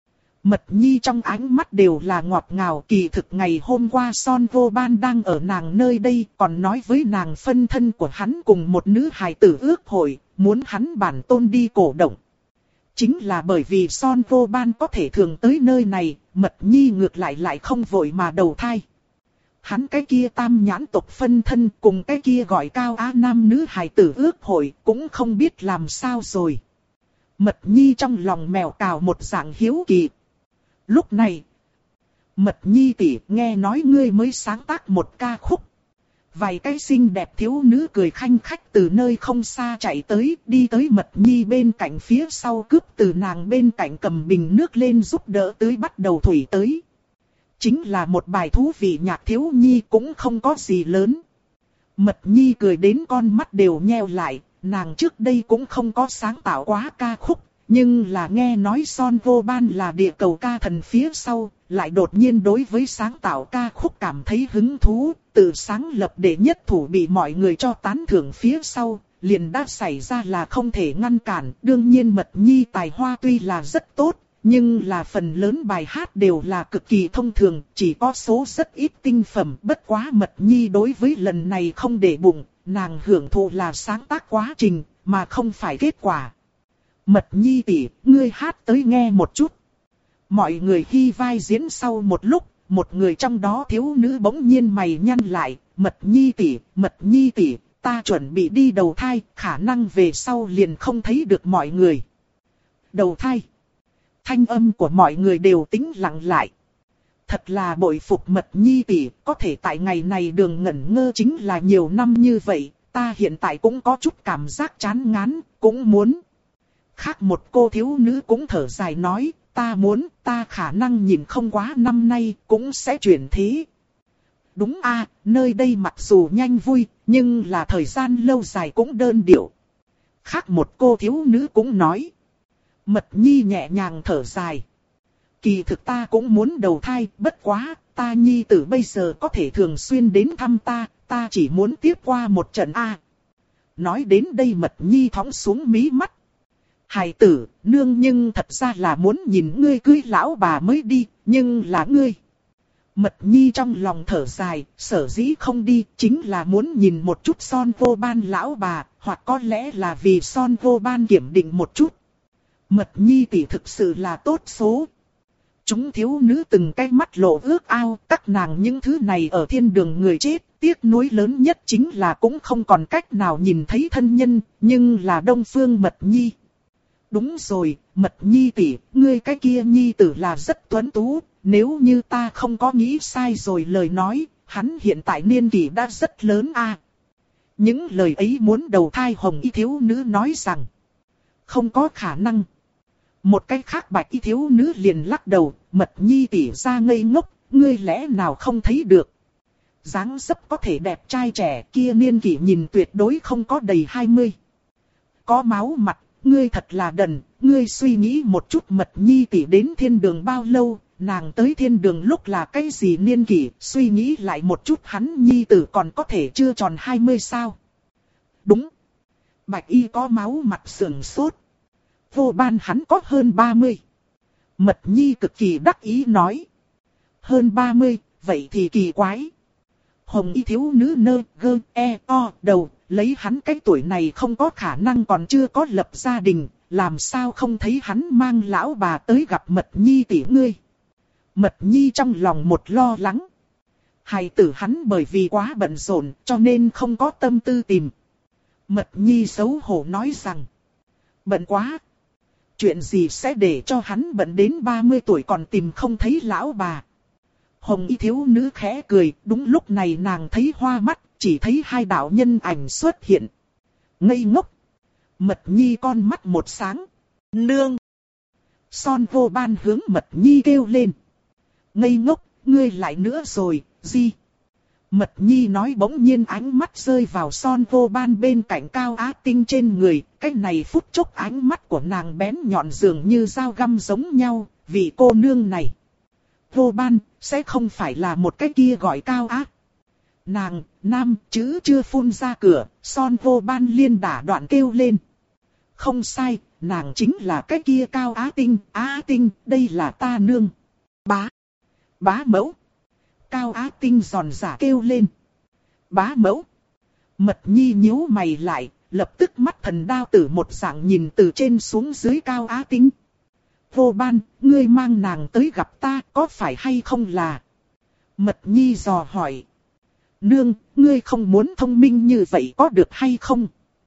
Mật Nhi trong ánh mắt đều là ngọt ngào. Kỳ thực ngày hôm qua Son Vô Ban đang ở nàng nơi đây, còn nói với nàng phân thân của hắn cùng một nữ hài tử ước hội, muốn hắn bản tôn đi cổ động. Chính là bởi vì Son Vô Ban có thể thường tới nơi này, Mật Nhi ngược lại lại không vội mà đầu thai. Hắn cái kia tam nhãn tộc phân thân cùng cái kia gọi Cao Á nam nữ hài tử ước hội cũng không biết làm sao rồi. Mật Nhi trong lòng mèo cào một dạng hiếu kỳ. Lúc này, Mật Nhi tỷ, nghe nói ngươi mới sáng tác một ca khúc. Vài cái xinh đẹp thiếu nữ cười khanh khách từ nơi không xa chạy tới, đi tới Mật Nhi bên cạnh phía sau cướp từ nàng bên cạnh cầm bình nước lên giúp đỡ tưới bắt đầu thủy tới. Chính là một bài thú vị nhạc thiếu nhi cũng không có gì lớn. Mật Nhi cười đến con mắt đều nheo lại, nàng trước đây cũng không có sáng tạo quá ca khúc. Nhưng là nghe nói Son Vô Ban là địa cầu ca thần phía sau, lại đột nhiên đối với sáng tạo ca khúc cảm thấy hứng thú, tự sáng lập đệ nhất thủ bị mọi người cho tán thưởng phía sau, liền đã xảy ra là không thể ngăn cản. Đương nhiên Mật Nhi tài hoa tuy là rất tốt, nhưng là phần lớn bài hát đều là cực kỳ thông thường, chỉ có số rất ít tinh phẩm. Bất quá Mật Nhi đối với lần này không để bụng, nàng hưởng thụ là sáng tác quá trình, mà không phải kết quả. Mật Nhi tỷ, ngươi hát tới nghe một chút. Mọi người khi vai diễn sau một lúc, một người trong đó thiếu nữ bỗng nhiên mày nhăn lại. Mật Nhi tỷ, Mật Nhi tỷ, ta chuẩn bị đi đầu thai, khả năng về sau liền không thấy được mọi người. Đầu thai. Thanh âm của mọi người đều tĩnh lặng lại. Thật là bội phục Mật Nhi tỷ, có thể tại ngày này đường ngẩn ngơ chính là nhiều năm như vậy, ta hiện tại cũng có chút cảm giác chán ngán, cũng muốn. Khác một cô thiếu nữ cũng thở dài nói, ta muốn, ta khả năng nhìn không quá năm nay, cũng sẽ chuyển thế. Đúng a, nơi đây mặc dù nhanh vui, nhưng là thời gian lâu dài cũng đơn điệu. Khác một cô thiếu nữ cũng nói. Mật Nhi nhẹ nhàng thở dài. Kỳ thực ta cũng muốn đầu thai, bất quá, ta Nhi tử bây giờ có thể thường xuyên đến thăm ta, ta chỉ muốn tiếp qua một trận a. Nói đến đây Mật Nhi thõng xuống mí mắt. Hài tử, nương nhưng thật ra là muốn nhìn ngươi cưới lão bà mới đi, nhưng là ngươi. Mật Nhi trong lòng thở dài, sở dĩ không đi, chính là muốn nhìn một chút Son Vô Ban lão bà, hoặc có lẽ là vì Son Vô Ban kiểm định một chút. Mật Nhi tỷ thực sự là tốt số. Chúng thiếu nữ từng cái mắt lộ ước ao, các nàng những thứ này ở thiên đường người chết, tiếc nuối lớn nhất chính là cũng không còn cách nào nhìn thấy thân nhân, nhưng là Đông Phương Mật Nhi. Đúng rồi, Mật Nhi tỷ, ngươi cái kia Nhi tử là rất tuấn tú, nếu như ta không có nghĩ sai rồi lời nói, hắn hiện tại niên kỷ đã rất lớn a. Những lời ấy muốn đầu thai hồng y thiếu nữ nói rằng, không có khả năng. Một cái khác bạch y thiếu nữ liền lắc đầu, Mật Nhi tỷ ra ngây ngốc, ngươi lẽ nào không thấy được. Dáng dấp có thể đẹp trai trẻ kia niên kỷ nhìn tuyệt đối không có đầy hai mươi. Có máu mặt. Ngươi thật là đần, ngươi suy nghĩ một chút Mật Nhi tỷ đến thiên đường bao lâu, nàng tới thiên đường lúc là cái gì niên kỷ, suy nghĩ lại một chút hắn Nhi tử còn có thể chưa tròn hai mươi sao. Đúng. Bạch y có máu mặt sườn sốt. Vô Ban hắn có hơn ba mươi. Mật Nhi cực kỳ đắc ý nói. Hơn ba mươi, vậy thì kỳ quái. Hồng y thiếu nữ nơ gơ e o đầu. Lấy hắn cái tuổi này không có khả năng còn chưa có lập gia đình, làm sao không thấy hắn mang lão bà tới gặp Mật Nhi tỷ ngươi. Mật Nhi trong lòng một lo lắng. Hài tử hắn bởi vì quá bận rộn cho nên không có tâm tư tìm. Mật Nhi xấu hổ nói rằng, bận quá. Chuyện gì sẽ để cho hắn bận đến ba mươi tuổi còn tìm không thấy lão bà. Hồng y thiếu nữ khẽ cười, đúng lúc này nàng thấy hoa mắt. Chỉ thấy hai đạo nhân ảnh xuất hiện. Ngây ngốc. Mật Nhi con mắt một sáng. Nương. Son Vô Ban hướng Mật Nhi kêu lên. Ngây ngốc, ngươi lại nữa rồi, gì? Mật Nhi nói bỗng nhiên ánh mắt rơi vào Son Vô Ban bên cạnh Cao Á Tinh trên người. Cái này phút chốc ánh mắt của nàng bén nhọn dường như dao găm giống nhau. Vì cô nương này. Vô Ban, sẽ không phải là một cái kia gọi Cao Á. Nàng, nam, chữ chưa phun ra cửa, Son Vô Ban liên đả đoạn kêu lên. Không sai, nàng chính là cái kia Cao Á Tinh, Á Tinh, đây là ta nương. Bá, bá mẫu. Cao Á Tinh giòn giả kêu lên. Bá mẫu. Mật Nhi nhíu mày lại, lập tức mắt thần đao tử một dạng nhìn từ trên xuống dưới Cao Á Tinh. Vô Ban, ngươi mang nàng tới gặp ta, có phải hay không là? Mật Nhi dò hỏi. Nương, ngươi không muốn thông minh như vậy có được hay không?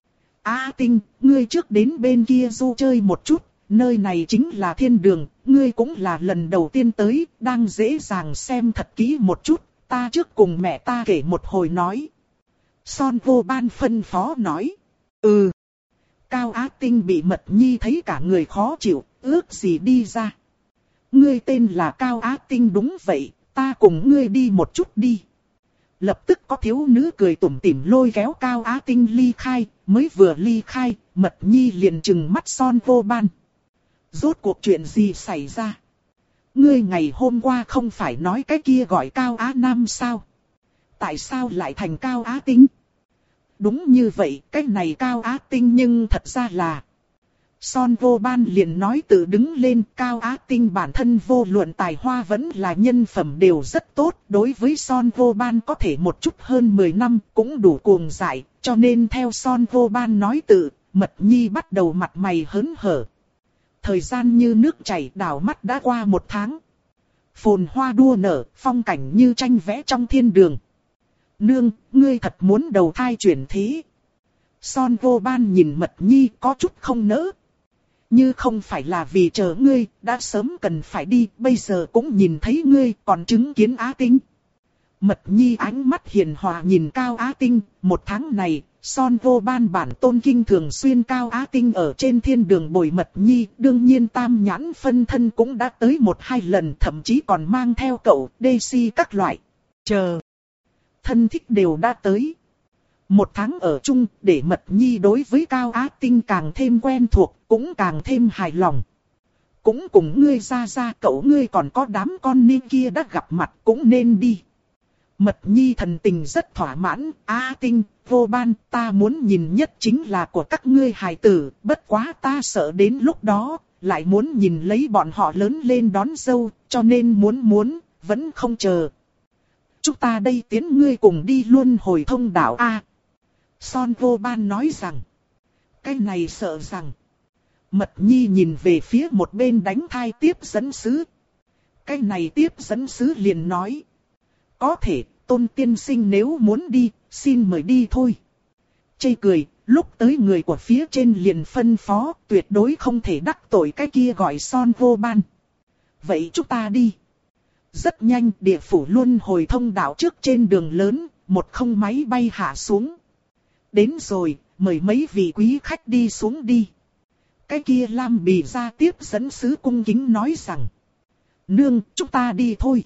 Á Tinh, ngươi trước đến bên kia du chơi một chút, nơi này chính là thiên đường, ngươi cũng là lần đầu tiên tới, đang dễ dàng xem thật kỹ một chút, ta trước cùng mẹ ta kể một hồi nói. Son Vô Ban phân phó nói. Ừ. Cao Á Tinh bị Mật Nhi thấy cả người khó chịu, ước gì đi ra. Ngươi tên là Cao Á Tinh đúng vậy, ta cùng ngươi đi một chút đi. Lập tức có thiếu nữ cười tủm tỉm lôi kéo Cao Á Tinh ly khai, mới vừa ly khai, Mật Nhi liền trừng mắt Son Vô Ban. Rốt cuộc chuyện gì xảy ra? Ngươi ngày hôm qua không phải nói cái kia gọi Cao Á Nam sao? Tại sao lại thành Cao Á Tinh? Đúng như vậy, cái này Cao Á Tinh nhưng thật ra là... Son Vô Ban liền nói tự đứng lên, Cao Á Tinh bản thân vô luận tài hoa vẫn là nhân phẩm đều rất tốt. Đối với Son Vô Ban có thể một chút hơn mười năm cũng đủ cuồng dại, cho nên theo Son Vô Ban nói tự, Mật Nhi bắt đầu mặt mày hớn hở. Thời gian như nước chảy đảo mắt đã qua một tháng. Phồn hoa đua nở, phong cảnh như tranh vẽ trong thiên đường. Nương, ngươi thật muốn đầu thai chuyển thế. Son Vô Ban nhìn Mật Nhi có chút không nỡ. Như không phải là vì chờ ngươi, đã sớm cần phải đi, bây giờ cũng nhìn thấy ngươi, còn chứng kiến Á Tinh. Mật Nhi ánh mắt hiền hòa nhìn Cao Á Tinh, một tháng này, Son Vô Ban bản tôn kinh thường xuyên Cao Á Tinh ở trên thiên đường bồi Mật Nhi, đương nhiên tam nhãn phân thân cũng đã tới một hai lần, thậm chí còn mang theo cậu, Daisy các loại. Chờ, thân thích đều đã tới. Một tháng ở chung, để Mật Nhi đối với Cao Á Tinh càng thêm quen thuộc, cũng càng thêm hài lòng. Cũng cùng ngươi ra ra cậu ngươi còn có đám con ni kia đã gặp mặt cũng nên đi. Mật Nhi thần tình rất thỏa mãn, Á Tinh, Vô Ban, ta muốn nhìn nhất chính là của các ngươi hài tử, bất quá ta sợ đến lúc đó, lại muốn nhìn lấy bọn họ lớn lên đón dâu, cho nên muốn muốn, vẫn không chờ. Chúng ta đây tiến ngươi cùng đi luôn hồi thông đảo A. Son Vô Ban nói rằng, cái này sợ rằng. Mật Nhi nhìn về phía một bên đánh thai tiếp dẫn sứ. Cái này tiếp dẫn sứ liền nói, có thể, Tôn tiên sinh nếu muốn đi, xin mời đi thôi. Chê cười, lúc tới người của phía trên liền phân phó, tuyệt đối không thể đắc tội cái kia gọi Son Vô Ban. Vậy chúng ta đi. Rất nhanh, địa phủ luân hồi thông đạo trước trên đường lớn, một không máy bay hạ xuống. Đến rồi, mời mấy vị quý khách đi xuống đi. Cái kia Lam Bì ra tiếp dẫn sứ cung kính nói rằng, nương, chúng ta đi thôi.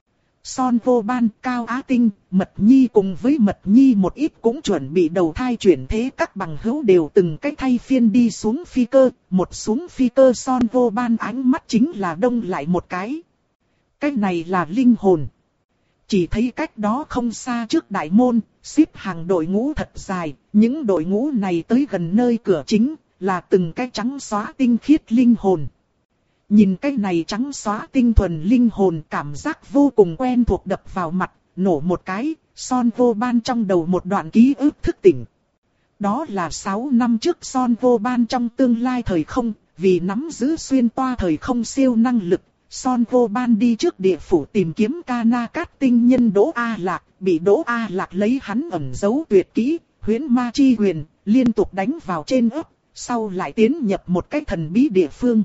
Son Vô Ban, Cao Á Tinh, Mật Nhi cùng với Mật Nhi một ít cũng chuẩn bị đầu thai chuyển thế, các bằng hữu đều từng cái thay phiên đi xuống phi cơ, một xuống phi cơ Son Vô Ban ánh mắt chính là đông lại một cái. Cái này là linh hồn. Chỉ thấy cách đó không xa trước đại môn, xếp hàng đội ngũ thật dài, những đội ngũ này tới gần nơi cửa chính, là từng cái trắng xóa tinh khiết linh hồn. Nhìn cái này trắng xóa tinh thuần linh hồn, cảm giác vô cùng quen thuộc đập vào mặt, nổ một cái, Son Vô Ban trong đầu một đoạn ký ức thức tỉnh. Đó là sáu năm trước Son Vô Ban trong tương lai thời không, vì nắm giữ xuyên toa thời không siêu năng lực, Son Vô Ban đi trước địa phủ tìm kiếm Cana Cát tinh nhân Đỗ A Lạc, bị Đỗ A Lạc lấy hắn ẩn giấu tuyệt kỹ, huyễn ma chi huyền, liên tục đánh vào trên ấp, sau lại tiến nhập một cái thần bí địa phương.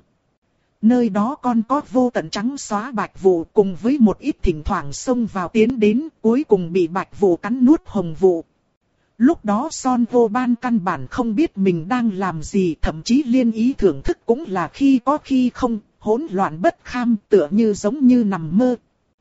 Nơi đó còn có vô tận trắng xóa bạch vụ cùng với một ít thỉnh thoảng xông vào tiến đến, cuối cùng bị bạch vụ cắn nuốt hồng vụ. Lúc đó Son Vô Ban căn bản không biết mình đang làm gì, thậm chí liên ý thưởng thức cũng là khi có khi không, hỗn loạn bất kham, tựa như giống như nằm mơ.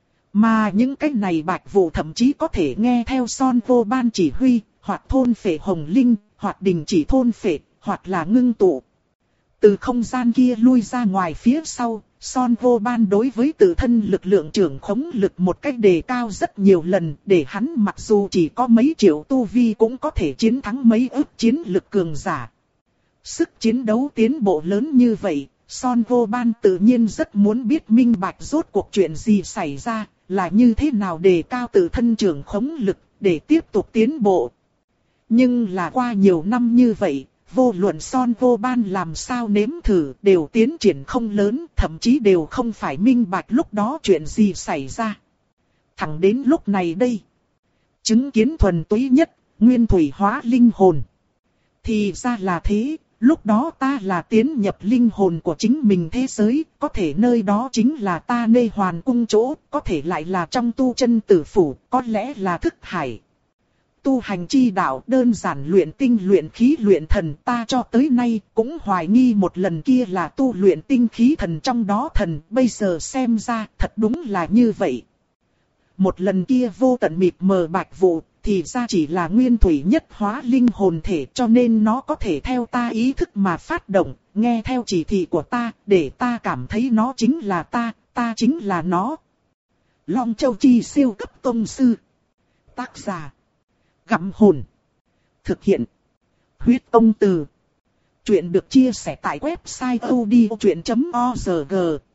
Mà những cái này bạch vụ thậm chí có thể nghe theo Son Vô Ban chỉ huy, hoặc thôn phệ hồng linh, hoặc đình chỉ thôn phệ, hoặc là ngưng tụ. Từ không gian kia lui ra ngoài phía sau, Son Vô Ban đối với tự thân lực lượng trưởng khống lực một cách đề cao rất nhiều lần, để hắn mặc dù chỉ có mấy triệu tu vi cũng có thể chiến thắng mấy ức chiến lực cường giả. Sức chiến đấu tiến bộ lớn như vậy, Son Goban tự nhiên rất muốn biết minh bạch rốt cuộc chuyện gì xảy ra, là như thế nào để cao tự thân trưởng khống lực, để tiếp tục tiến bộ. Nhưng là qua nhiều năm như vậy, vô luận Son Goban làm sao nếm thử đều tiến triển không lớn, thậm chí đều không phải minh bạch lúc đó chuyện gì xảy ra. Thẳng đến lúc này đây, chứng kiến thuần túy nhất, nguyên thủy hóa linh hồn. Thì ra là thế, lúc đó ta là tiến nhập linh hồn của chính mình thế giới, có thể nơi đó chính là ta nê hoàn cung chỗ, có thể lại là trong tu chân tử phủ, có lẽ là thức hải. Tu hành chi đạo đơn giản luyện tinh luyện khí luyện thần, ta cho tới nay cũng hoài nghi một lần kia là tu luyện tinh khí thần trong đó thần, bây giờ xem ra thật đúng là như vậy. Một lần kia vô tận mịt mờ bạch vụ, thì ra chỉ là nguyên thủy nhất hóa linh hồn thể, cho nên nó có thể theo ta ý thức mà phát động, nghe theo chỉ thị của ta, để ta cảm thấy nó chính là ta, ta chính là nó. Long Châu Chi siêu cấp tông sư. Tác giả: Gặm Hồn. Thực hiện: Huyết Công Từ. Chuyện được chia sẻ tại website odchuyện chấm org.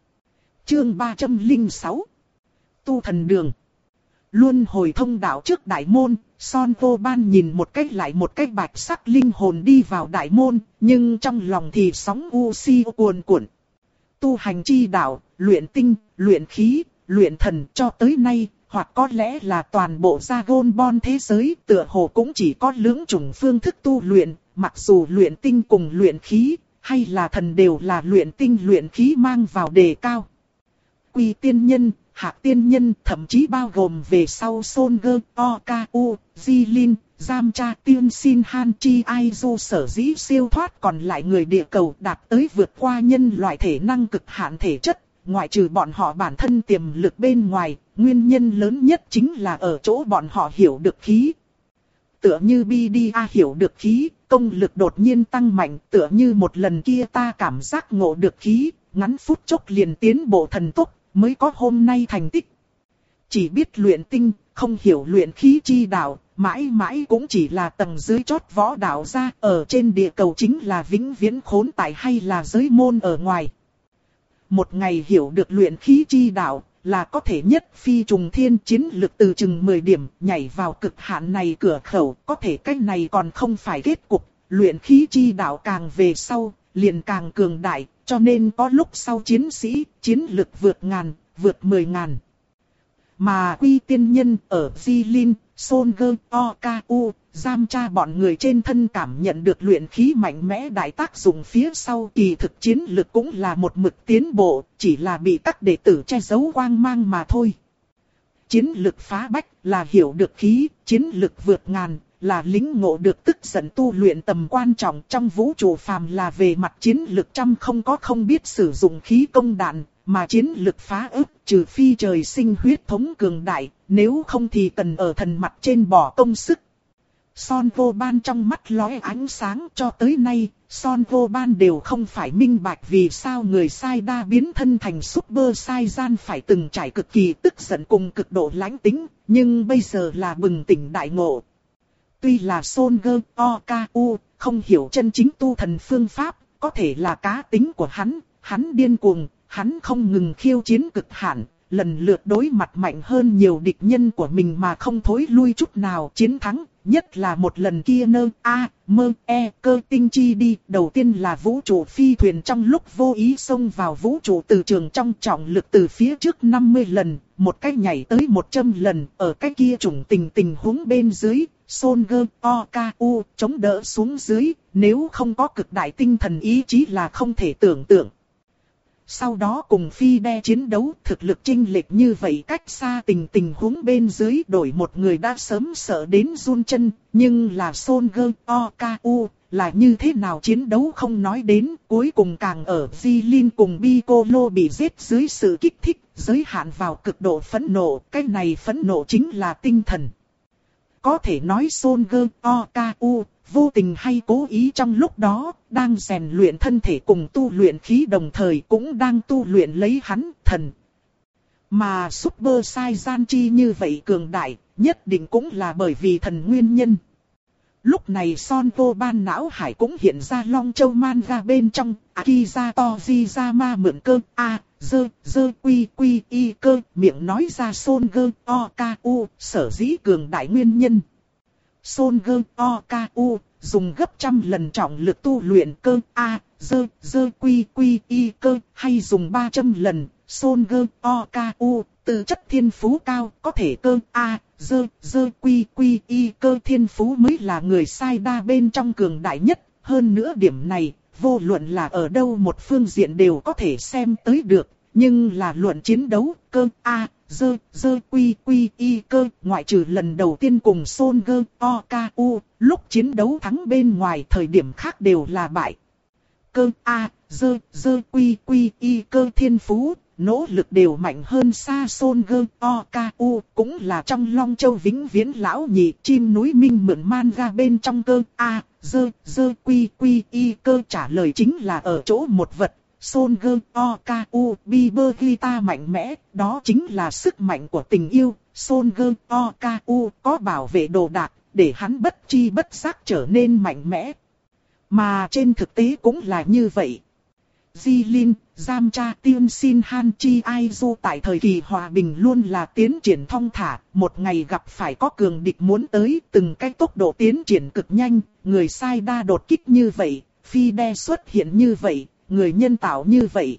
Chương ba trăm lẻ sáu. Tu thần đường. Luân hồi thông đạo trước đại môn, Son Goban nhìn một cách lại một cách bạch sắc linh hồn đi vào đại môn, nhưng trong lòng thì sóng u si cuồn cuộn. Tu hành chi đạo, luyện tinh, luyện khí, luyện thần cho tới nay, hoặc có lẽ là toàn bộ Dragon Ball thế giới tựa hồ cũng chỉ có lưỡng chủng phương thức tu luyện, mặc dù luyện tinh cùng luyện khí, hay là thần đều là luyện tinh luyện khí mang vào đề cao. Quy tiên nhân, Hạc tiên nhân, thậm chí bao gồm về sau Son Goku, Okaku, Jilin, Yamcha, Tiên Shin Han Chi Aizu sở dĩ siêu thoát còn lại người địa cầu đạt tới vượt qua nhân loại thể năng cực hạn thể chất, ngoại trừ bọn họ bản thân tiềm lực bên ngoài, nguyên nhân lớn nhất chính là ở chỗ bọn họ hiểu được khí. Tựa như bê đê a hiểu được khí, công lực đột nhiên tăng mạnh, tựa như một lần kia ta cảm giác ngộ được khí, ngắn phút chốc liền tiến bộ thần tốc, mới có hôm nay thành tích. Chỉ biết luyện tinh, không hiểu luyện khí chi đạo, mãi mãi cũng chỉ là tầng dưới chót võ đạo ra, ở trên địa cầu chính là vĩnh viễn khốn tại hay là giới môn ở ngoài. Một ngày hiểu được luyện khí chi đạo, là có thể nhất phi trùng thiên, chiến lực từ chừng mười điểm, nhảy vào cực hạn này cửa khẩu, có thể cách này còn không phải kết cục, luyện khí chi đạo càng về sau, liền càng cường đại, cho nên có lúc sau chiến sĩ, chiến lực vượt ngàn, vượt mười ngàn. Mà Quy tiên nhân ở Jilin, Son Goku, Okaku, Yamcha bọn người trên thân cảm nhận được luyện khí mạnh mẽ đại tác dụng phía sau, kỳ thực chiến lực cũng là một mực tiến bộ, chỉ là bị các đệ tử che giấu quang mang mà thôi. Chiến lực phá bách là hiểu được khí, chiến lực vượt ngàn là lĩnh ngộ được tức giận tu luyện tầm quan trọng, trong vũ trụ phàm là về mặt chiến lực trăm không có không biết sử dụng khí công đạn, mà chiến lực phá ức trừ phi trời sinh huyết thống cường đại, nếu không thì cần ở thần mặt trên bỏ công sức. Son Goban trong mắt lóe ánh sáng, cho tới nay, Son Goban đều không phải minh bạch vì sao người sai đa biến thân thành Super Saiyan phải từng trải cực kỳ tức giận cùng cực độ lãnh tính, nhưng bây giờ là bừng tỉnh đại ngộ. Tuy là Son Goku, Okaku không hiểu chân chính tu thần phương pháp, có thể là cá tính của hắn, hắn điên cuồng, hắn không ngừng khiêu chiến cực hạn, lần lượt đối mặt mạnh hơn nhiều địch nhân của mình mà không thối lui chút nào chiến thắng. Nhất là một lần kia nơ a mơ e cơ tinh chi đi, đầu tiên là vũ trụ phi thuyền trong lúc vô ý xông vào vũ trụ từ trường trong trọng lực từ phía trước năm mươi lần, một cái nhảy tới một trăm lần, ở cái kia trùng tình tình huống bên dưới, Son Goku, Okaku chống đỡ xuống dưới, nếu không có cực đại tinh thần ý chí là không thể tưởng tượng. Sau đó cùng Phi Đe chiến đấu, thực lực chênh lệch như vậy cách xa tình tình huống bên dưới, đổi một người đã sớm sợ đến run chân, nhưng là Son Goku, Okaku là như thế nào chiến đấu không nói đến, cuối cùng càng ở Jilin cùng Piccolo bị giết dưới sự kích thích, giới hạn vào cực độ phẫn nộ, cái này phẫn nộ chính là tinh thần. Có thể nói Son Goku, Okaku vô tình hay cố ý trong lúc đó, đang rèn luyện thân thể cùng tu luyện khí đồng thời cũng đang tu luyện lấy hắn, thần. Mà Super Saiyan chi như vậy cường đại, nhất định cũng là bởi vì thần nguyên nhân. Lúc này Son vô ban não hải cũng hiện ra Long Châu manga bên trong, Akiza Tojiyama mượn cơ, a, dơ, dơ quy quy y cơ, miệng nói ra Son gơ, o, ka, u, sở dĩ cường đại nguyên nhân. Son gơ, o, ka, u, dùng gấp trăm lần trọng lực tu luyện cơ, a, dơ, dơ quy quy y cơ, hay dùng ba trăm lần, Son gơ, o, ka, u, tư chất thiên phú cao, có thể cơ, a, dơ, dơ quy quy y cơ thiên phú mới là người sai đa bên trong cường đại nhất. Hơn nữa điểm này, vô luận là ở đâu một phương diện đều có thể xem tới được. Nhưng là luận chiến đấu, cơ, a, dơ, dơ quy quy y cơ, ngoại trừ lần đầu tiên cùng Son gơ, o, ka, u, lúc chiến đấu thắng bên ngoài thời điểm khác đều là bại. Cơ, a, dơ, dơ quy quy y cơ thiên phú, nỗ lực đều mạnh hơn xa Son gơ, o, ka, u, cũng là trong Long Châu vĩnh viễn lão nhị chim núi minh mượn manga bên trong cơ, a, dơ, dơ quy quy y cơ trả lời chính là ở chỗ một vật. Son gơ, o, ka, u, Bieber guitar mạnh mẽ, đó chính là sức mạnh của tình yêu. Son gơ, o, ka, u, có bảo vệ đồ đạc, để hắn bất chi bất giác trở nên mạnh mẽ. Mà trên thực tế cũng là như vậy. Jilin, Jamcha Tiên Sin Han Chi Aizu tại thời kỳ hòa bình luôn là tiến triển thong thả, một ngày gặp phải có cường địch muốn tới, từng cái tốc độ tiến triển cực nhanh, người sai đa đột kích như vậy, phi đe xuất hiện như vậy, người nhân tạo như vậy.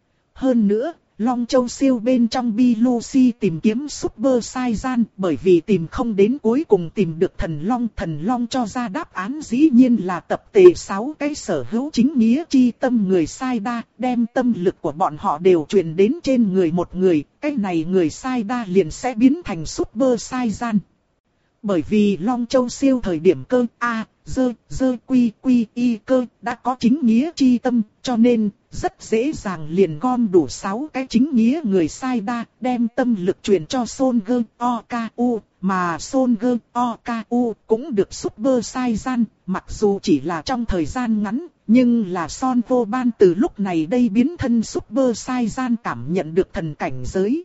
Hơn nữa, Long Châu siêu bên trong Bilusi tìm kiếm Super Saiyan, bởi vì tìm không đến cuối cùng tìm được thần Long. Thần Long cho ra đáp án dĩ nhiên là tập tề sáu cái sở hữu chính nghĩa chi tâm người sai đa, đem tâm lực của bọn họ đều truyền đến trên người một người, cái này người sai đa liền sẽ biến thành Super Saiyan. Bởi vì Long Châu siêu thời điểm cơ, a, dơ, dơ quy quy y cơ, đã có chính nghĩa chi tâm, cho nên, rất dễ dàng liền gom đủ sáu cái chính nghĩa người sai đa, đem tâm lực truyền cho Son gơ, o, ka, u, mà Son gơ, o, ka, u, cũng được Super Saiyan, mặc dù chỉ là trong thời gian ngắn, nhưng là Son vô ban từ lúc này đây biến thân Super Saiyan cảm nhận được thần cảnh giới.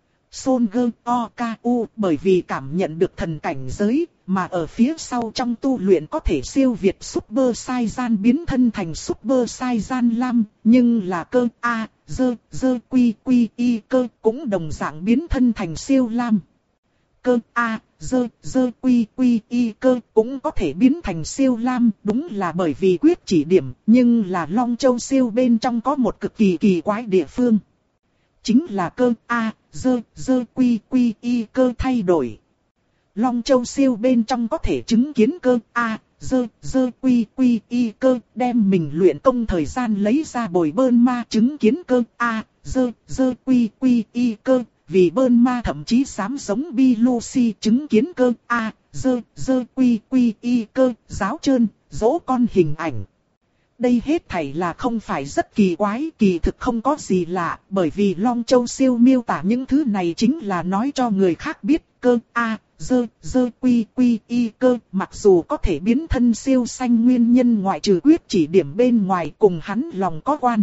Son gơ, o, ka, u, bởi vì cảm nhận được thần cảnh giới, mà ở phía sau trong tu luyện có thể siêu việt Super Saiyan biến thân thành Super Saiyan Lam, nhưng là cơ, a, dơ, dơ quy quy y cơ cũng đồng dạng biến thân thành siêu Lam. Cơ, a, dơ, dơ quy quy y cơ cũng có thể biến thành siêu Lam, đúng là bởi vì quyết chỉ điểm, nhưng là Long Châu siêu bên trong có một cực kỳ kỳ quái địa phương. Chính là cơ, a, dơ, dơ quy quy y cơ thay đổi. Long Châu siêu bên trong có thể chứng kiến cơ, a, dơ, dơ quy quy y cơ, đem mình luyện công thời gian lấy ra bồi bơn ma chứng kiến cơ, a, dơ, dơ quy quy y cơ, vì bơn ma thậm chí dám giống Bilusi chứng kiến cơ, a, dơ, dơ quy quy y cơ, giáo trơn, dỗ con hình ảnh. Đây hết thảy là không phải rất kỳ quái, kỳ thực không có gì lạ, bởi vì Long Châu siêu miêu tả những thứ này chính là nói cho người khác biết, cơ, a, dơ, dơ quy quy y cơ, mặc dù có thể biến thân siêu xanh nguyên nhân ngoại trừ quyết chỉ điểm bên ngoài cùng hắn lòng có quan.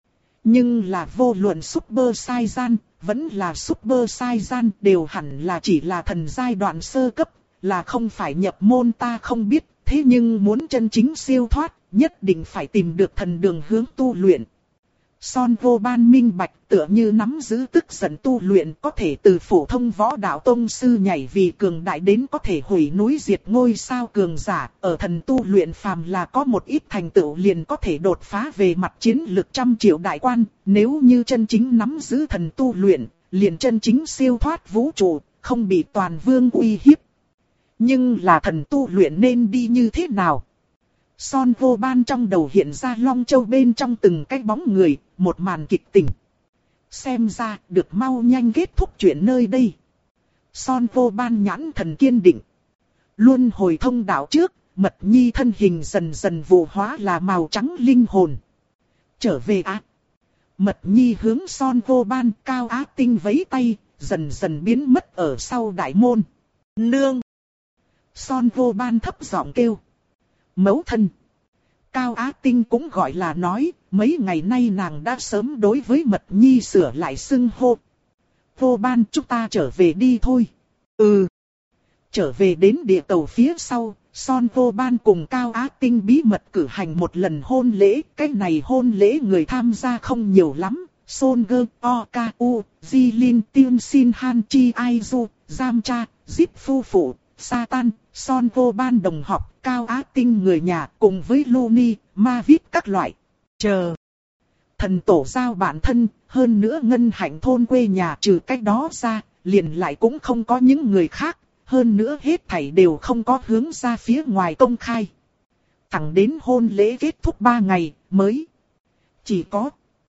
Nhưng là vô luận Super Saiyan, vẫn là Super Saiyan đều hẳn là chỉ là thần giai đoạn sơ cấp, là không phải nhập môn ta không biết, thế nhưng muốn chân chính siêu thoát, nhất định phải tìm được thần đường hướng tu luyện. Son vô ban minh bạch tựa như nắm giữ tức giận tu luyện có thể từ phổ thông võ đạo tông sư nhảy vì cường đại đến có thể hủy núi diệt ngôi sao cường giả. Ở thần tu luyện phàm là có một ít thành tựu liền có thể đột phá về mặt chiến lực trăm triệu đại quan. Nếu như chân chính nắm giữ thần tu luyện, liền chân chính siêu thoát vũ trụ, không bị toàn vương uy hiếp. Nhưng là thần tu luyện nên đi như thế nào? Son vô ban trong đầu hiện ra Long Châu bên trong từng cái bóng người, một màn kịch tình. Xem ra được mau nhanh kết thúc chuyện nơi đây. Son vô ban nhãn thần kiên định. Luôn hồi thông đạo trước, Mật Nhi thân hình dần dần vụ hóa là màu trắng linh hồn. Trở về á. Mật Nhi hướng Son vô ban cao á tinh vẫy tay, dần dần biến mất ở sau đại môn. Nương! Son vô ban thấp giọng kêu. Mẫu thân. Cao Á Tinh cũng gọi là nói, mấy ngày nay nàng đã sớm đối với Mật Nhi sửa lại xưng hô. Vô ban chúng ta trở về đi thôi. Ừ. Trở về đến địa tàu phía sau, Son Vô Ban cùng Cao Á Tinh bí mật cử hành một lần hôn lễ. Cái này hôn lễ người tham gia không nhiều lắm. Son Gơ, O K U, Jilin, Tiên Sin Han Chi Ai Du, Giam Cha, Zip Phu Phụ, Satan, Son Vô Ban đồng học, Cao Á Tinh người nhà cùng với Luni, Mavis các loại. Chờ. Thần tổ giao bản thân, hơn nữa Ngân Hạnh thôn quê nhà trừ cách đó ra, liền lại cũng không có những người khác. Hơn nữa hết thảy đều không có hướng ra phía ngoài công khai. Thẳng đến hôn lễ kết thúc ba ngày mới. Chỉ có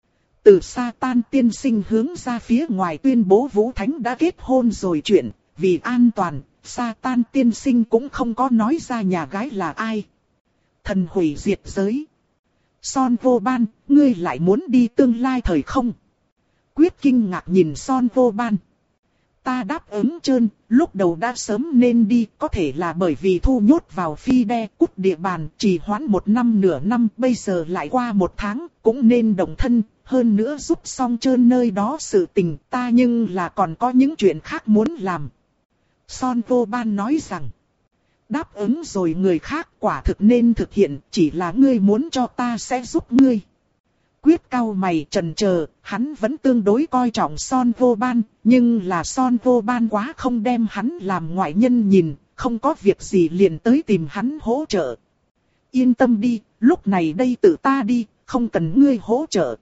từ Satan tiên sinh hướng ra phía ngoài tuyên bố Vũ Thánh đã kết hôn rồi chuyện. Vì an toàn, Satan tiên sinh cũng không có nói ra nhà gái là ai. Thần hủy diệt giới. Son Vô Ban, ngươi lại muốn đi tương lai thời không? Quyết kinh ngạc nhìn Son Vô Ban. Ta đáp ứng trơn, lúc đầu đã sớm nên đi, có thể là bởi vì thu nhốt vào phi đe cút địa bàn, trì hoãn một năm nửa năm, bây giờ lại qua một tháng, cũng nên động thân, hơn nữa giúp xong trơn nơi đó sự tình ta nhưng là còn có những chuyện khác muốn làm. Son Vô Ban nói rằng, đáp ứng rồi người khác quả thực nên thực hiện, chỉ là ngươi muốn cho ta sẽ giúp ngươi. Quyết cau mày trần chờ, hắn vẫn tương đối coi trọng Son Vô Ban, nhưng là Son Vô Ban quá không đem hắn làm ngoại nhân nhìn, không có việc gì liền tới tìm hắn hỗ trợ. Yên tâm đi, lúc này đây tự ta đi, không cần ngươi hỗ trợ.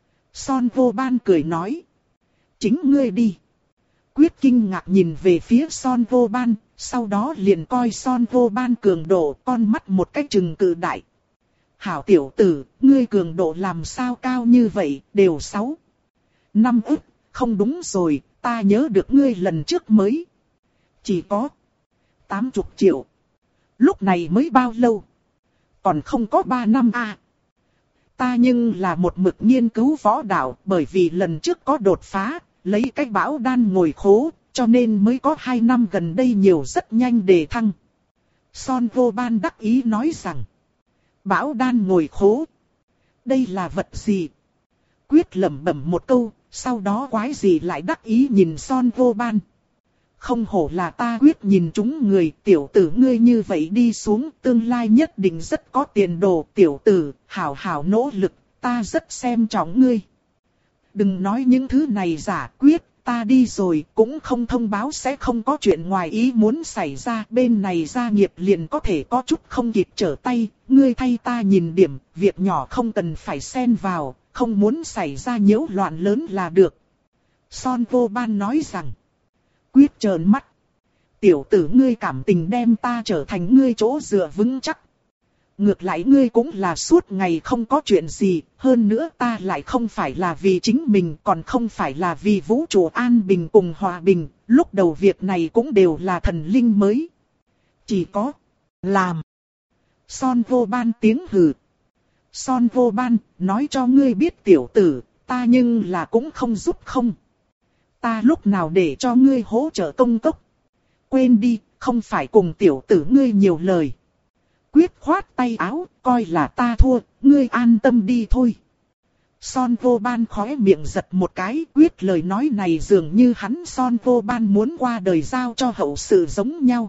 Son Vô Ban cười nói, chính ngươi đi. Quyết kinh ngạc nhìn về phía Son Vô Ban, sau đó liền coi Son Vô Ban cường độ, con mắt một cách trừng cự đại. Hảo tiểu tử, ngươi cường độ làm sao cao như vậy, đều sáu. Năm ức, không đúng rồi, ta nhớ được ngươi lần trước mới. Chỉ có tám mươi triệu. Lúc này mới bao lâu? Còn không có ba năm à. Ta nhưng là một mực nghiên cứu võ đạo, bởi vì lần trước có đột phá, lấy cái bão đan ngồi khố, cho nên mới có hai năm gần đây nhiều rất nhanh đề thăng. Son Vô Ban đắc ý nói rằng, bão đan ngồi khố. Đây là vật gì? Quyết lẩm bẩm một câu, sau đó quái gì lại đắc ý nhìn Son Vô Ban. Không hổ là ta Quyết nhìn chúng người, tiểu tử ngươi như vậy đi xuống, tương lai nhất định rất có tiền đồ. Tiểu tử, hảo hảo nỗ lực, ta rất xem trọng ngươi. Đừng nói những thứ này giả. Quyết, ta đi rồi, cũng không thông báo sẽ không có chuyện ngoài ý muốn xảy ra. Bên này gia nghiệp liền có thể có chút không kịp trở tay, ngươi thay ta nhìn điểm, việc nhỏ không cần phải xen vào, không muốn xảy ra nhiễu loạn lớn là được. Son Vô Ban nói rằng, Quyết trợn mắt. Tiểu tử ngươi cảm tình đem ta trở thành ngươi chỗ dựa vững chắc. Ngược lại ngươi cũng là suốt ngày không có chuyện gì, hơn nữa ta lại không phải là vì chính mình, còn không phải là vì vũ trụ an bình cùng hòa bình, lúc đầu việc này cũng đều là thần linh mới. Chỉ có làm. Son Vô Ban tiếng hừ. Son Vô Ban, nói cho ngươi biết tiểu tử, ta nhưng là cũng không giúp không. Ta lúc nào để cho ngươi hỗ trợ công cốc. Quên đi, không phải cùng tiểu tử ngươi nhiều lời. Quyết khoát tay áo, coi là ta thua, ngươi an tâm đi thôi. Son Vô Ban khóe miệng giật một cái, Quyết lời nói này dường như hắn Son Vô Ban muốn qua đời giao cho hậu sự giống nhau.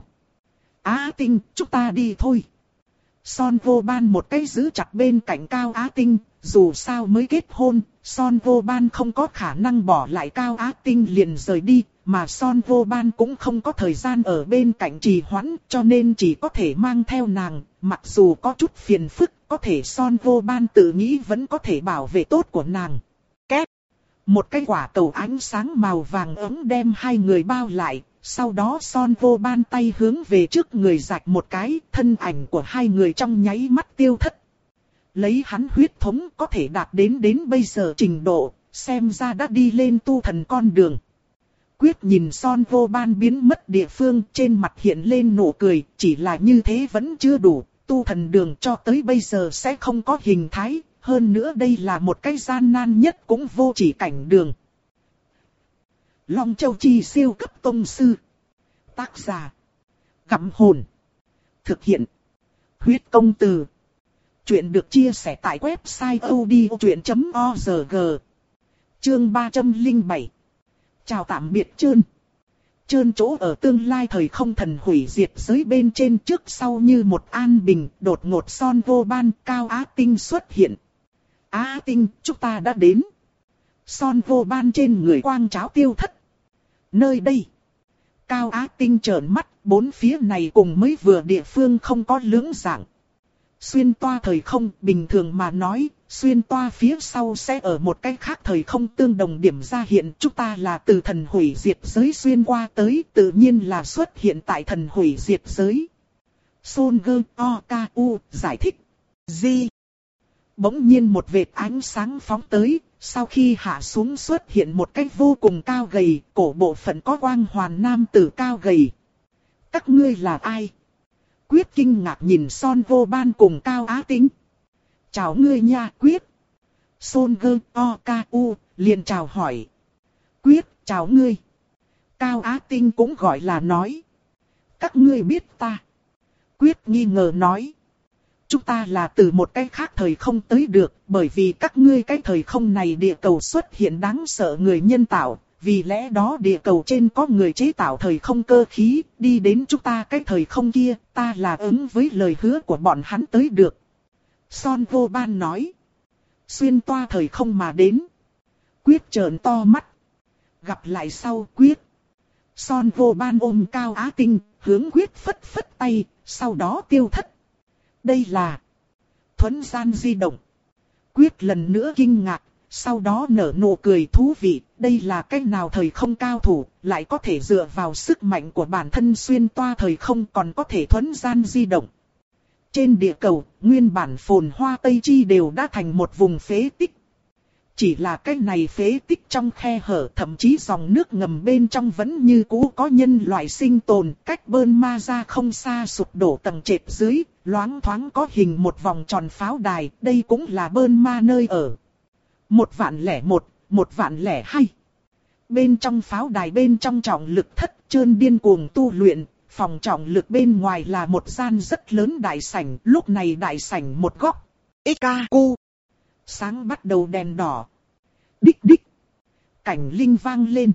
Á Tinh, chúng ta đi thôi. Son Vô Ban một cái giữ chặt bên cạnh Cao Á Tinh, dù sao mới kết hôn, Son Vô Ban không có khả năng bỏ lại Cao Á Tinh liền rời đi, mà Son Vô Ban cũng không có thời gian ở bên cạnh trì hoãn, cho nên chỉ có thể mang theo nàng, mặc dù có chút phiền phức, có thể Son Vô Ban tự nghĩ vẫn có thể bảo vệ tốt của nàng. Két! Một cái quả cầu ánh sáng màu vàng ấm đem hai người bao lại, sau đó Son Vô Ban tay hướng về trước người rạch một cái, thân ảnh của hai người trong nháy mắt tiêu thất. Lấy hắn huyết thống có thể đạt đến đến bây giờ trình độ, xem ra đã đi lên tu thần con đường. Quyết nhìn Son Vô Ban biến mất địa phương, trên mặt hiện lên nụ cười, chỉ là như thế vẫn chưa đủ, tu thần đường cho tới bây giờ sẽ không có hình thái, hơn nữa đây là một cái gian nan nhất cũng vô chỉ cảnh đường. Long Châu Chi siêu cấp tông sư. Tác giả: Gặm Hồn. Thực hiện: Huyết Công Từ. Chuyện được chia sẻ tại website odchuyện chấm org. Chương ba trăm lẻ bảy. Chào tạm biệt trơn. Trơn chỗ ở tương lai thời không thần hủy diệt giới bên trên trước sau như một an bình, đột ngột Son Vô Ban, Cao Á Tinh xuất hiện. Á Tinh, chúng ta đã đến. Son Vô Ban trên người quang cháo tiêu thất. Nơi đây. Cao Á Tinh trợn mắt, bốn phía này cùng mới vừa địa phương không có lưỡng dạng. Xuyên toa thời không, bình thường mà nói, xuyên toa phía sau sẽ ở một cái khác thời không tương đồng điểm ra hiện. Chúng ta là từ thần hủy diệt giới xuyên qua tới, tự nhiên là xuất hiện tại thần hủy diệt giới. Son Gơ O K U giải thích. Gì? Bỗng nhiên một vệt ánh sáng phóng tới, sau khi hạ xuống xuất hiện một cách vô cùng cao gầy, cổ bộ phận có quang hoàn nam tử cao gầy. Các ngươi là ai? Quyết kinh ngạc nhìn Son Vô Ban cùng Cao Á Tinh. Chào ngươi nha Quyết. Son Gơ O K U liền chào hỏi. Quyết chào ngươi. Cao Á Tinh cũng gọi là nói. Các ngươi biết ta. Quyết nghi ngờ nói. Chúng ta là từ một cái khác thời không tới được, bởi vì các ngươi cái thời không này địa cầu xuất hiện đáng sợ người nhân tạo, vì lẽ đó địa cầu trên có người chế tạo thời không cơ khí, đi đến chúng ta cái thời không kia, ta là ứng với lời hứa của bọn hắn tới được. Son Vô Ban nói. Xuyên toa thời không mà đến. Quyết trợn to mắt. Gặp lại sau Quyết. Son Vô Ban ôm Cao Á Tinh, hướng Quyết phất phất tay, sau đó tiêu thất. Đây là thuấn gian di động. Quyết lần nữa kinh ngạc, sau đó nở nụ cười thú vị. Đây là cách nào thời không cao thủ, lại có thể dựa vào sức mạnh của bản thân xuyên toa thời không còn có thể thuấn gian di động. Trên địa cầu, nguyên bản phồn hoa Tây Chi đều đã thành một vùng phế tích. Chỉ là cái này phế tích trong khe hở, thậm chí dòng nước ngầm bên trong vẫn như cũ có nhân loại sinh tồn. Cách Bơn Ma ra không xa sụp đổ tầng trệt dưới, loáng thoáng có hình một vòng tròn pháo đài. Đây cũng là Bơn Ma nơi ở. Một vạn lẻ một, một vạn lẻ hai. Bên trong pháo đài bên trong trọng lực thất, Trơn điên cuồng tu luyện. Phòng trọng lực bên ngoài là một gian rất lớn đại sảnh. Lúc này đại sảnh một góc. Ikaku. Sáng bắt đầu đèn đỏ. Đích đích. Cảnh linh vang lên.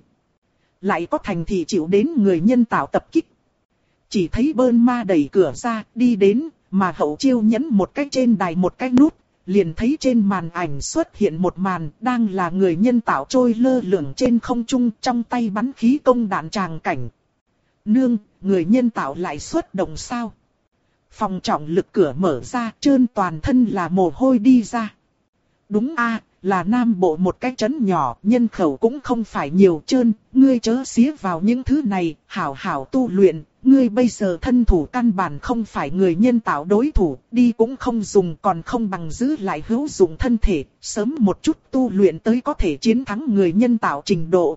Lại có thành thị chịu đến người nhân tạo tập kích. Chỉ thấy Bơn Ma đẩy cửa ra, đi đến, mà Hậu Chiêu nhấn một cái trên đài một cái nút. Liền thấy trên màn ảnh xuất hiện một màn, đang là người nhân tạo trôi lơ lửng trên không trung, trong tay bắn khí công đạn tràng cảnh. Nương, người nhân tạo lại xuất động sao? Phòng trọng lực cửa mở ra, Trơn toàn thân là mồ hôi đi ra. Đúng a, là Nam Bộ một cái trấn nhỏ, nhân khẩu cũng không phải nhiều. Trơn, ngươi chớ xía vào những thứ này, hảo hảo tu luyện. Ngươi bây giờ thân thủ căn bản không phải người nhân tạo đối thủ, đi cũng không dùng, còn không bằng giữ lại hữu dụng thân thể, sớm một chút tu luyện tới có thể chiến thắng người nhân tạo trình độ.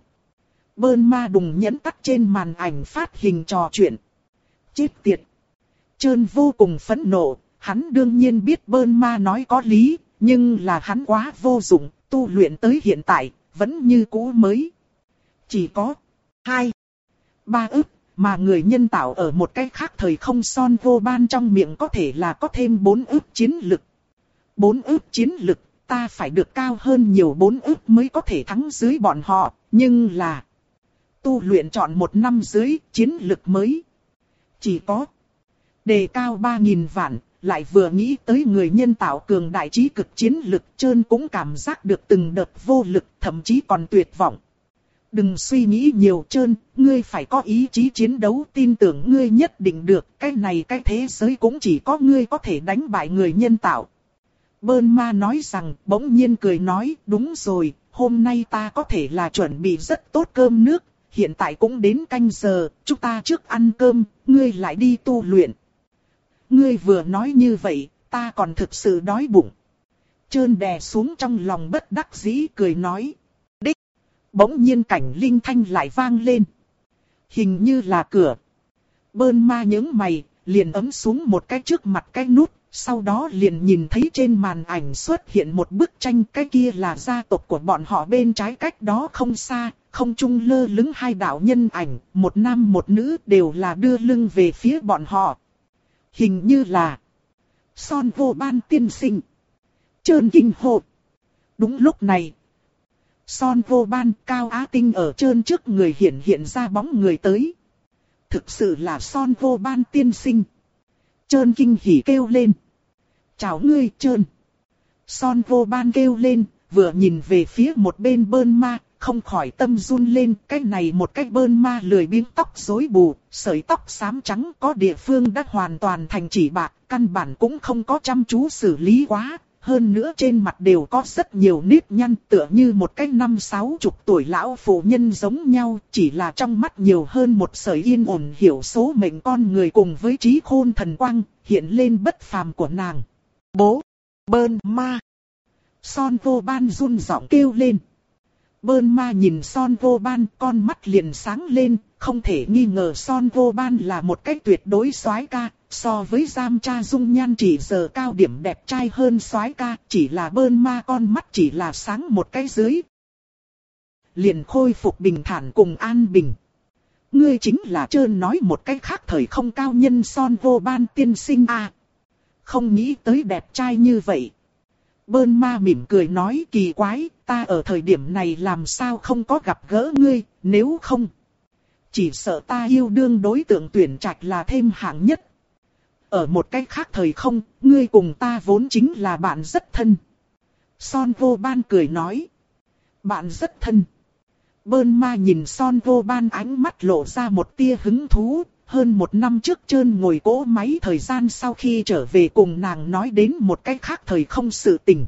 Bơn Ma đùng nhấn tắt trên màn ảnh phát hình trò chuyện. Chết tiệt! Trơn vô cùng phẫn nộ, hắn đương nhiên biết Bơn Ma nói có lý, nhưng là hắn quá vô dụng, tu luyện tới hiện tại, vẫn như cũ mới. Chỉ có hai, ba ức. Mà người nhân tạo ở một cái khác thời không Son Vô Ban trong miệng có thể là có thêm bốn ức chiến lực. Bốn ức chiến lực, ta phải được cao hơn nhiều bốn ức mới có thể thắng dưới bọn họ, nhưng là tu luyện chọn một năm dưới chiến lực mới. Chỉ có đề cao ba nghìn vạn, lại vừa nghĩ tới người nhân tạo cường đại trí cực chiến lực, Trơn cũng cảm giác được từng đợt vô lực, thậm chí còn tuyệt vọng. Đừng suy nghĩ nhiều Trơn, ngươi phải có ý chí chiến đấu, tin tưởng ngươi nhất định được, cái này cái thế giới cũng chỉ có ngươi có thể đánh bại người nhân tạo. Bơn Ma nói rằng, bỗng nhiên cười nói, đúng rồi, hôm nay ta có thể là chuẩn bị rất tốt cơm nước, hiện tại cũng đến canh giờ, chúng ta trước ăn cơm, ngươi lại đi tu luyện. Ngươi vừa nói như vậy, ta còn thực sự đói bụng. Trơn đè xuống trong lòng bất đắc dĩ cười nói. Bỗng nhiên cảnh linh thanh lại vang lên. Hình như là cửa. Bơn Ma nhướng mày, liền ấm xuống một cái trước mặt cái nút, sau đó liền nhìn thấy trên màn ảnh xuất hiện một bức tranh, cái kia là gia tộc của bọn họ bên trái cách đó không xa, không trung lơ lửng hai đạo nhân ảnh, một nam một nữ đều là đưa lưng về phía bọn họ. Hình như là Son Vô Ban tiên sinh. Trơn kinh hồn. Đúng lúc này, Son vô ban, Cao Á Tinh ở trơn trước người hiện hiện ra bóng người tới. Thực sự là Son vô ban tiên sinh. Trơn kinh hỉ kêu lên. Chào ngươi trơn. Son vô ban kêu lên, vừa nhìn về phía một bên bơn ma, không khỏi tâm run lên. Cái này một cái bơn ma lười biếng tóc rối bù, sợi tóc xám trắng có địa phương đã hoàn toàn thành chỉ bạc, căn bản cũng không có chăm chú xử lý quá. Hơn nữa trên mặt đều có rất nhiều nếp nhăn, tựa như một cái năm sáu chục tuổi lão phụ nhân giống nhau, chỉ là trong mắt nhiều hơn một sợi yên ổn hiểu số mệnh con người cùng với trí khôn thần quang, hiện lên bất phàm của nàng. Bố! Bơn ma! Son vô ban run giọng kêu lên. Bơn ma nhìn Son vô ban, con mắt liền sáng lên, không thể nghi ngờ Son vô ban là một cái tuyệt đối soái ca. So với giam cha dung nhan chỉ giờ cao điểm đẹp trai hơn soái ca, chỉ là bơn ma con mắt chỉ là sáng một cái dưới. Liền khôi phục bình thản cùng an bình. Ngươi chính là trơn nói một cái khác thời không cao nhân Son vô ban tiên sinh à. Không nghĩ tới đẹp trai như vậy. Bơn ma mỉm cười nói kỳ quái, ta ở thời điểm này làm sao không có gặp gỡ ngươi, nếu không. Chỉ sợ ta yêu đương đối tượng tuyển trạch là thêm hạng nhất. Ở một cách khác thời không, ngươi cùng ta vốn chính là bạn rất thân. Son vô ban cười nói. Bạn rất thân. Bơn ma nhìn Son vô ban ánh mắt lộ ra một tia hứng thú. Hơn một năm trước trơn ngồi cỗ máy thời gian sau khi trở về cùng nàng nói đến một cách khác thời không sự tình.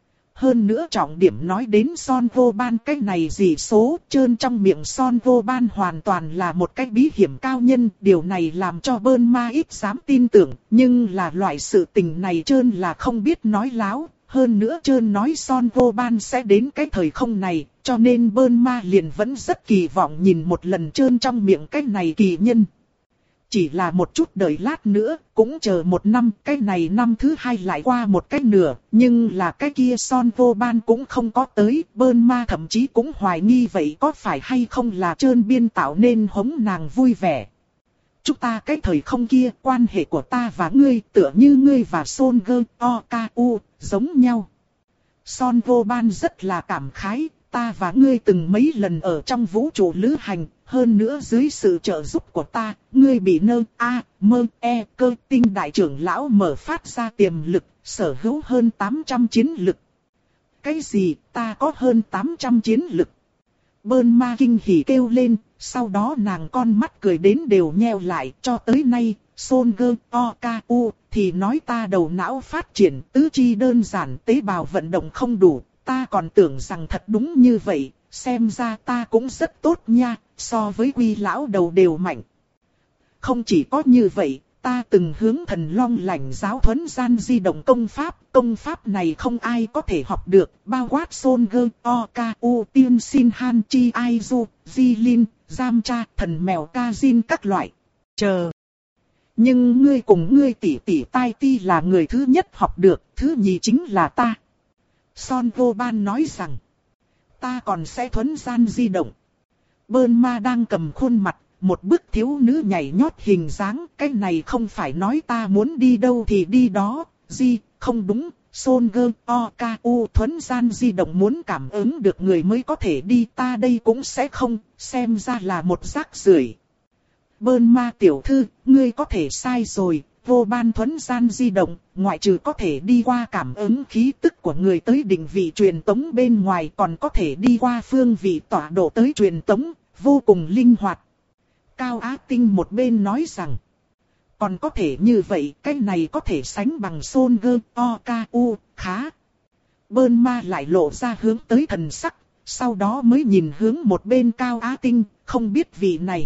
Hơn nữa trọng điểm nói đến Son vô ban cái này gì số, trơn trong miệng Son vô ban hoàn toàn là một cái bí hiểm cao nhân. Điều này làm cho bơn ma ít dám tin tưởng, nhưng là loại sự tình này trơn là không biết nói láo. Hơn nữa trơn nói Son vô ban sẽ đến cái thời không này, cho nên bơn ma liền vẫn rất kỳ vọng nhìn một lần trơn trong miệng cái này kỳ nhân. Chỉ là một chút đợi lát nữa, cũng chờ một năm, cái này năm thứ hai lại qua một cái nửa, nhưng là cái kia Son vô ban cũng không có tới, bơn ma thậm chí cũng hoài nghi vậy có phải hay không là trơn biên tạo nên hống nàng vui vẻ. Chúng ta cái thời không kia, quan hệ của ta và ngươi tựa như ngươi và Son Gơ, O, K, U, giống nhau. Son vô ban rất là cảm khái, ta và ngươi từng mấy lần ở trong vũ trụ lữ hành. Hơn nữa dưới sự trợ giúp của ta, ngươi bị nơ, a, mơ, e, cơ tinh đại trưởng lão mở phát ra tiềm lực, sở hữu hơn tám trăm chiến lực. Cái gì, ta có hơn tám trăm chiến lực? Bơn ma kinh hỉ kêu lên, sau đó nàng con mắt cười đến đều nheo lại, cho tới nay, Son Gơ, O, K, U, thì nói ta đầu não phát triển, tứ chi đơn giản, tế bào vận động không đủ, ta còn tưởng rằng thật đúng như vậy. Xem ra ta cũng rất tốt nha, so với quy lão đầu đều mạnh. Không chỉ có như vậy, ta từng hướng thần long lãnh giáo thuấn gian di động công pháp. Công pháp này không ai có thể học được, bao quát Son Gơ, O, K, U, Tiên Sin Han Chi Ai Du, Di Linh, Giam Cha, Thần Mèo Ca Jin các loại. Chờ. Nhưng ngươi cùng ngươi tỷ tỷ Tai Ti là người thứ nhất học được, thứ nhì chính là ta. Son vô ban nói rằng. Ta còn sẽ thuấn gian di động. Bơn ma đang cầm khuôn mặt, một bức thiếu nữ nhảy nhót hình dáng. Cái này không phải nói ta muốn đi đâu thì đi đó. Di, không đúng. Son Gơ, O, K, U thuấn gian di động muốn cảm ứng được người mới có thể đi. Ta đây cũng sẽ không, xem ra là một rác rưởi. Bơn ma tiểu thư, ngươi có thể sai rồi. Vô ban thuấn gian di động, ngoại trừ có thể đi qua cảm ứng khí tức của người tới định vị truyền tống bên ngoài, còn có thể đi qua phương vị tọa độ tới truyền tống, vô cùng linh hoạt. Cao Á Tinh một bên nói rằng, còn có thể như vậy, cái này có thể sánh bằng Son Gơ, O, K, U, khá. Bơn ma lại lộ ra hướng tới thần sắc, sau đó mới nhìn hướng một bên Cao Á Tinh, không biết vị này.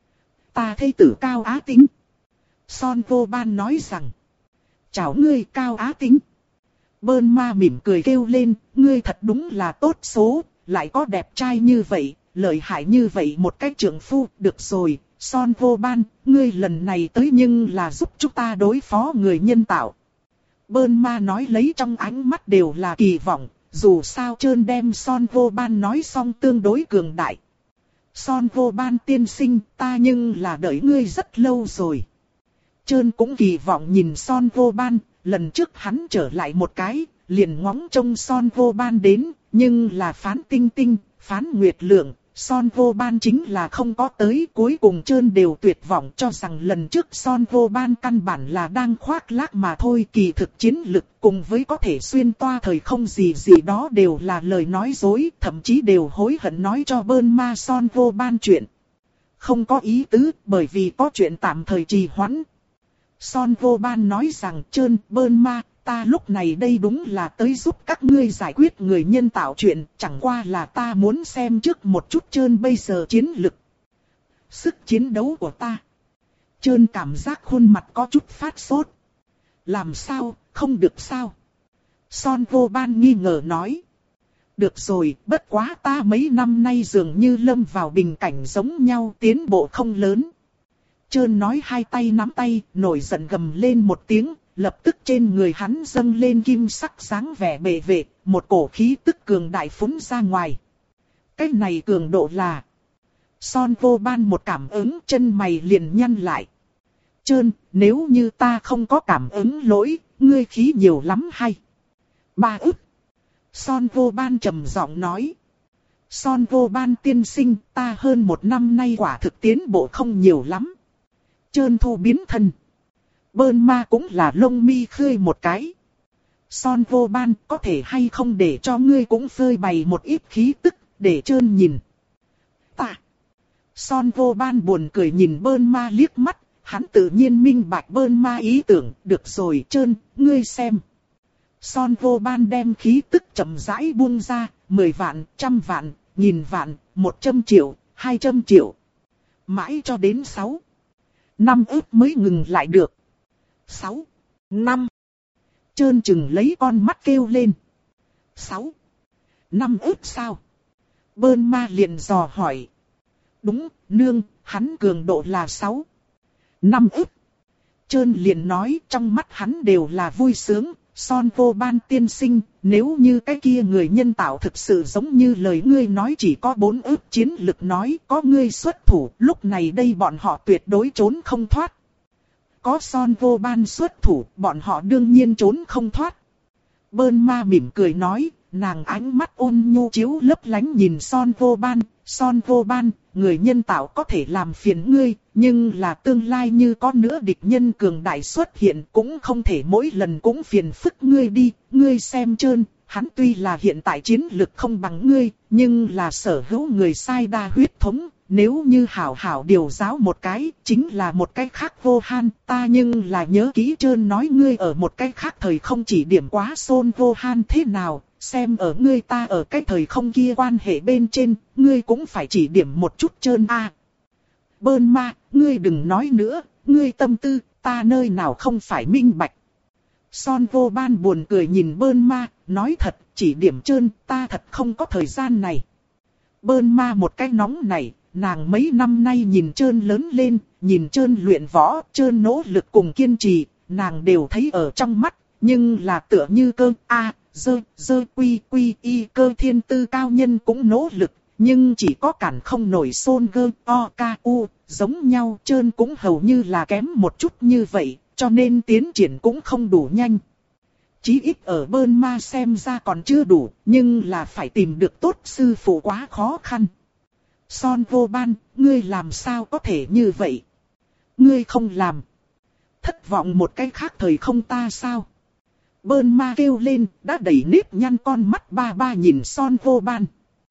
Ta thê tử Cao Á Tinh. Son vô ban nói rằng, chào ngươi Cao Á Tinh. Bơn ma mỉm cười kêu lên, ngươi thật đúng là tốt số, lại có đẹp trai như vậy, lợi hại như vậy một cách trượng phu, được rồi. Son vô ban, ngươi lần này tới nhưng là giúp chúng ta đối phó người nhân tạo. Bơn ma nói lấy trong ánh mắt đều là kỳ vọng, dù sao trơn đem Son vô ban nói xong tương đối cường đại. Son vô ban tiên sinh, ta nhưng là đợi ngươi rất lâu rồi. Trơn cũng kỳ vọng nhìn Son vô ban, lần trước hắn trở lại một cái, liền ngóng trông Son vô ban đến, Nhưng là Phán Tinh Tinh, Phán Nguyệt Lượng, Son Vô Ban chính là không có tới, cuối cùng trơn đều tuyệt vọng cho rằng lần trước Son Vô Ban căn bản là đang khoác lác mà thôi. Kỳ thực chiến lực cùng với có thể xuyên toa thời không gì gì đó đều là lời nói dối, thậm chí đều hối hận nói cho Bơn Ma Son Vô Ban chuyện. Không có ý tứ, bởi vì có chuyện tạm thời trì hoãn. Son Vô Ban nói rằng trơn, Bơn Ma, ta lúc này đây đúng là tới giúp các ngươi giải quyết người nhân tạo chuyện, chẳng qua là ta muốn xem trước một chút trơn bây giờ chiến lực. Sức chiến đấu của ta. Trơn cảm giác khuôn mặt có chút phát sốt. Làm sao, không được sao? Son Vô Ban nghi ngờ nói. Được rồi, bất quá ta mấy năm nay dường như lâm vào bình cảnh giống nhau, tiến bộ không lớn. Trơn nói hai tay nắm tay, nổi giận gầm lên một tiếng, lập tức trên người hắn dâng lên kim sắc sáng vẻ bệ vệ, một cổ khí tức cường đại phúng ra ngoài. Cái này cường độ là... Son Vô Ban một cảm ứng, chân mày liền nhăn lại. Trơn, nếu như ta không có cảm ứng lỗi, ngươi khí nhiều lắm hay? Ba ức. Son Vô Ban trầm giọng nói. Son Vô Ban tiên sinh, ta hơn một năm nay quả thực tiến bộ không nhiều lắm. Trơn thu biến thân. Bơn Ma cũng là lông mi khơi một cái. Son Vô Ban, có thể hay không để cho ngươi cũng phơi bày một ít khí tức, để Trơn nhìn. Ta. Son Vô Ban buồn cười nhìn Bơn Ma liếc mắt, hắn tự nhiên minh bạch Bơn Ma ý tưởng, được rồi Trơn, ngươi xem. Son Vô Ban đem khí tức chậm rãi buông ra, mười vạn, trăm vạn, nghìn vạn, một trăm triệu, hai trăm triệu. Mãi cho đến sáu. Năm ức mới ngừng lại được. Sáu. Năm. Trơn chừng lấy con mắt kêu lên. Sáu. Năm ức sao? Bơn Ma liền dò hỏi. Đúng, nương, hắn cường độ là sáu. Năm ức. Trơn liền nói trong mắt hắn đều là vui sướng. Son Vô Ban tiên sinh, nếu như cái kia người nhân tạo thực sự giống như lời ngươi nói chỉ có bốn ức chiến lực nói, có ngươi xuất thủ, lúc này đây bọn họ tuyệt đối trốn không thoát. Có Son Vô Ban xuất thủ, bọn họ đương nhiên trốn không thoát. Bơn Ma mỉm cười nói, nàng ánh mắt ôn nhu chiếu lấp lánh nhìn Son Vô Ban. Son Vô Ban, người nhân tạo có thể làm phiền ngươi, nhưng là tương lai như có nữa địch nhân cường đại xuất hiện cũng không thể mỗi lần cũng phiền phức ngươi đi. Ngươi xem Trơn, hắn tuy là hiện tại chiến lực không bằng ngươi, nhưng là sở hữu người sai đa huyết thống. Nếu như hảo hảo điều giáo một cái, chính là một cái khác Vô Han. Ta nhưng là nhớ kỹ Trơn nói ngươi ở một cái khác thời không chỉ điểm quá Son Vô Han thế nào. Xem ở ngươi ta ở cái thời không kia quan hệ bên trên, ngươi cũng phải chỉ điểm một chút Trơn a. À. Bơn Ma, ngươi đừng nói nữa, ngươi tâm tư, ta nơi nào không phải minh bạch. Son Vô Ban buồn cười nhìn Bơn Ma, nói thật, chỉ điểm Trơn, ta thật không có thời gian này. Bơn Ma một cái nóng này, nàng mấy năm nay nhìn Trơn lớn lên, nhìn Trơn luyện võ, Trơn nỗ lực cùng kiên trì, nàng đều thấy ở trong mắt, nhưng là tựa như cơ a. À, Dơ, dơ quy quy y cơ thiên tư cao nhân cũng nỗ lực, nhưng chỉ có cản không nổi Son Gơ O K U, giống nhau Trơn cũng hầu như là kém một chút như vậy, cho nên tiến triển cũng không đủ nhanh. Chí ít ở Bơn Ma xem ra còn chưa đủ, nhưng là phải tìm được tốt sư phụ quá khó khăn. Son Vô Ban, ngươi làm sao có thể như vậy? Ngươi không làm. Thất vọng một cái khác thời không ta sao? Bơn Ma kêu lên, đã đẩy nếp nhăn con mắt ba ba nhìn Son Vô Ban.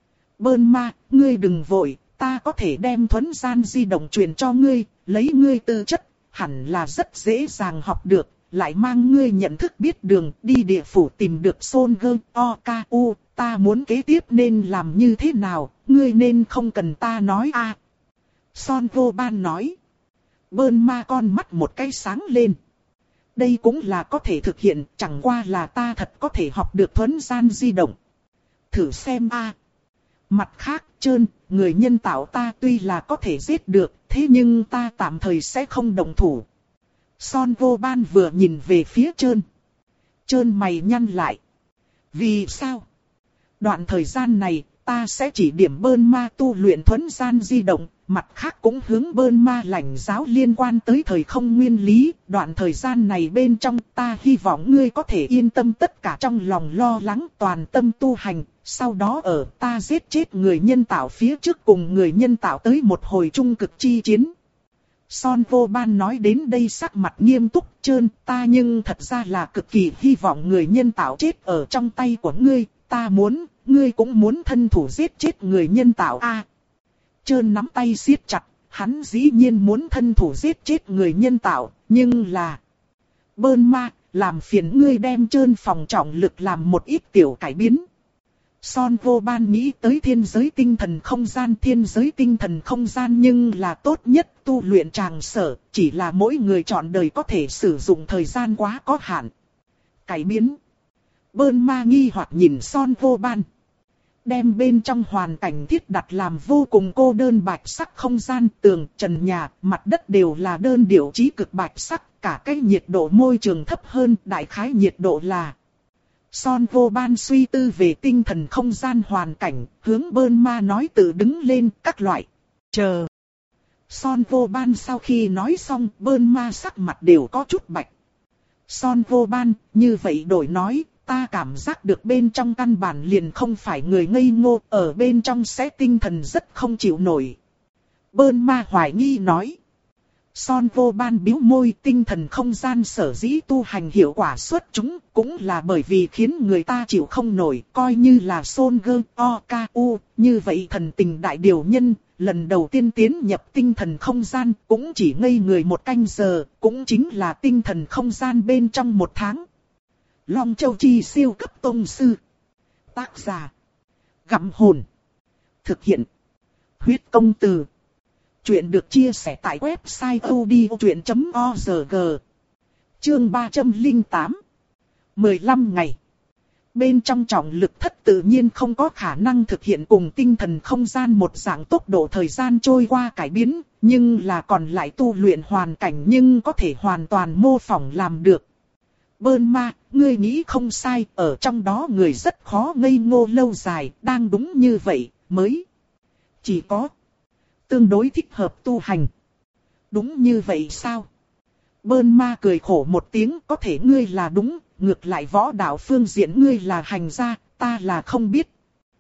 Bơn Ma, ngươi đừng vội, ta có thể đem thuấn gian di động truyền cho ngươi, lấy ngươi tư chất, hẳn là rất dễ dàng học được, lại mang ngươi nhận thức biết đường, đi địa phủ tìm được Son Gơ O K U, ta muốn kế tiếp nên làm như thế nào, ngươi nên không cần ta nói a. À. Son Vô Ban nói. Bơn Ma con mắt một cái sáng lên. Đây cũng là có thể thực hiện, chẳng qua là ta thật có thể học được thuấn gian di động. Thử xem a. À. Mặt khác, Trơn, người nhân tạo ta tuy là có thể giết được, thế nhưng ta tạm thời sẽ không động thủ. Son Vô Ban vừa nhìn về phía Trơn. Trơn mày nhăn lại. Vì sao? Đoạn thời gian này, ta sẽ chỉ điểm Bơn Ma tu luyện thuẫn gian di động, mặt khác cũng hướng Bơn Ma lãnh giáo liên quan tới thời không nguyên lý. Đoạn thời gian này bên trong ta hy vọng ngươi có thể yên tâm tất cả trong lòng lo lắng, toàn tâm tu hành. Sau đó ở ta giết chết người nhân tạo phía trước cùng người nhân tạo tới một hồi trung cực chi chiến. Son Vô Ban nói đến đây sắc mặt nghiêm túc. Trơn, ta nhưng thật ra là cực kỳ hy vọng người nhân tạo chết ở trong tay của ngươi. Ta muốn, ngươi cũng muốn thân thủ giết chết người nhân tạo a. À, Trơn nắm tay siết chặt, hắn dĩ nhiên muốn thân thủ giết chết người nhân tạo, nhưng là... Bơn Ma, làm phiền ngươi đem Trơn phòng trọng lực làm một ít tiểu cải biến. Son Vô Ban nghĩ tới thiên giới tinh thần không gian, thiên giới tinh thần không gian nhưng là tốt nhất tu luyện tràng sở, chỉ là mỗi người chọn đời có thể sử dụng thời gian quá có hạn. Cải biến. Bơn Ma nghi hoặc nhìn Son Vô Ban. Đem bên trong hoàn cảnh thiết đặt làm vô cùng cô đơn bạch sắc không gian, tường, trần nhà, mặt đất đều là đơn điệu trí cực bạch sắc, cả cái nhiệt độ môi trường thấp hơn, đại khái nhiệt độ là... Son Vô Ban suy tư về tinh thần không gian hoàn cảnh, hướng Bơn Ma nói tự đứng lên các loại. Chờ. Son Vô Ban sau khi nói xong, Bơn Ma sắc mặt đều có chút bạch. Son Vô Ban, như vậy đổi nói, ta cảm giác được bên trong căn bản liền không phải người ngây ngô, ở bên trong sẽ tinh thần rất không chịu nổi. Bơn Ma hoài nghi nói. Son Vô Ban bĩu môi, tinh thần không gian sở dĩ tu hành hiệu quả xuất chúng, cũng là bởi vì khiến người ta chịu không nổi, coi như là Son Gơ, O, K, U, như vậy thần tình đại điều nhân, lần đầu tiên tiến nhập tinh thần không gian, cũng chỉ ngây người một canh giờ, cũng chính là tinh thần không gian bên trong một tháng. Long Châu Chi siêu cấp tông sư. Tác giả. Gặm hồn. Thực hiện. Huyết công từ. Chuyện được chia sẻ tại website odchuyện chấm org. Chương ba trăm lẻ tám. mười lăm ngày. Bên trong trọng lực thất tự nhiên không có khả năng thực hiện cùng tinh thần không gian một dạng tốc độ thời gian trôi qua cải biến, nhưng là còn lại tu luyện hoàn cảnh nhưng có thể hoàn toàn mô phỏng làm được. Bơn Ma, ngươi nghĩ không sai, ở trong đó người rất khó ngây ngô lâu dài, đang đúng như vậy, mới chỉ có tương đối thích hợp tu hành. Đúng như vậy sao? Bơn Ma cười khổ một tiếng, có thể ngươi là đúng, ngược lại võ đạo phương diện ngươi là hành gia, ta là không biết.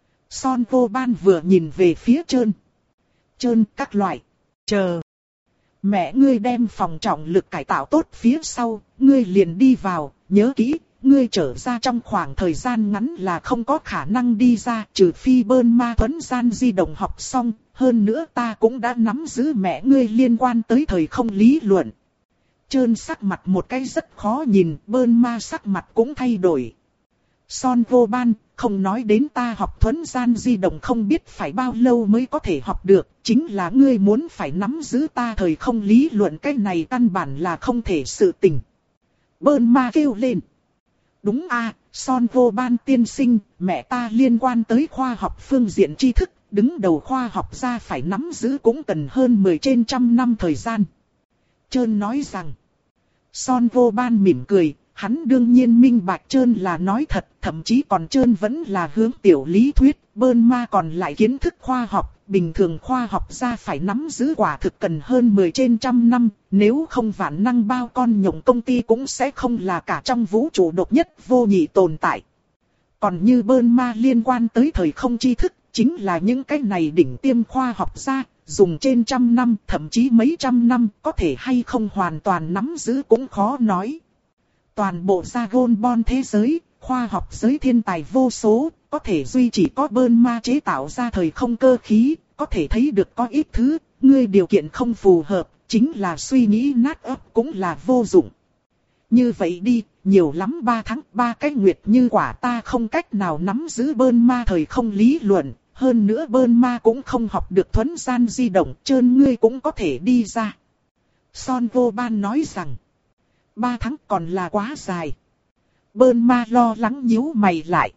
Son Vô Ban vừa nhìn về phía Trơn. Trơn các loại, chờ. Mẹ ngươi đem phòng trọng lực cải tạo tốt phía sau, ngươi liền đi vào, nhớ kỹ, ngươi trở ra trong khoảng thời gian ngắn là không có khả năng đi ra, trừ phi Bơn Ma thuẫn gian di động học xong, hơn nữa ta cũng đã nắm giữ mẹ ngươi liên quan tới thời không lý luận. Trơn sắc mặt một cái rất khó nhìn, Bơn Ma sắc mặt cũng thay đổi. Son Vô Ban, không nói đến ta học thuẫn gian di động không biết phải bao lâu mới có thể học được, chính là ngươi muốn phải nắm giữ ta thời không lý luận, cái này căn bản là không thể sự tình. Bơn Ma kêu lên. Đúng a, Son Vô Ban tiên sinh, mẹ ta liên quan tới khoa học phương diện tri thức, đứng đầu khoa học gia phải nắm giữ cũng cần hơn mười trên trăm năm thời gian. Trơn nói rằng. Son Vô Ban mỉm cười, hắn đương nhiên minh bạch Trơn là nói thật, thậm chí còn Trơn vẫn là hướng tiểu lý thuyết, Bơn Ma còn lại kiến thức khoa học, bình thường khoa học gia phải nắm giữ quả thực cần hơn mười trên trăm năm, nếu không vạn năng bao con nhộng công ty cũng sẽ không là cả trong vũ trụ độc nhất vô nhị tồn tại. Còn như Bơn Ma liên quan tới thời không tri thức, chính là những cái này đỉnh tiêm khoa học gia, dùng trên trăm năm, thậm chí mấy trăm năm, có thể hay không hoàn toàn nắm giữ cũng khó nói. Toàn bộ Dragon Ball thế giới, khoa học giới thiên tài vô số, có thể duy chỉ có Bơn Ma chế tạo ra thời không cơ khí, có thể thấy được có ít thứ, ngươi điều kiện không phù hợp, chính là suy nghĩ nát óc cũng là vô dụng. Như vậy đi, nhiều lắm ba tháng, ba cái nguyệt như quả ta không cách nào nắm giữ Bơn Ma thời không lý luận, hơn nữa Bơn Ma cũng không học được thuẫn gian di động, Trơn ngươi cũng có thể đi ra. Son Vô Ban nói rằng, ba tháng còn là quá dài. Bơn Ma lo lắng nhíu mày lại.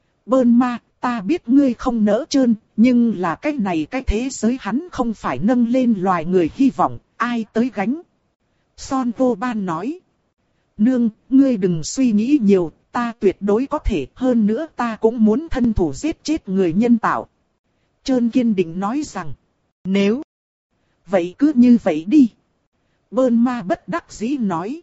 Bơn Ma, ta biết ngươi không nỡ Trơn, nhưng là cái này cái thế giới hắn không phải nâng lên loài người hy vọng, ai tới gánh. Son Vô Ban nói. Nương, ngươi đừng suy nghĩ nhiều, ta tuyệt đối có thể, hơn nữa ta cũng muốn thân thủ giết chết người nhân tạo. Trơn kiên định nói rằng, nếu vậy cứ như vậy đi. Bơn ma bất đắc dĩ nói.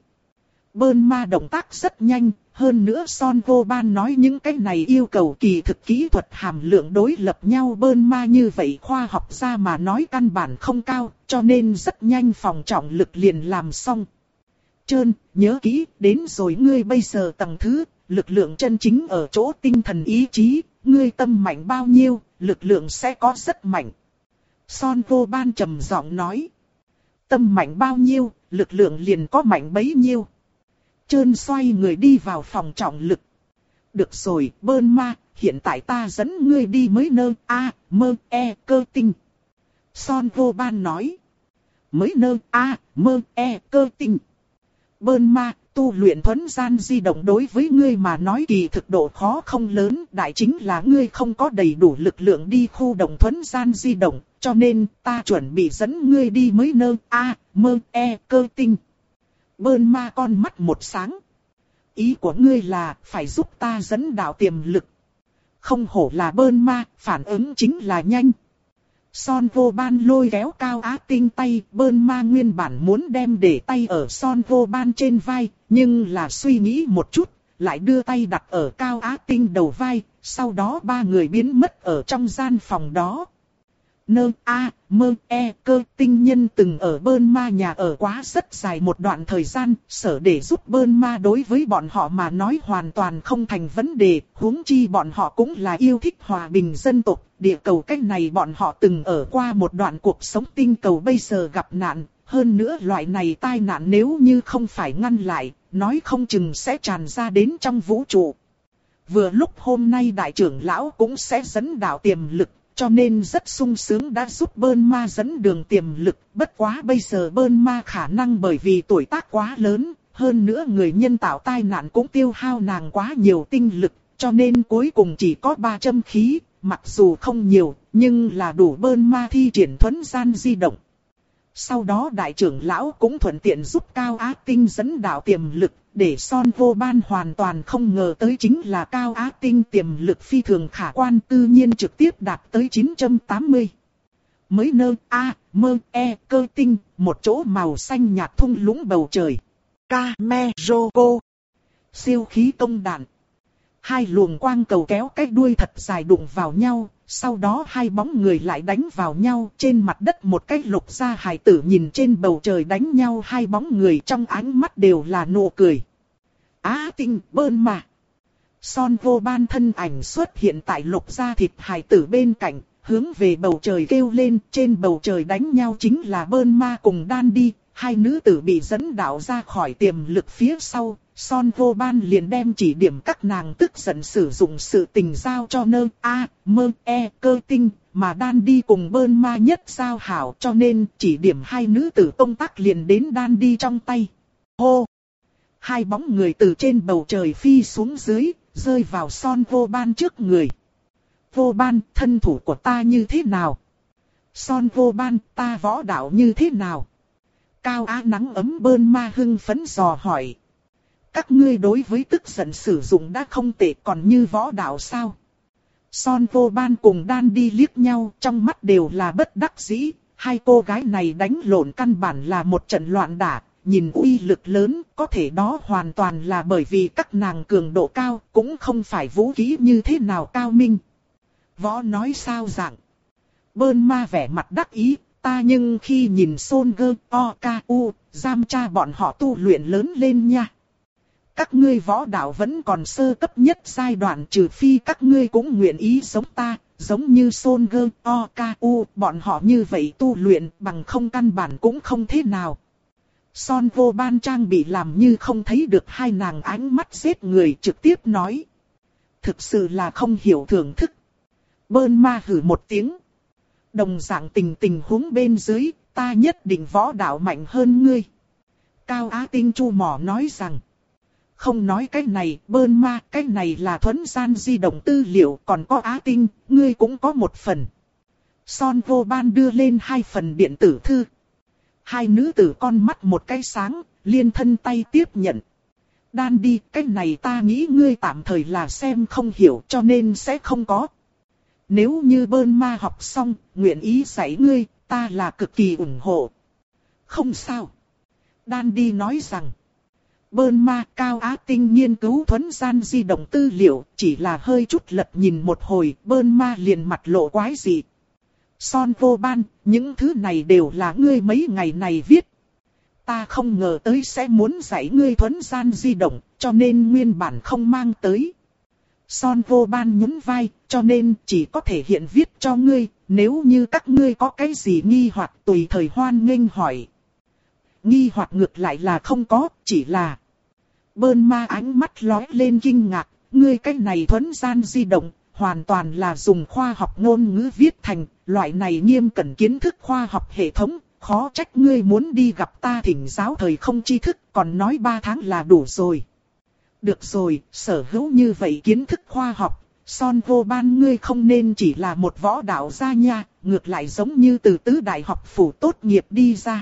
Bơn ma động tác rất nhanh, hơn nữa Son Vô Ban nói những cái này yêu cầu kỳ thực kỹ thuật hàm lượng đối lập nhau. Bơn ma như vậy khoa học ra mà nói căn bản không cao, cho nên rất nhanh phòng trọng lực liền làm xong. Trơn, nhớ kỹ, đến rồi ngươi bây giờ tầng thứ, lực lượng chân chính ở chỗ tinh thần ý chí, ngươi tâm mạnh bao nhiêu, lực lượng sẽ có rất mạnh. Son Vô Ban trầm giọng nói. Tâm mạnh bao nhiêu, lực lượng liền có mạnh bấy nhiêu. Trơn xoay người đi vào phòng trọng lực. Được rồi, Bơn ma, hiện tại ta dẫn ngươi đi mới nơ A, mơ, e, cơ tinh. Son Vô Ban nói. Mới nơ A, mơ, e, cơ tinh. Bơn ma, tu luyện thuấn gian di động đối với ngươi mà nói kỳ thực độ khó không lớn. Đại chính là ngươi không có đầy đủ lực lượng đi khu động thuấn gian di động. Cho nên ta chuẩn bị dẫn ngươi đi mới nơ A, mơ, e, cơ tinh. Bơn ma con mắt một sáng. Ý của ngươi là phải giúp ta dẫn đạo tiềm lực. Không hổ là bơn ma, phản ứng chính là nhanh. Son Vô Ban lôi kéo Cao Á Tinh tay, bơn ma nguyên bản muốn đem để tay ở Son Vô Ban trên vai, nhưng là suy nghĩ một chút, lại đưa tay đặt ở Cao Á Tinh đầu vai, sau đó ba người biến mất ở trong gian phòng đó. Nơ A, mơ e cơ tinh nhân từng ở bơn ma nhà ở quá rất dài một đoạn thời gian, sở để giúp bơn ma đối với bọn họ mà nói hoàn toàn không thành vấn đề, huống chi bọn họ cũng là yêu thích hòa bình dân tộc, địa cầu cách này bọn họ từng ở qua một đoạn cuộc sống tinh cầu bây giờ gặp nạn, hơn nữa loại này tai nạn nếu như không phải ngăn lại, nói không chừng sẽ tràn ra đến trong vũ trụ. Vừa lúc hôm nay đại trưởng lão cũng sẽ dẫn đạo tiềm lực. Cho nên rất sung sướng đã giúp bơn ma dẫn đường tiềm lực, bất quá bây giờ bơn ma khả năng bởi vì tuổi tác quá lớn, hơn nữa người nhân tạo tai nạn cũng tiêu hao nàng quá nhiều tinh lực, cho nên cuối cùng chỉ có ba châm khí, mặc dù không nhiều, nhưng là đủ bơn ma thi triển thuấn gian di động. Sau đó đại trưởng lão cũng thuận tiện giúp Cao Á Tinh dẫn đạo tiềm lực, để Son Vô Ban hoàn toàn không ngờ tới chính là Cao Á Tinh tiềm lực phi thường khả quan, tự nhiên trực tiếp đạt tới chín trăm tám mươi. Mới nơ A, mơ e cơ tinh, một chỗ màu xanh nhạt thung lũng bầu trời. Kameroko. Siêu khí công đạn. Hai luồng quang cầu kéo cái đuôi thật dài đụng vào nhau, sau đó hai bóng người lại đánh vào nhau. Trên mặt đất một cái lục gia hài tử nhìn trên bầu trời đánh nhau hai bóng người trong ánh mắt đều là nụ cười. Á Tinh, bơn ma. Son Vô Ban thân ảnh xuất hiện tại lục gia thịt hài tử bên cạnh, hướng về bầu trời kêu lên. Trên bầu trời đánh nhau chính là bơn ma cùng đan đi. Hai nữ tử bị dẫn đạo ra khỏi tiềm lực phía sau. Son Vô Ban liền đem chỉ điểm các nàng tức giận sử dụng sự tình giao cho nơ A, mơ e cơ tinh, mà đan đi cùng bơn ma nhất giao hảo, cho nên chỉ điểm hai nữ tử công tác liền đến đan đi trong tay. Hô! Hai bóng người từ trên bầu trời phi xuống dưới, rơi vào Son Vô Ban trước người. Vô Ban, thân thủ của ta như thế nào? Son Vô Ban, ta võ đạo như thế nào? Cao Á nắng ấm bơn ma hưng phấn dò hỏi. Các ngươi đối với tức giận sử dụng đã không tệ, còn như võ đạo sao? Son Vô Ban cùng đan đi liếc nhau, trong mắt đều là bất đắc dĩ. Hai cô gái này đánh lộn căn bản là một trận loạn đả, nhìn uy lực lớn, có thể đó hoàn toàn là bởi vì các nàng cường độ cao, cũng không phải vũ khí như thế nào cao minh. Võ nói sao dạng? Bơn ma vẻ mặt đắc ý, ta nhưng khi nhìn Son Gơ, O, K, U, giam cha bọn họ tu luyện lớn lên nha. Các ngươi võ đạo vẫn còn sơ cấp nhất giai đoạn, trừ phi các ngươi cũng nguyện ý giống ta, giống như Son Gơ, O, K, U, bọn họ như vậy tu luyện, bằng không căn bản cũng không thế nào. Son Vô Ban trang bị làm như không thấy được hai nàng ánh mắt giết người, trực tiếp nói. Thực sự là không hiểu thưởng thức. Bơn ma hử một tiếng. Đồng dạng tình tình huống bên dưới, ta nhất định võ đạo mạnh hơn ngươi. Cao Á Tinh chu mỏ nói rằng. Không nói cái này, bơn ma, cái này là thuấn gian di động tư liệu, còn có Á Tinh, ngươi cũng có một phần. Son Vô Ban đưa lên hai phần điện tử thư. Hai nữ tử con mắt một cái sáng, liên thân tay tiếp nhận. Đan đi, cái này ta nghĩ ngươi tạm thời là xem không hiểu cho nên sẽ không có. Nếu như Bơn Ma học xong, nguyện ý dạy ngươi, ta là cực kỳ ủng hộ. Không sao. Đan đi nói rằng, Bơn Ma Cao Á Tinh nghiên cứu thuấn gian di động tư liệu, chỉ là hơi chút lật nhìn một hồi, Bơn Ma liền mặt lộ quái dị. Son Vô Ban, những thứ này đều là ngươi mấy ngày này viết. Ta không ngờ tới sẽ muốn dạy ngươi thuấn gian di động, cho nên nguyên bản không mang tới. Son Vô Ban nhún vai, cho nên chỉ có thể hiện viết cho ngươi, nếu như các ngươi có cái gì nghi hoặc tùy thời hoan nghênh hỏi. Nghi hoặc ngược lại là không có, chỉ là... Bơn Ma ánh mắt lóe lên kinh ngạc, ngươi cái này thuấn gian di động, hoàn toàn là dùng khoa học ngôn ngữ viết thành, loại này nghiêm cẩn kiến thức khoa học hệ thống, khó trách ngươi muốn đi gặp ta thỉnh giáo thời không tri thức, còn nói ba tháng là đủ rồi. Được rồi, sở hữu như vậy kiến thức khoa học, Son Vô Ban ngươi không nên chỉ là một võ đạo gia nha, ngược lại giống như từ tứ đại học phủ tốt nghiệp đi ra.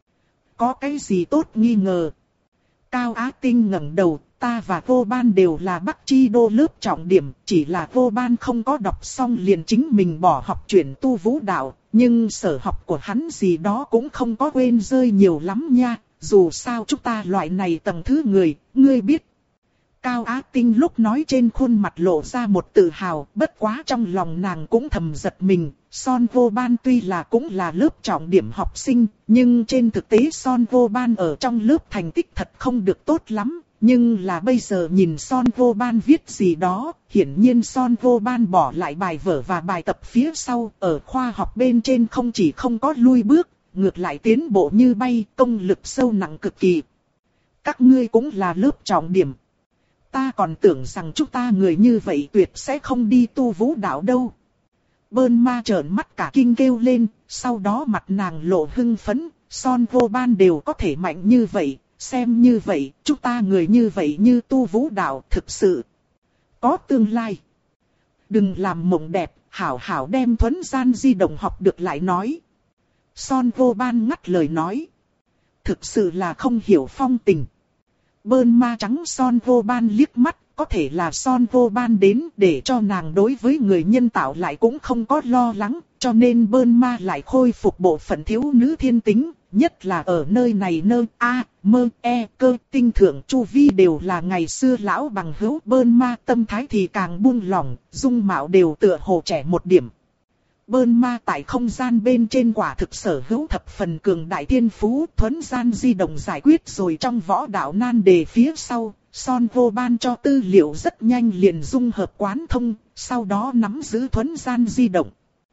Có cái gì tốt nghi ngờ? Cao Á Tinh ngẩng đầu, ta và Vô Ban đều là Bắc Chi Đô lớp trọng điểm, chỉ là Vô Ban không có đọc xong liền chính mình bỏ học chuyển tu vũ đạo, nhưng sở học của hắn gì đó cũng không có quên rơi nhiều lắm nha, dù sao chúng ta loại này tầng thứ người, ngươi biết. Cao Á Tinh lúc nói trên khuôn mặt lộ ra một tự hào, bất quá trong lòng nàng cũng thầm giật mình. Son Vô Ban tuy là cũng là lớp trọng điểm học sinh, nhưng trên thực tế Son Vô Ban ở trong lớp thành tích thật không được tốt lắm. Nhưng là bây giờ nhìn Son Vô Ban viết gì đó, hiển nhiên Son Vô Ban bỏ lại bài vở và bài tập phía sau, ở khoa học bên trên không chỉ không có lui bước, ngược lại tiến bộ như bay, công lực sâu nặng cực kỳ. Các ngươi cũng là lớp trọng điểm. Ta còn tưởng rằng chúng ta người như vậy tuyệt sẽ không đi tu vũ đạo đâu. Bơn Ma trợn mắt cả kinh kêu lên, sau đó mặt nàng lộ hưng phấn, Son Vô Ban đều có thể mạnh như vậy, xem như vậy, chúng ta người như vậy như tu vũ đạo thực sự có tương lai. Đừng làm mộng đẹp, hảo hảo đem thuấn gian di động học được lại nói. Son Vô Ban ngắt lời nói, thực sự là không hiểu phong tình. Bơn Ma trắng Son Vô Ban liếc mắt, có thể là Son Vô Ban đến để cho nàng đối với người nhân tạo lại cũng không có lo lắng, cho nên Bơn Ma lại khôi phục bộ phận thiếu nữ thiên tính, nhất là ở nơi này nơi A, Mơ, E, Cơ, Tinh Thượng Chu Vi đều là ngày xưa lão bằng hữu. Bơn Ma tâm thái thì càng buông lỏng, dung mạo đều tựa hồ trẻ một điểm. Bơn Ma tại không gian bên trên quả thực sở hữu thập phần cường đại thiên phú, thuấn gian di động giải quyết rồi trong võ đạo nan đề phía sau, Son Vô Ban cho tư liệu rất nhanh liền dung hợp quán thông, sau đó nắm giữ thuấn gian di động.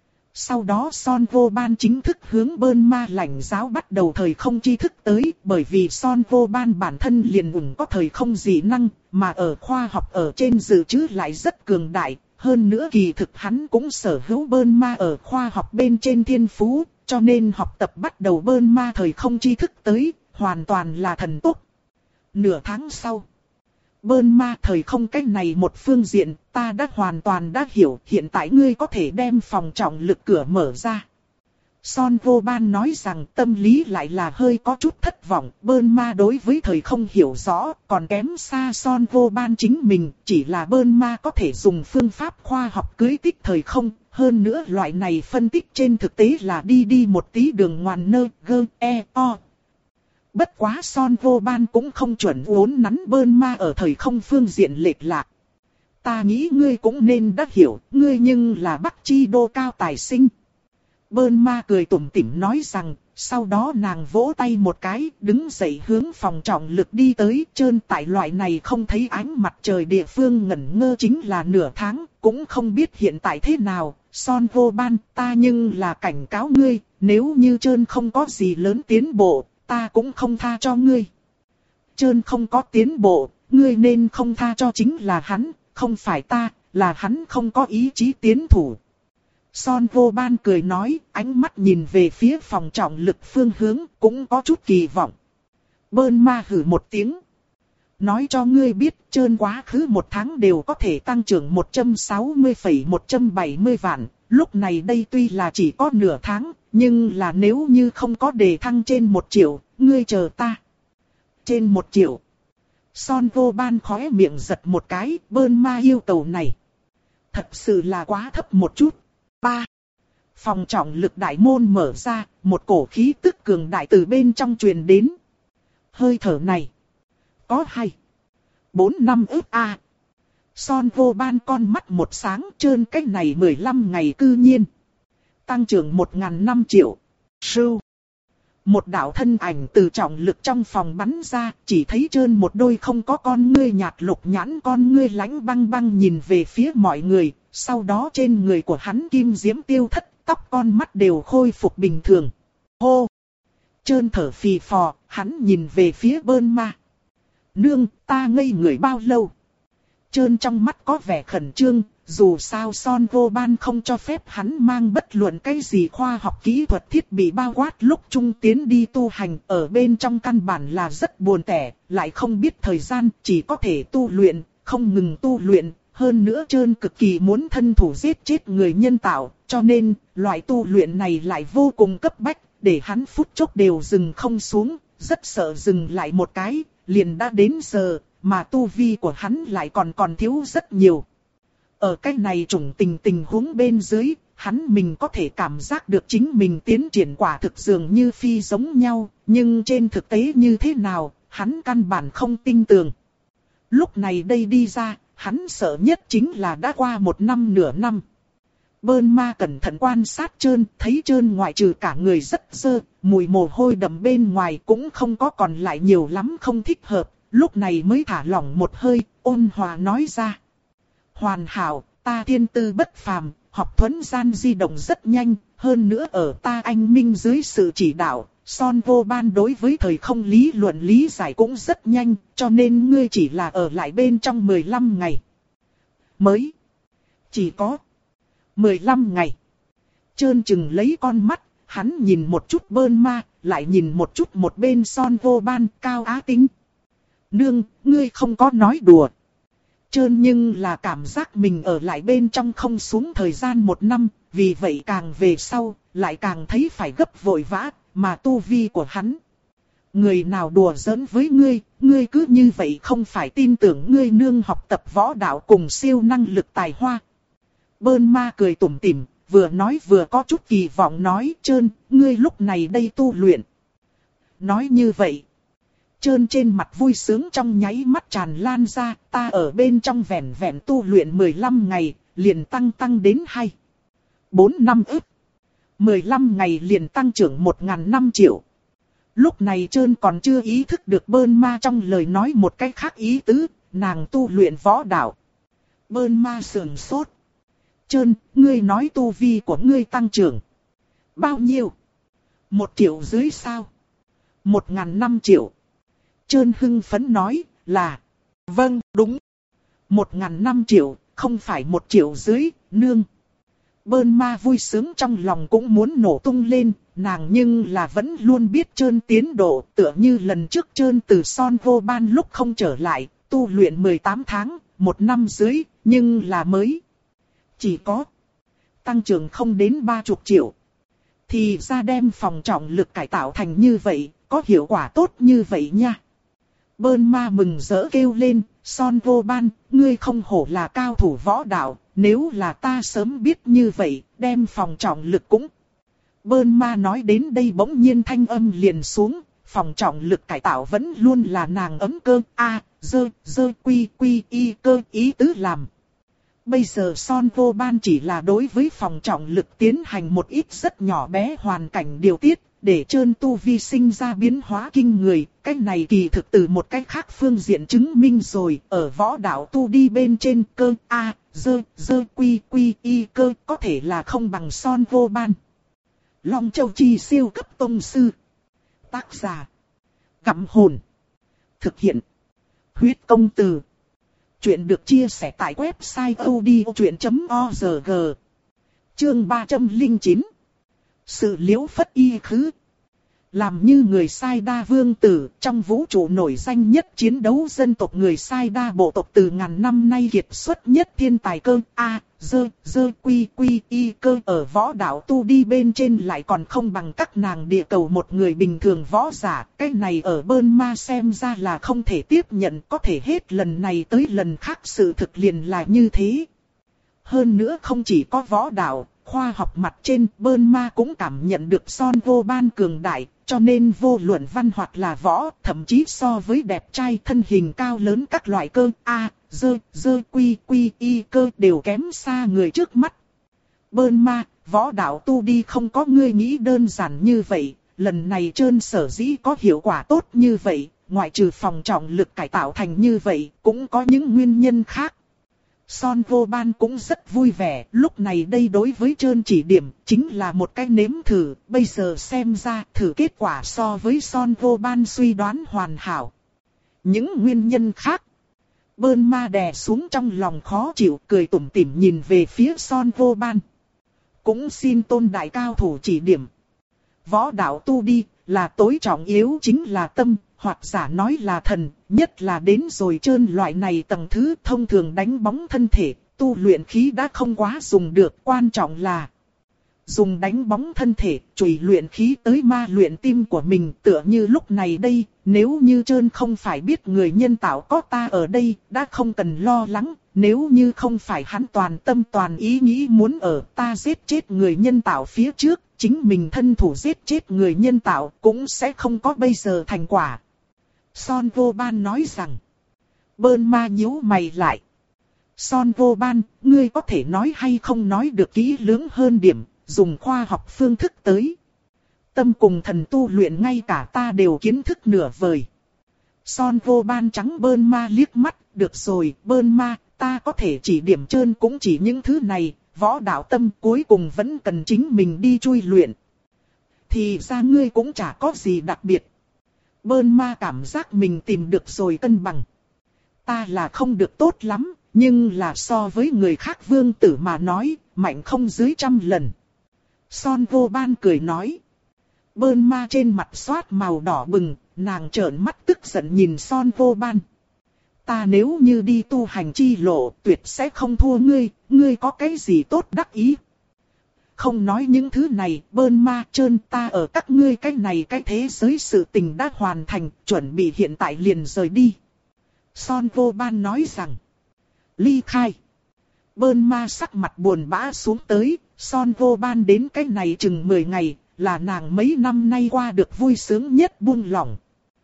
Sau đó Son Vô Ban chính thức hướng Bơn Ma lãnh giáo bắt đầu thời không tri thức tới, bởi vì Son Vô Ban bản thân liền ủng có thời không dị năng, mà ở khoa học ở trên dự trữ lại rất cường đại. Hơn nữa kỳ thực hắn cũng sở hữu Bơn Ma ở khoa học bên trên thiên phú, cho nên học tập bắt đầu Bơn Ma thời không tri thức tới, hoàn toàn là thần tốc. Nửa tháng sau, Bơn Ma thời không cách này một phương diện, ta đã hoàn toàn đã hiểu, hiện tại ngươi có thể đem phòng trọng lực cửa mở ra. Son Vô Ban nói rằng tâm lý lại là hơi có chút thất vọng, Bơn Ma đối với thời không hiểu rõ, còn kém xa Son Vô Ban chính mình, chỉ là Bơn Ma có thể dùng phương pháp khoa học cưới tích thời không, hơn nữa loại này phân tích trên thực tế là đi đi một tí đường ngoằn nơ, gơ, e, o. Bất quá Son Vô Ban cũng không chuẩn uốn nắn Bơn Ma ở thời không phương diện lệch lạc. Ta nghĩ ngươi cũng nên đã hiểu, ngươi nhưng là Bắc Chi Đô cao tài sinh. Bơn Ma cười tủm tỉm nói rằng, sau đó nàng vỗ tay một cái, đứng dậy hướng phòng trọng lực đi tới, trơn tại loại này không thấy ánh mặt trời địa phương ngẩn ngơ chính là nửa tháng, cũng không biết hiện tại thế nào. Son Vô Ban, ta nhưng là cảnh cáo ngươi, nếu như trơn không có gì lớn tiến bộ, ta cũng không tha cho ngươi. Trơn không có tiến bộ, ngươi nên không tha cho chính là hắn, không phải ta, là hắn không có ý chí tiến thủ. Son Vô Ban cười nói, ánh mắt nhìn về phía phòng trọng lực phương hướng, cũng có chút kỳ vọng. Bơn Ma hử một tiếng. Nói cho ngươi biết, trơn quá khứ một tháng đều có thể tăng trưởng một trăm sáu mươi phẩy một trăm bảy mươi vạn. Lúc này đây tuy là chỉ có nửa tháng, nhưng là nếu như không có đề thăng trên một triệu, ngươi chờ ta. Trên một triệu. Son Vô Ban khóe miệng giật một cái, Bơn Ma yêu cầu này thật sự là quá thấp một chút. Ba. Phòng trọng lực đại môn mở ra, một cổ khí tức cường đại từ bên trong truyền đến. Hơi thở này. Có hay. Bốn năm ức a. Son vô ban con mắt một sáng trơn cách này mười lăm ngày cư nhiên. Tăng trưởng một ngàn năm triệu. Sưu. Một đạo thân ảnh từ trọng lực trong phòng bắn ra, chỉ thấy trơn một đôi không có con ngươi nhạt lục nhãn con ngươi lánh băng băng nhìn về phía mọi người, sau đó trên người của hắn kim diễm tiêu thất, tóc con mắt đều khôi phục bình thường. Hô! Trơn thở phì phò, hắn nhìn về phía Bơn Ma. Nương, ta ngây người bao lâu? Trơn trong mắt có vẻ khẩn trương, dù sao Son vô ban không cho phép hắn mang bất luận cái gì khoa học kỹ thuật thiết bị bao quát lúc trung tiến đi tu hành, ở bên trong căn bản là rất buồn tẻ, lại không biết thời gian, chỉ có thể tu luyện, không ngừng tu luyện, hơn nữa Trơn cực kỳ muốn thân thủ giết chết người nhân tạo, cho nên loại tu luyện này lại vô cùng cấp bách, để hắn phút chốc đều dừng không xuống, rất sợ dừng lại một cái, liền đã đến giờ, mà tu vi của hắn lại còn còn thiếu rất nhiều. Ở cái này trùng tình tình huống bên dưới, hắn mình có thể cảm giác được chính mình tiến triển quả thực dường như phi giống nhau, nhưng trên thực tế như thế nào, hắn căn bản không tin tưởng. Lúc này đây đi ra, hắn sợ nhất chính là đã qua một năm nửa năm. Bơn Ma cẩn thận quan sát Trơn, thấy Trơn ngoại trừ cả người rất dơ, mùi mồ hôi đậm bên ngoài cũng không có còn lại nhiều lắm không thích hợp, lúc này mới thả lỏng một hơi, ôn hòa nói ra. Hoàn hảo, ta thiên tư bất phàm, học thuần gian di động rất nhanh, hơn nữa ở ta anh minh dưới sự chỉ đạo, Son vô ban đối với thời không lý luận lý giải cũng rất nhanh, cho nên ngươi chỉ là ở lại bên trong mười lăm ngày. Mới chỉ có mười lăm ngày. Trơn chừng lấy con mắt, hắn nhìn một chút Bơn Ma, lại nhìn một chút một bên Son vô ban cao á tính. Nương, ngươi không có nói đùa. Trơn nhưng là cảm giác mình ở lại bên trong không xuống thời gian một năm, vì vậy càng về sau, lại càng thấy phải gấp vội vã, mà tu vi của hắn. Người nào đùa giỡn với ngươi, ngươi cứ như vậy không phải tin tưởng ngươi nương học tập võ đạo cùng siêu năng lực tài hoa. Bơn Ma cười tủm tỉm, vừa nói vừa có chút kỳ vọng nói Trơn, ngươi lúc này đây tu luyện. Nói như vậy. Trơn trên mặt vui sướng trong nháy mắt tràn lan ra, ta ở bên trong vẹn vẹn tu luyện mười lăm ngày, liền tăng tăng đến hai. bốn năm ức. mười lăm ngày liền tăng trưởng một ngàn năm triệu. Lúc này Trơn còn chưa ý thức được Bơn Ma trong lời nói một cách khác ý tứ, nàng tu luyện võ đạo. Bơn Ma sườn sốt. Trơn, ngươi nói tu vi của ngươi tăng trưởng. Bao nhiêu? Một triệu dưới sao? Một ngàn năm triệu. Trơn hưng phấn nói là, vâng, đúng. Một ngàn năm triệu, không phải một triệu dưới, nương. Bơn Ma vui sướng trong lòng cũng muốn nổ tung lên, nàng nhưng là vẫn luôn biết Trơn tiến độ, tựa như lần trước Trơn từ Son vô ban lúc không trở lại, tu luyện mười tám tháng, một năm dưới, nhưng là mới. Chỉ có tăng trưởng không đến ba mươi triệu. Thì ra đem phòng trọng lực cải tạo thành như vậy, có hiệu quả tốt như vậy nha. Bơn Ma mừng rỡ kêu lên, Son vô ban, ngươi không hổ là cao thủ võ đạo, nếu là ta sớm biết như vậy, đem phòng trọng lực cũng. Bơn Ma nói đến đây bỗng nhiên thanh âm liền xuống, phòng trọng lực cải tạo vẫn luôn là nàng ấm cơ, a, dơ, dơ, quy, quy, y cơ, ý tứ làm. Bây giờ Son vô ban chỉ là đối với phòng trọng lực tiến hành một ít rất nhỏ bé hoàn cảnh điều tiết, để Trơn tu vi sinh ra biến hóa kinh người, cách này kỳ thực từ một cách khác phương diện chứng minh rồi, ở võ đạo tu đi bên trên cơ a, dơ, dơ, quy, quy, y cơ có thể là không bằng Son vô ban. Long Châu Chi siêu cấp tông sư. Tác giả. Gặm hồn. Thực hiện. Huyết công từ. Chuyện được chia sẻ tại website odchuyện chấm org. Chương ba trăm lẻ chín. Sự liễu phất y khứ. Làm như người Sai Đa vương tử, trong vũ trụ nổi danh nhất chiến đấu dân tộc người Sai Đa bộ tộc từ ngàn năm nay kiệt xuất nhất thiên tài cơ a, dơ, dơ, quy, quy, y cơ ở võ đạo tu đi bên trên lại còn không bằng các nàng địa cầu một người bình thường võ giả. Cái này ở Bơn Ma xem ra là không thể tiếp nhận, có thể hết lần này tới lần khác sự thực liền là như thế. Hơn nữa không chỉ có võ đạo, khoa học mặt trên, Burma cũng cảm nhận được Son Vô Ban cường đại, cho nên vô luận văn hoặc là võ, thậm chí so với đẹp trai thân hình cao lớn các loại cơ, A, dơ, dơ, quy, quy, y cơ đều kém xa người trước mắt. Burma, võ đạo tu đi không có ngươi nghĩ đơn giản như vậy, lần này trơn sở dĩ có hiệu quả tốt như vậy, ngoại trừ phòng trọng lực cải tạo thành như vậy, cũng có những nguyên nhân khác. Son Vô Ban cũng rất vui vẻ, lúc này đây đối với trơn chỉ điểm, chính là một cái nếm thử, bây giờ xem ra thử kết quả so với Son Vô Ban suy đoán hoàn hảo. Những nguyên nhân khác, Burma đè xuống trong lòng khó chịu, cười tủm tỉm nhìn về phía Son Vô Ban. Cũng xin tôn đại cao thủ chỉ điểm. Võ đạo tu đi, là tối trọng yếu chính là tâm, hoặc giả nói là thần, nhất là đến rồi trơn loại này tầng thứ thông thường đánh bóng thân thể, tu luyện khí đã không quá dùng được, quan trọng là dùng đánh bóng thân thể, chùy luyện khí tới ma luyện tim của mình, tựa như lúc này đây, nếu như trơn không phải biết người nhân tạo có ta ở đây, đã không cần lo lắng, nếu như không phải hắn toàn tâm toàn ý nghĩ muốn ở ta giết chết người nhân tạo phía trước, chính mình thân thủ giết chết người nhân tạo cũng sẽ không có bây giờ thành quả. Son Vô Ban nói rằng, Burma nhíu mày lại. Son Vô Ban, ngươi có thể nói hay không nói được kỹ lưỡng hơn điểm, dùng khoa học phương thức tới. Tâm cùng thần tu luyện ngay cả ta đều kiến thức nửa vời. Son Vô Ban trắng Burma liếc mắt, được rồi, Burma, ta có thể chỉ điểm trơn cũng chỉ những thứ này, võ đạo tâm cuối cùng vẫn cần chính mình đi chui luyện. Thì ra ngươi cũng chả có gì đặc biệt. Burma cảm giác mình tìm được rồi cân bằng. Ta là không được tốt lắm, nhưng là so với người khác vương tử mà nói, mạnh không dưới trăm lần. Son Vô Ban cười nói. Burma trên mặt xoát màu đỏ bừng, nàng trợn mắt tức giận nhìn Son Vô Ban. Ta nếu như đi tu hành chi lộ, tuyệt sẽ không thua ngươi, ngươi có cái gì tốt đắc ý. Không nói những thứ này, Burma trơn ta ở các ngươi cái này cái thế giới sự tình đã hoàn thành, chuẩn bị hiện tại liền rời đi. Son Vô Ban nói rằng, ly khai. Burma sắc mặt buồn bã xuống tới, Son Vô Ban đến cái này chừng mười ngày, là nàng mấy năm nay qua được vui sướng nhất buông lỏng.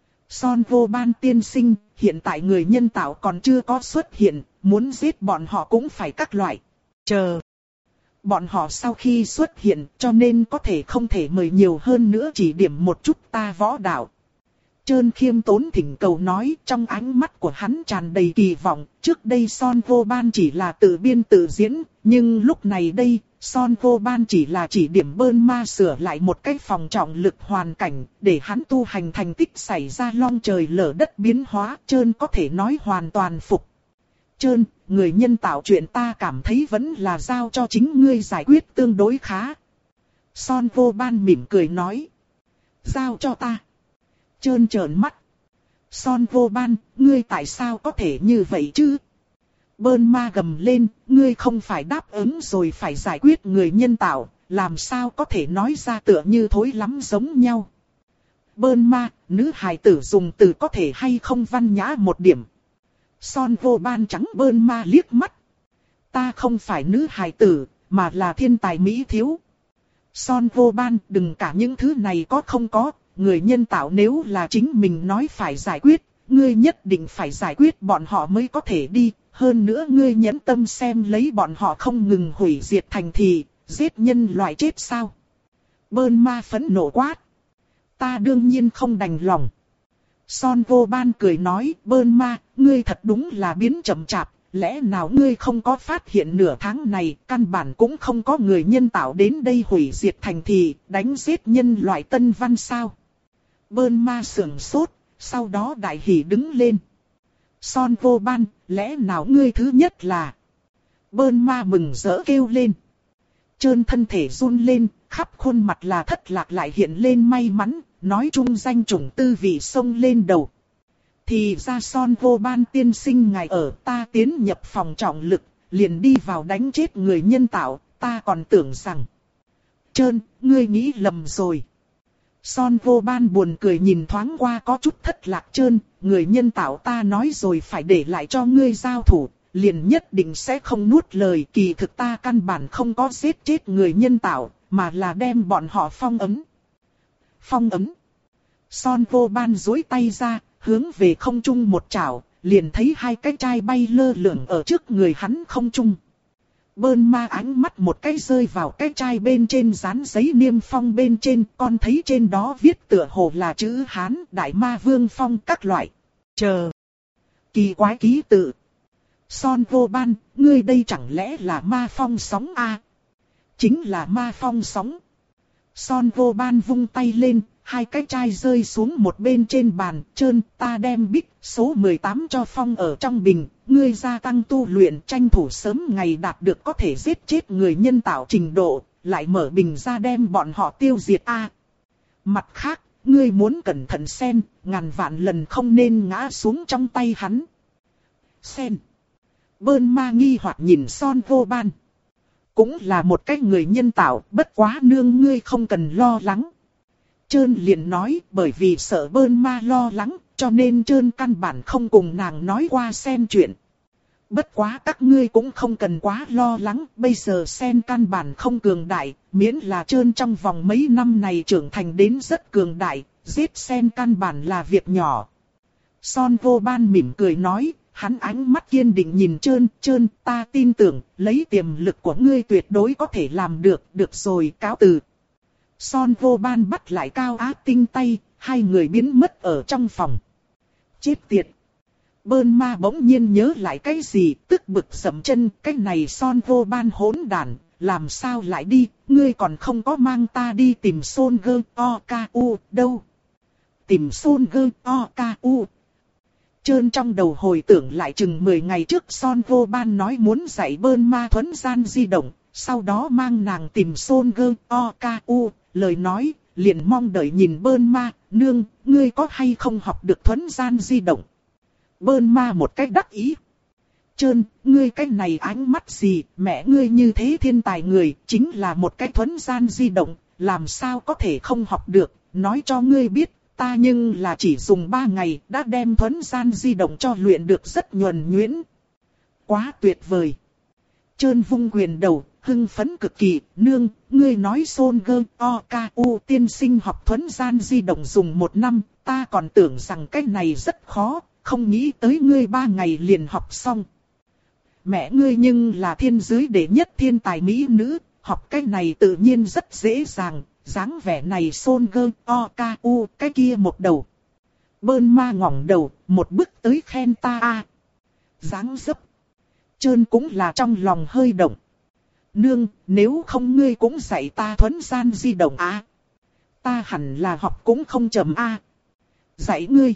Son Vô Ban tiên sinh, hiện tại người nhân tạo còn chưa có xuất hiện, muốn giết bọn họ cũng phải các loại. Chờ. Bọn họ sau khi xuất hiện cho nên có thể không thể mời nhiều hơn nữa chỉ điểm một chút ta võ đạo. Trơn khiêm tốn thỉnh cầu nói, trong ánh mắt của hắn tràn đầy kỳ vọng, trước đây Son Vô Ban chỉ là tự biên tự diễn, nhưng lúc này đây, Son Vô Ban chỉ là chỉ điểm Burma sửa lại một cái phòng trọng lực hoàn cảnh, để hắn tu hành thành tích xảy ra long trời lở đất biến hóa, Trơn có thể nói hoàn toàn phục. Trơn, người nhân tạo chuyện ta cảm thấy vẫn là giao cho chính ngươi giải quyết tương đối khá. Son Vô Ban mỉm cười nói. Giao cho ta. Trơn trợn mắt. Son Vô Ban, ngươi tại sao có thể như vậy chứ? Burma gầm lên, ngươi không phải đáp ứng rồi phải giải quyết người nhân tạo, làm sao có thể nói ra tựa như thối lắm giống nhau. Burma, nữ hài tử dùng từ có thể hay không văn nhã một điểm. Son Vô Ban trắng Burma liếc mắt. Ta không phải nữ hài tử, mà là thiên tài mỹ thiếu. Son Vô Ban, đừng cả những thứ này có không có, người nhân tạo nếu là chính mình nói phải giải quyết, ngươi nhất định phải giải quyết bọn họ mới có thể đi. Hơn nữa ngươi nhẫn tâm xem lấy bọn họ không ngừng hủy diệt thành thị, giết nhân loại chết sao. Burma phẫn nộ quát. Ta đương nhiên không đành lòng. Son Vô Ban cười nói, Burma, ngươi thật đúng là biến chậm chạp, lẽ nào ngươi không có phát hiện nửa tháng này, căn bản cũng không có người nhân tạo đến đây hủy diệt thành thị, đánh giết nhân loại tân văn sao. Burma sưởng sốt, sau đó đại hỉ đứng lên. Son Vô Ban, lẽ nào ngươi thứ nhất là... Burma mừng rỡ kêu lên. Trơn thân thể run lên, khắp khuôn mặt là thất lạc lại hiện lên may mắn, nói chung danh chủng tư vị xông lên đầu. Thì ra Son Vô Ban tiên sinh ngài ở ta tiến nhập phòng trọng lực, liền đi vào đánh chết người nhân tạo, ta còn tưởng rằng... Trơn, ngươi nghĩ lầm rồi. Son Vô Ban buồn cười nhìn thoáng qua có chút thất lạc Trơn, người nhân tạo ta nói rồi phải để lại cho ngươi giao thủ, liền nhất định sẽ không nuốt lời. Kỳ thực ta căn bản không có giết chết người nhân tạo, mà là đem bọn họ phong ấn. Phong ấn. Son vô ban duỗi tay ra, hướng về không trung một chảo, liền thấy hai cái chai bay lơ lửng ở trước người hắn không trung. Bơn ma ánh mắt một cái rơi vào cái chai bên trên dán giấy niêm phong bên trên, con thấy trên đó viết tựa hồ là chữ Hán, Đại Ma Vương Phong các loại. Chờ. Kỳ quái ký tự. Son vô ban, ngươi đây chẳng lẽ là ma phong sóng a? Chính là ma phong sóng. Son vô ban vung tay lên, hai cái chai rơi xuống một bên trên bàn, trơn, ta đem bích số mười tám cho phong ở trong bình, ngươi gia tăng tu luyện tranh thủ sớm ngày đạt được có thể giết chết người nhân tạo trình độ, lại mở bình ra đem bọn họ tiêu diệt a. Mặt khác, ngươi muốn cẩn thận sen, ngàn vạn lần không nên ngã xuống trong tay hắn. Sen. Bơn ma nghi hoặc nhìn Son vô ban. Cũng là một cái người nhân tạo, bất quá nương ngươi không cần lo lắng. Trơn liền nói, bởi vì sợ Bơn ma lo lắng, cho nên Trơn căn bản không cùng nàng nói qua sen chuyện. Bất quá các ngươi cũng không cần quá lo lắng, bây giờ sen căn bản không cường đại, miễn là Trơn trong vòng mấy năm này trưởng thành đến rất cường đại, giết sen căn bản là việc nhỏ. Son vô ban mỉm cười nói, hắn ánh mắt kiên định nhìn Trơn, Trơn, ta tin tưởng, lấy tiềm lực của ngươi tuyệt đối có thể làm được, được rồi, cáo từ. Son vô ban bắt lại Cao Á Tinh tay, hai người biến mất ở trong phòng. Chết tiệt! Bơn ma bỗng nhiên nhớ lại cái gì, tức bực sầm chân, cái này Son vô ban hỗn đản, làm sao lại đi, ngươi còn không có mang ta đi tìm Son Gơ O K U đâu. Tìm Son Gơ O K U. Trơn trong đầu hồi tưởng lại chừng mười ngày trước Son vô ban nói muốn dạy Bơn ma thuấn gian di động, sau đó mang nàng tìm Son Gơ O K U, lời nói, liền mong đợi nhìn Bơn ma, nương, ngươi có hay không học được thuấn gian di động. Bơn ma một cách đắc ý. Trơn, ngươi cái này ánh mắt gì, mẹ ngươi như thế thiên tài người, chính là một cái thuấn gian di động, làm sao có thể không học được, nói cho ngươi biết, ta nhưng là chỉ dùng ba ngày, đã đem thuấn gian di động cho luyện được rất nhuần nhuyễn. Quá tuyệt vời. Trơn vung quyền đầu, hưng phấn cực kỳ, nương, ngươi nói Son Gơ O K U tiên sinh học thuấn gian di động dùng một năm, ta còn tưởng rằng cái này rất khó, không nghĩ tới ngươi ba ngày liền học xong. Mẹ ngươi nhưng là thiên giới đệ nhất thiên tài mỹ nữ, học cái này tự nhiên rất dễ dàng, dáng vẻ này Son Gơ O K U cái kia một đầu. Bơn ma ngỏng đầu, một bước tới khen ta a. Dáng dấp. Trơn cũng là trong lòng hơi động. Nương, nếu không ngươi cũng dạy ta thuấn gian di động á. Ta hẳn là học cũng không chậm a. Dạy ngươi.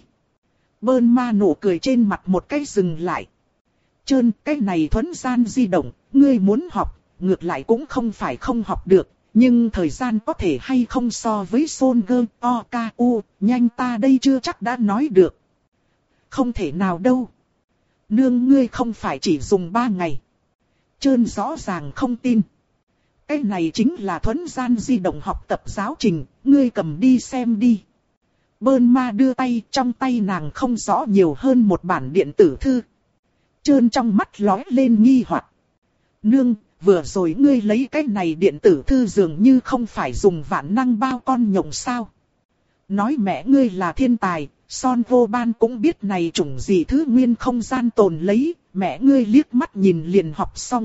Bơn ma nụ cười trên mặt một cái dừng lại. Trơn, cái này thuấn gian di động, ngươi muốn học, ngược lại cũng không phải không học được. Nhưng thời gian có thể hay không so với Son Gơ O K U, nhanh ta đây chưa chắc đã nói được. Không thể nào đâu. Nương ngươi không phải chỉ dùng ba ngày. Trơn rõ ràng không tin. Cái này chính là thuấn gian di động học tập giáo trình, ngươi cầm đi xem đi. Bơn ma đưa tay, trong tay nàng không rõ nhiều hơn một bản điện tử thư. Trơn trong mắt lóe lên nghi hoặc. Nương, vừa rồi ngươi lấy cái này điện tử thư dường như không phải dùng vạn năng bao con nhộng sao. Nói mẹ ngươi là thiên tài, Son vô ban cũng biết này chủng gì thứ nguyên không gian tồn lấy, mẹ ngươi liếc mắt nhìn liền học xong.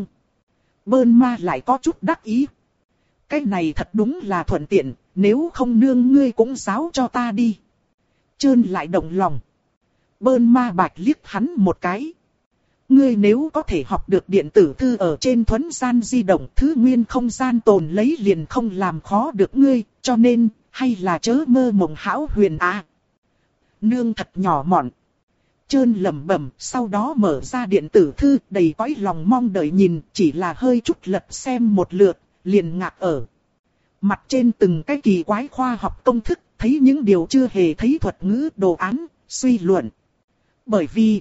Bơn ma lại có chút đắc ý. Cái này thật đúng là thuận tiện, nếu không nương ngươi cũng giáo cho ta đi. Trơn lại động lòng. Bơn ma bạch liếc hắn một cái. Ngươi nếu có thể học được điện tử thư ở trên thuấn gian di động, thứ nguyên không gian tồn lấy liền không làm khó được ngươi, cho nên, hay là chớ mơ mộng hão huyền à. Nương thật nhỏ mọn. Trơn lẩm bẩm, sau đó mở ra điện tử thư, đầy cõi lòng mong đợi nhìn, chỉ là hơi chút lật xem một lượt, liền ngạc ở. Mặt trên từng cái kỳ quái khoa học công thức, thấy những điều chưa hề thấy thuật ngữ, đồ án, suy luận. Bởi vì,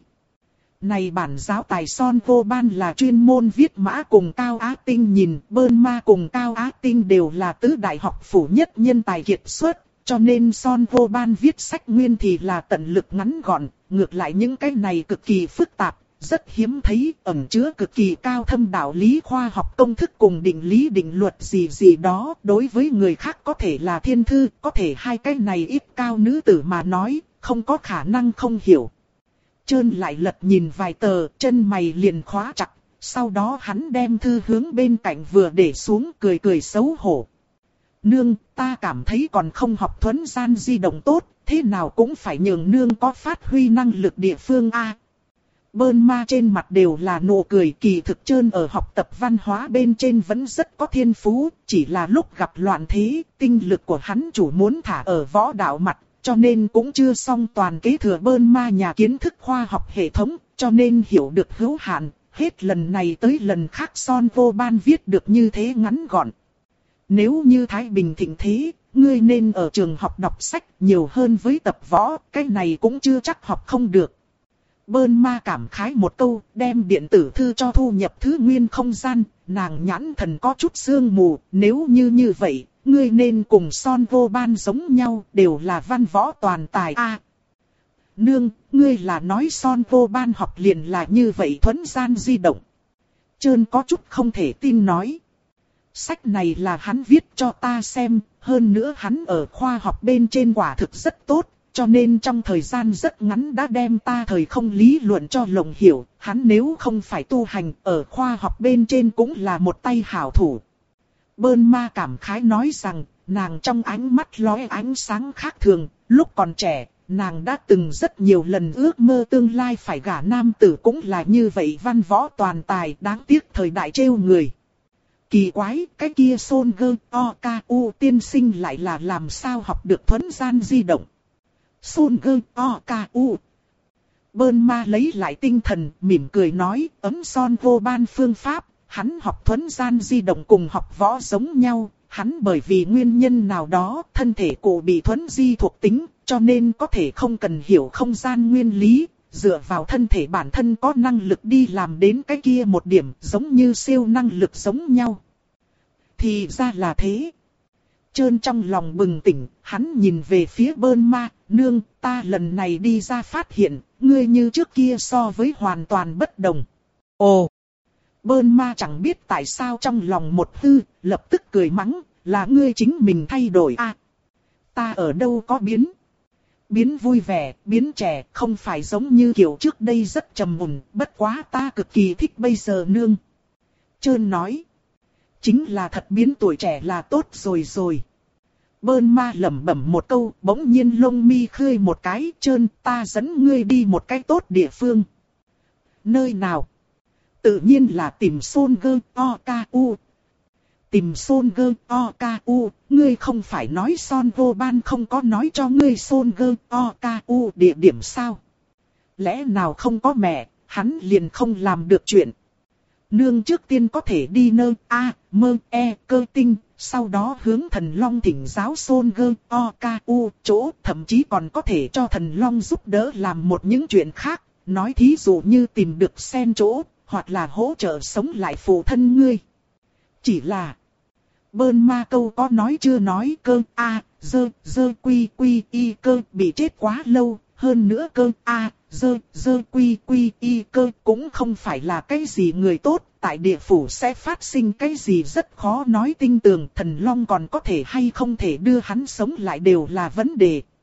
này bản giáo tài Son vô ban là chuyên môn viết mã cùng Cao Á Tinh nhìn, Bơn ma cùng Cao Á Tinh đều là tứ đại học phủ nhất nhân tài kiệt xuất. Cho nên Son vô ban viết sách nguyên thì là tận lực ngắn gọn, ngược lại những cái này cực kỳ phức tạp, rất hiếm thấy, ẩn chứa cực kỳ cao thâm đạo lý khoa học công thức cùng định lý định luật gì gì đó. Đối với người khác có thể là thiên thư, có thể hai cái này ít cao nữ tử mà nói, không có khả năng không hiểu. Trơn lại lật nhìn vài tờ, chân mày liền khóa chặt, sau đó hắn đem thư hướng bên cạnh vừa để xuống, cười cười xấu hổ. Nương, ta cảm thấy còn không học thuấn gian di động tốt, thế nào cũng phải nhường nương có phát huy năng lực địa phương a. Bơn ma trên mặt đều là nụ cười, kỳ thực Trơn ở học tập văn hóa bên trên vẫn rất có thiên phú, chỉ là lúc gặp loạn thế, tinh lực của hắn chủ muốn thả ở võ đạo mặt, cho nên cũng chưa xong toàn kế thừa Bơn ma nhà kiến thức khoa học hệ thống, cho nên hiểu được hữu hạn, hết lần này tới lần khác Son Vô Ban viết được như thế ngắn gọn. Nếu như Thái Bình thịnh thế, ngươi nên ở trường học đọc sách nhiều hơn với tập võ, cái này cũng chưa chắc học không được. Bơn ma cảm khái một câu, đem điện tử thư cho thu nhập thứ nguyên không gian, nàng nhãn thần có chút sương mù, nếu như như vậy, ngươi nên cùng Son Vô Ban giống nhau, đều là văn võ toàn tài a. À, nương, ngươi là nói Son Vô Ban học liền là như vậy thuấn gian di động. Trơn có chút không thể tin nói. Sách này là hắn viết cho ta xem, hơn nữa hắn ở khoa học bên trên quả thực rất tốt, cho nên trong thời gian rất ngắn đã đem ta thời không lý luận cho lồng hiểu, hắn nếu không phải tu hành ở khoa học bên trên cũng là một tay hảo thủ. Bơn ma cảm khái nói rằng, nàng trong ánh mắt lóe ánh sáng khác thường, lúc còn trẻ, nàng đã từng rất nhiều lần ước mơ tương lai phải gả nam tử cũng là như vậy văn võ toàn tài, đáng tiếc thời đại trêu người. Kỳ quái, cái kia Son Gơ O K U tiên sinh lại là làm sao học được thuấn gian di động. Son Gơ O K U. Bơn ma lấy lại tinh thần, mỉm cười nói, ấm Son Vô Ban phương pháp, hắn học thuấn gian di động cùng học võ giống nhau, hắn bởi vì nguyên nhân nào đó, thân thể cổ bị thuấn di thuộc tính, cho nên có thể không cần hiểu không gian nguyên lý, dựa vào thân thể bản thân có năng lực đi làm đến cái kia một điểm, giống như siêu năng lực giống nhau. Thì ra là thế. Trơn trong lòng bừng tỉnh, hắn nhìn về phía Bơn ma, nương, ta lần này đi ra phát hiện, ngươi như trước kia so với hoàn toàn bất đồng. Ồ! Bơn ma chẳng biết tại sao trong lòng một hư, lập tức cười mắng, là ngươi chính mình thay đổi a. À, ta ở đâu có biến? Biến vui vẻ, biến trẻ, không phải giống như kiểu trước đây rất trầm mùn, bất quá ta cực kỳ thích bây giờ nương. Trơn nói, chính là thật biến tuổi trẻ là tốt rồi rồi. Bơn ma lẩm bẩm một câu, bỗng nhiên lông mi khơi một cái, Trơn, ta dẫn ngươi đi một cái tốt địa phương. Nơi nào? Tự nhiên là tìm Son Gơ O K U. Tìm Son Gơ O K U, ngươi không phải nói Son Vô Ban không có nói cho ngươi Son Gơ O K U địa điểm sao? Lẽ nào không có mẹ, hắn liền không làm được chuyện. Nương trước tiên có thể đi nơi A, mơ, e, cơ tinh, sau đó hướng thần long thỉnh giáo Son Gơ O K U chỗ, thậm chí còn có thể cho thần long giúp đỡ làm một những chuyện khác, nói thí dụ như tìm được sen chỗ, hoặc là hỗ trợ sống lại phụ thân ngươi. Chỉ là, Bơn ma câu có nói chưa nói cơ A, dơ, dơ quy quy y cơ bị chết quá lâu, hơn nữa cơ A, dơ, dơ quy quy y cơ cũng không phải là cái gì người tốt, tại địa phủ sẽ phát sinh cái gì rất khó nói tinh tường, thần long còn có thể hay không thể đưa hắn sống lại đều là vấn đề.